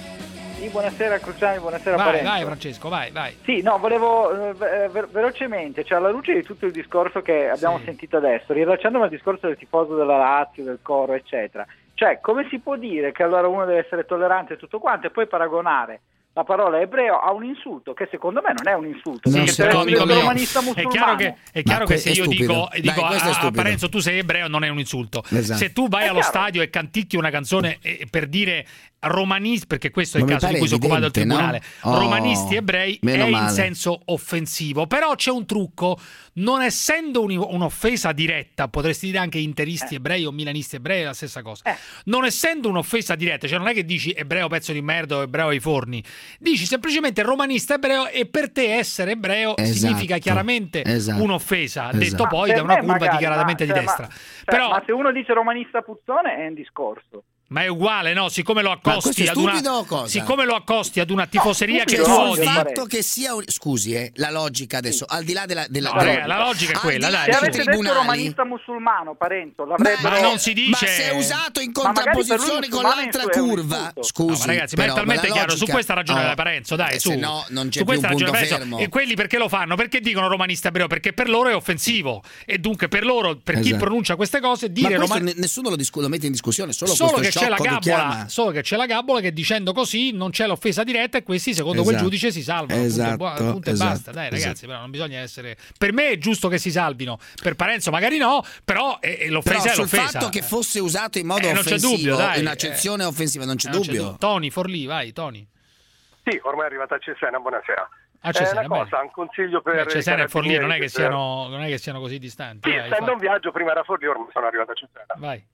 Sì, buonasera Cruciani, buonasera Vai, Parenzo. vai Francesco, vai, vai. Sì, no, volevo eh, ve- ve- velocemente, cioè alla luce di tutto il discorso che abbiamo Sì. sentito adesso, rilacciandomi al discorso del tifoso della Lazio, del coro, eccetera, cioè come si può dire che allora uno deve essere tollerante e tutto quanto e poi paragonare la parola ebreo a un insulto che secondo me non è un insulto, No, perché sì, deve no, essere amico mio, romanista è musulmano. chiaro che, è chiaro Ma che que- se è io stupido. dico, Dai, dico questo è a, a stupido. Parenzo tu sei ebreo non è un insulto. Esatto. Se tu vai È allo chiaro. stadio e canticchi una canzone eh, per dire romanisti, perché questo è il Ma mi caso di pare cui si è occupato il evidente, tribunale, no? Oh, romanisti ebrei è meno in male. senso offensivo, però c'è un trucco, non essendo un- un'offesa diretta, potresti dire anche interisti Eh. ebrei o milanisti ebrei, è la stessa cosa. Eh. Non essendo un'offesa diretta, cioè non è che dici ebreo pezzo di merda o ebreo ai forni, dici semplicemente romanista ebreo e per te essere ebreo Esatto. significa chiaramente Esatto. un'ofesa, Esatto. detto Ma poi per da una me curva magari, dichiaratamente ma- di cioè, destra. ma- cioè, Però ma se uno dice romanista puzzone è un discorso. ma è uguale, no? Siccome lo questo accosti è ad una stupido o cosa? siccome lo accosti ad una tifoseria No, che stupido tu no, odi. Il Io fatto farei. che sia un- scusi, eh, la logica adesso, al di là della, della, No, della- raga, la logica è al quella, di là dai, Se dei su. avesse detto tribunali, romanista musulmano, Parenzo, ma, l'avrebbero... Ma non si dice- ma se è usato in Ma magari per lui contrapposizione con musulmano l'altra è un curva, insulto. scusi, No, ma ragazzi, ma è però, talmente la chiaro, su logica- questa ragione oh, della Parenzo, dai, eh, su. se no non c'è Su più un questa punto ragione della fermo. Parenzo. E quelli perché lo fanno? Perché dicono romanista ebreo? Perché per loro è offensivo. E dunque per loro, per chi Esatto. pronuncia queste cose, Ma dire questo romanista ne- nessuno lo, discu- lo mette in discussione, solo, Solo questo che c'è la sciocco che gabola, chiama. solo che c'è la gabola che dicendo così non c'è l'offesa diretta e questi secondo Esatto. quel giudice si salvano. Esatto, punto, punto, punto esatto, e basta. Dai ragazzi, esatto. però non bisogna essere. Per me è giusto che si salvino, per Parenzo magari no, però eh, l'offesa Però è sul l'offesa. fatto che fosse usato in modo Eh, non c'è offensivo, dubbio, dai, in accezione eh. offensiva, non c'è Eh, non c'è dubbio. dubbio. Tony Forlì, vai Tony. Sì, ormai è arrivata a Cesena, buonasera. A Cesena, eh, una cosa, un consiglio per Beh, Cesena i e Forlì non è che carabinieri siano, non è che siano così distanti. Sì, vai, essendo fai. un viaggio, prima era Forlì, ormai sono arrivato a Cesena. Vai.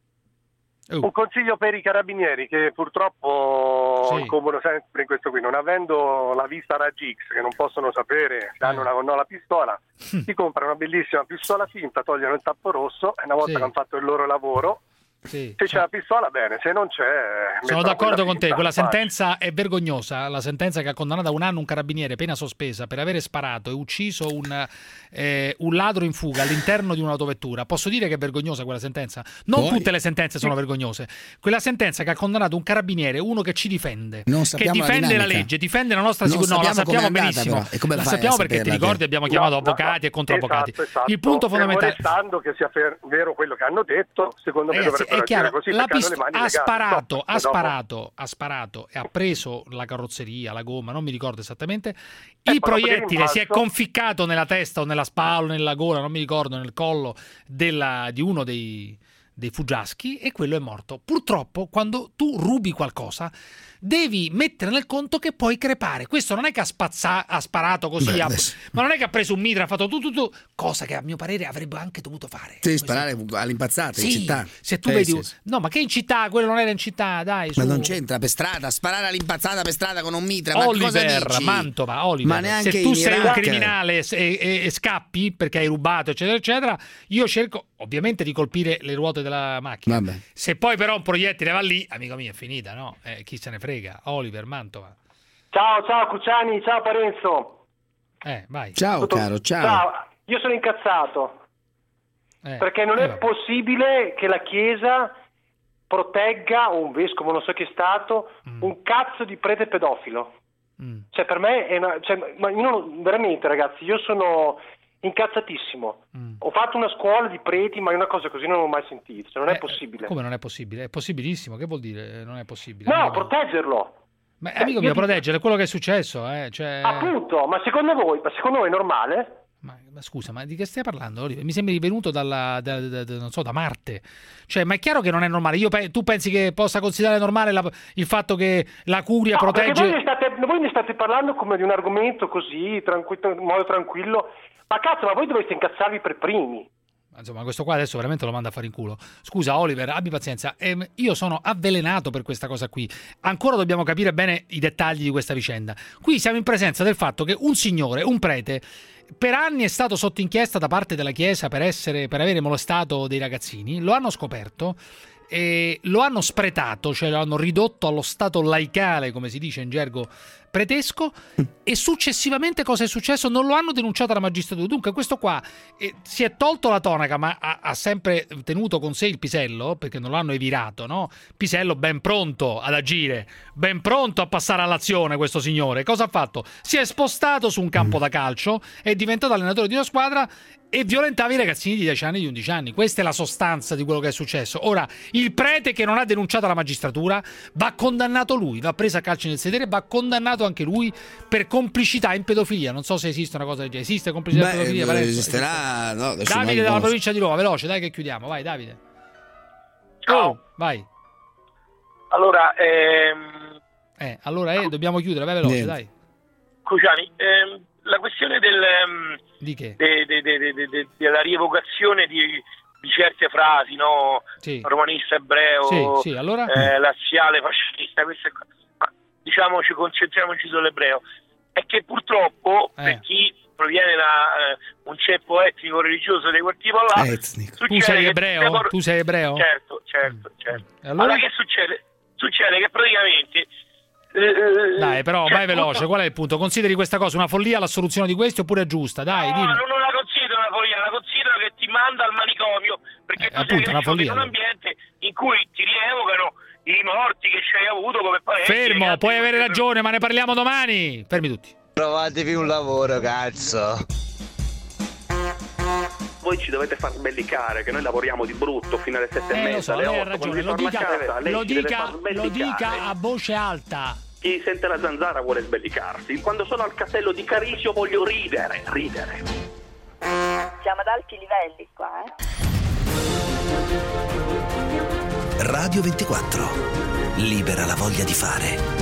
Un consiglio per i carabinieri che purtroppo Sì. incombono sempre in questo qui, non avendo la vista raggi X, che non possono sapere se hanno una o no la pistola, si comprano una bellissima pistola finta, togliono il tappo rosso e una volta Sì. che hanno fatto il loro lavoro, Sì. se c'è la pistola bene, se non c'è... Sono mettono d'accordo quella con te, finta, quella facile. sentenza è vergognosa, la sentenza che ha condannato a un anno un carabiniere, pena sospesa, per avere sparato e ucciso un, eh, un ladro in fuga all'interno di un'autovettura. Posso dire che è vergognosa quella sentenza? Non Poi- tutte le sentenze sono vergognose. Quella sentenza che ha condannato un carabiniere, uno che ci difende, Non che sappiamo la difende la, dinamica. legge, difende la nostra Non sicurezza. No, la sappiamo sappiamo com'è andata, benissimo. però. E come La fai a sappiamo perché ti saperla, te? ricordi abbiamo chiamato avvocati e controavvocati. Esatto, esatto. Il punto Fermo fondamentale... restando che sia fer- vero quello che hanno detto, secondo me Ragazzi, dovrebbero è chiaro, agire così, la perché hanno pist- le mani ha legate. sparato, Stop. ha E dopo- sparato, ha sparato e ha preso la carrozzeria, la gomma, non mi ricordo esattamente. Il poi dopo di proiettile si è rimbalzo- conficcato nella testa o nella spalla o nella gola, non mi ricordo, nel collo della- di uno dei, dei fuggiaschi e quello è morto. Purtroppo, quando tu rubi qualcosa, devi mettere nel conto che puoi crepare. Questo non è che ha, spazza- ha sparato così, Beh, ha- adesso- ma non è che ha preso un mitra, ha fatto tu tu tu, cosa che a mio parere avrebbe anche dovuto fare. Devi sparare all'impazzata in Sì, città. se tu Sì, vedi, sì, sì. no, ma che in città? Quello non era in città, dai. Ma su. non c'entra per strada, sparare all'impazzata per strada con un mitra, ma cosa Oliver, dici? Mantova, Oliver. Ma neanche se tu in sei un Iraq. criminale e, e- e scappi perché hai rubato, eccetera, eccetera, io cerco ovviamente di colpire le ruote della macchina. Vabbè. Se poi però un proiettile va lì, amico mio, è finita, no? Eh, chi se ne frega? Oliver, Mantova. Ciao, ciao Cucciani, ciao Parenzo. Eh, vai. Ciao Tutto- caro, ciao. Ciao, io sono incazzato Eh, perché non eh, è vabbè. possibile che la Chiesa protegga, o un vescovo, non so chi è stato, Mm. un cazzo di prete pedofilo. Cioè per me è una... Cioè, ma io non- veramente ragazzi, io sono incazzatissimo. Mm. Ho fatto una scuola di preti, ma una cosa così non l'ho mai sentita, cioè, non è possibile. Eh, Come non è possibile? È possibilissimo, che vuol dire? Non è possibile. No, Amico mio. proteggerlo. Ma Eh, amico io mio, dico- proteggere quello che è successo, eh? Cioè... Appunto, ma secondo voi, ma secondo voi è normale? Ma, ma scusa, ma di che stai parlando, Oliver? Mi sembri venuto dalla, da, da- da- non so, da Marte. Cioè, ma è chiaro che non è normale. Io pe- tu pensi che possa considerare normale la- il fatto che la curia No, perché protegge... voi ne, state, voi ne state parlando come di un argomento così, tranqui- in modo tranquillo. Ma cazzo, ma voi dovreste incazzarvi per primi. Insomma, questo qua adesso veramente lo manda a fare in culo. Scusa, Oliver, abbi pazienza. Ehm, io sono avvelenato per questa cosa qui. Ancora dobbiamo capire bene i dettagli di questa vicenda. Qui siamo in presenza del fatto che un signore, un prete, per anni è stato sotto inchiesta da parte della Chiesa per, essere, per avere molestato dei ragazzini. Lo hanno scoperto e lo hanno spretato, cioè lo hanno ridotto allo stato laicale, come si dice in gergo pretesco, e successivamente cosa è successo? Non lo hanno denunciato alla magistratura. Dunque questo qua eh, si è tolto la tonaca, ma ha, ha sempre tenuto con sé il pisello, perché non l'hanno evirato, no? Pisello ben pronto ad agire, ben pronto a passare all'azione questo signore. Cosa ha fatto? Si è spostato su un campo da calcio, è diventato allenatore di una squadra e violentava i ragazzini di dieci anni e di undici anni. Questa è la sostanza di quello che è successo. Ora, il prete che non ha denunciato la magistratura va condannato lui, va preso a calci nel sedere, va condannato anche lui per complicità in pedofilia. Non so se esiste una cosa del genere. Esiste complicità in Beh, pedofilia? Parenzo? esisterà, no, adesso non Davide lo dalla conosco. provincia di Roma, veloce, dai che chiudiamo. Vai Davide. Ciao. Oh, vai. Allora, ehm, Eh, allora eh, dobbiamo chiudere, vai veloce, Niente. dai. Cucciani, ehm, la questione del, ehm, Di che? de- de- de- de- de- de- della rievocazione di, di certe frasi, no? Sì. Romanista ebreo, Sì, sì, allora? eh, laziale, fascista, queste cose. Ma diciamoci, concentriamoci sull'ebreo. È che purtroppo Eh. per chi proviene da eh, un ceppo etnico religioso di quel tipo là, Etnico. succede Tu sei che ebreo? siamo- Tu sei ebreo? Certo, certo, certo. E allora? Allora che succede? Succede che praticamente eh, Dai, però cioè, vai veloce, tutto- qual è il punto? Consideri questa cosa una follia, la soluzione di questi oppure è giusta? Dai, No, dimmi. non la considero una follia, la considero che ti manda al manicomio perché tu sei appunto, una cresciuto in follia, un ambiente in cui ti rievocano i morti che ci hai avuto come parenti. Fermo, puoi avere ragione, ma ne parliamo domani. Fermi tutti. Trovatevi un lavoro, cazzo. voi ci dovete far sbellicare, che noi lavoriamo di brutto fino alle sette Eh, e lo mezza, so, alle lei ha otto, ragione, quando lo si torna dica, a casa, lei lo, ci deve dica, far lo sbellicare. dica a voce alta. Chi sente la zanzara vuole sbellicarsi. Quando sono al castello di Carisio voglio ridere, ridere. Siamo ad alti livelli qua, eh? Radio ventiquattro. Libera la voglia di fare.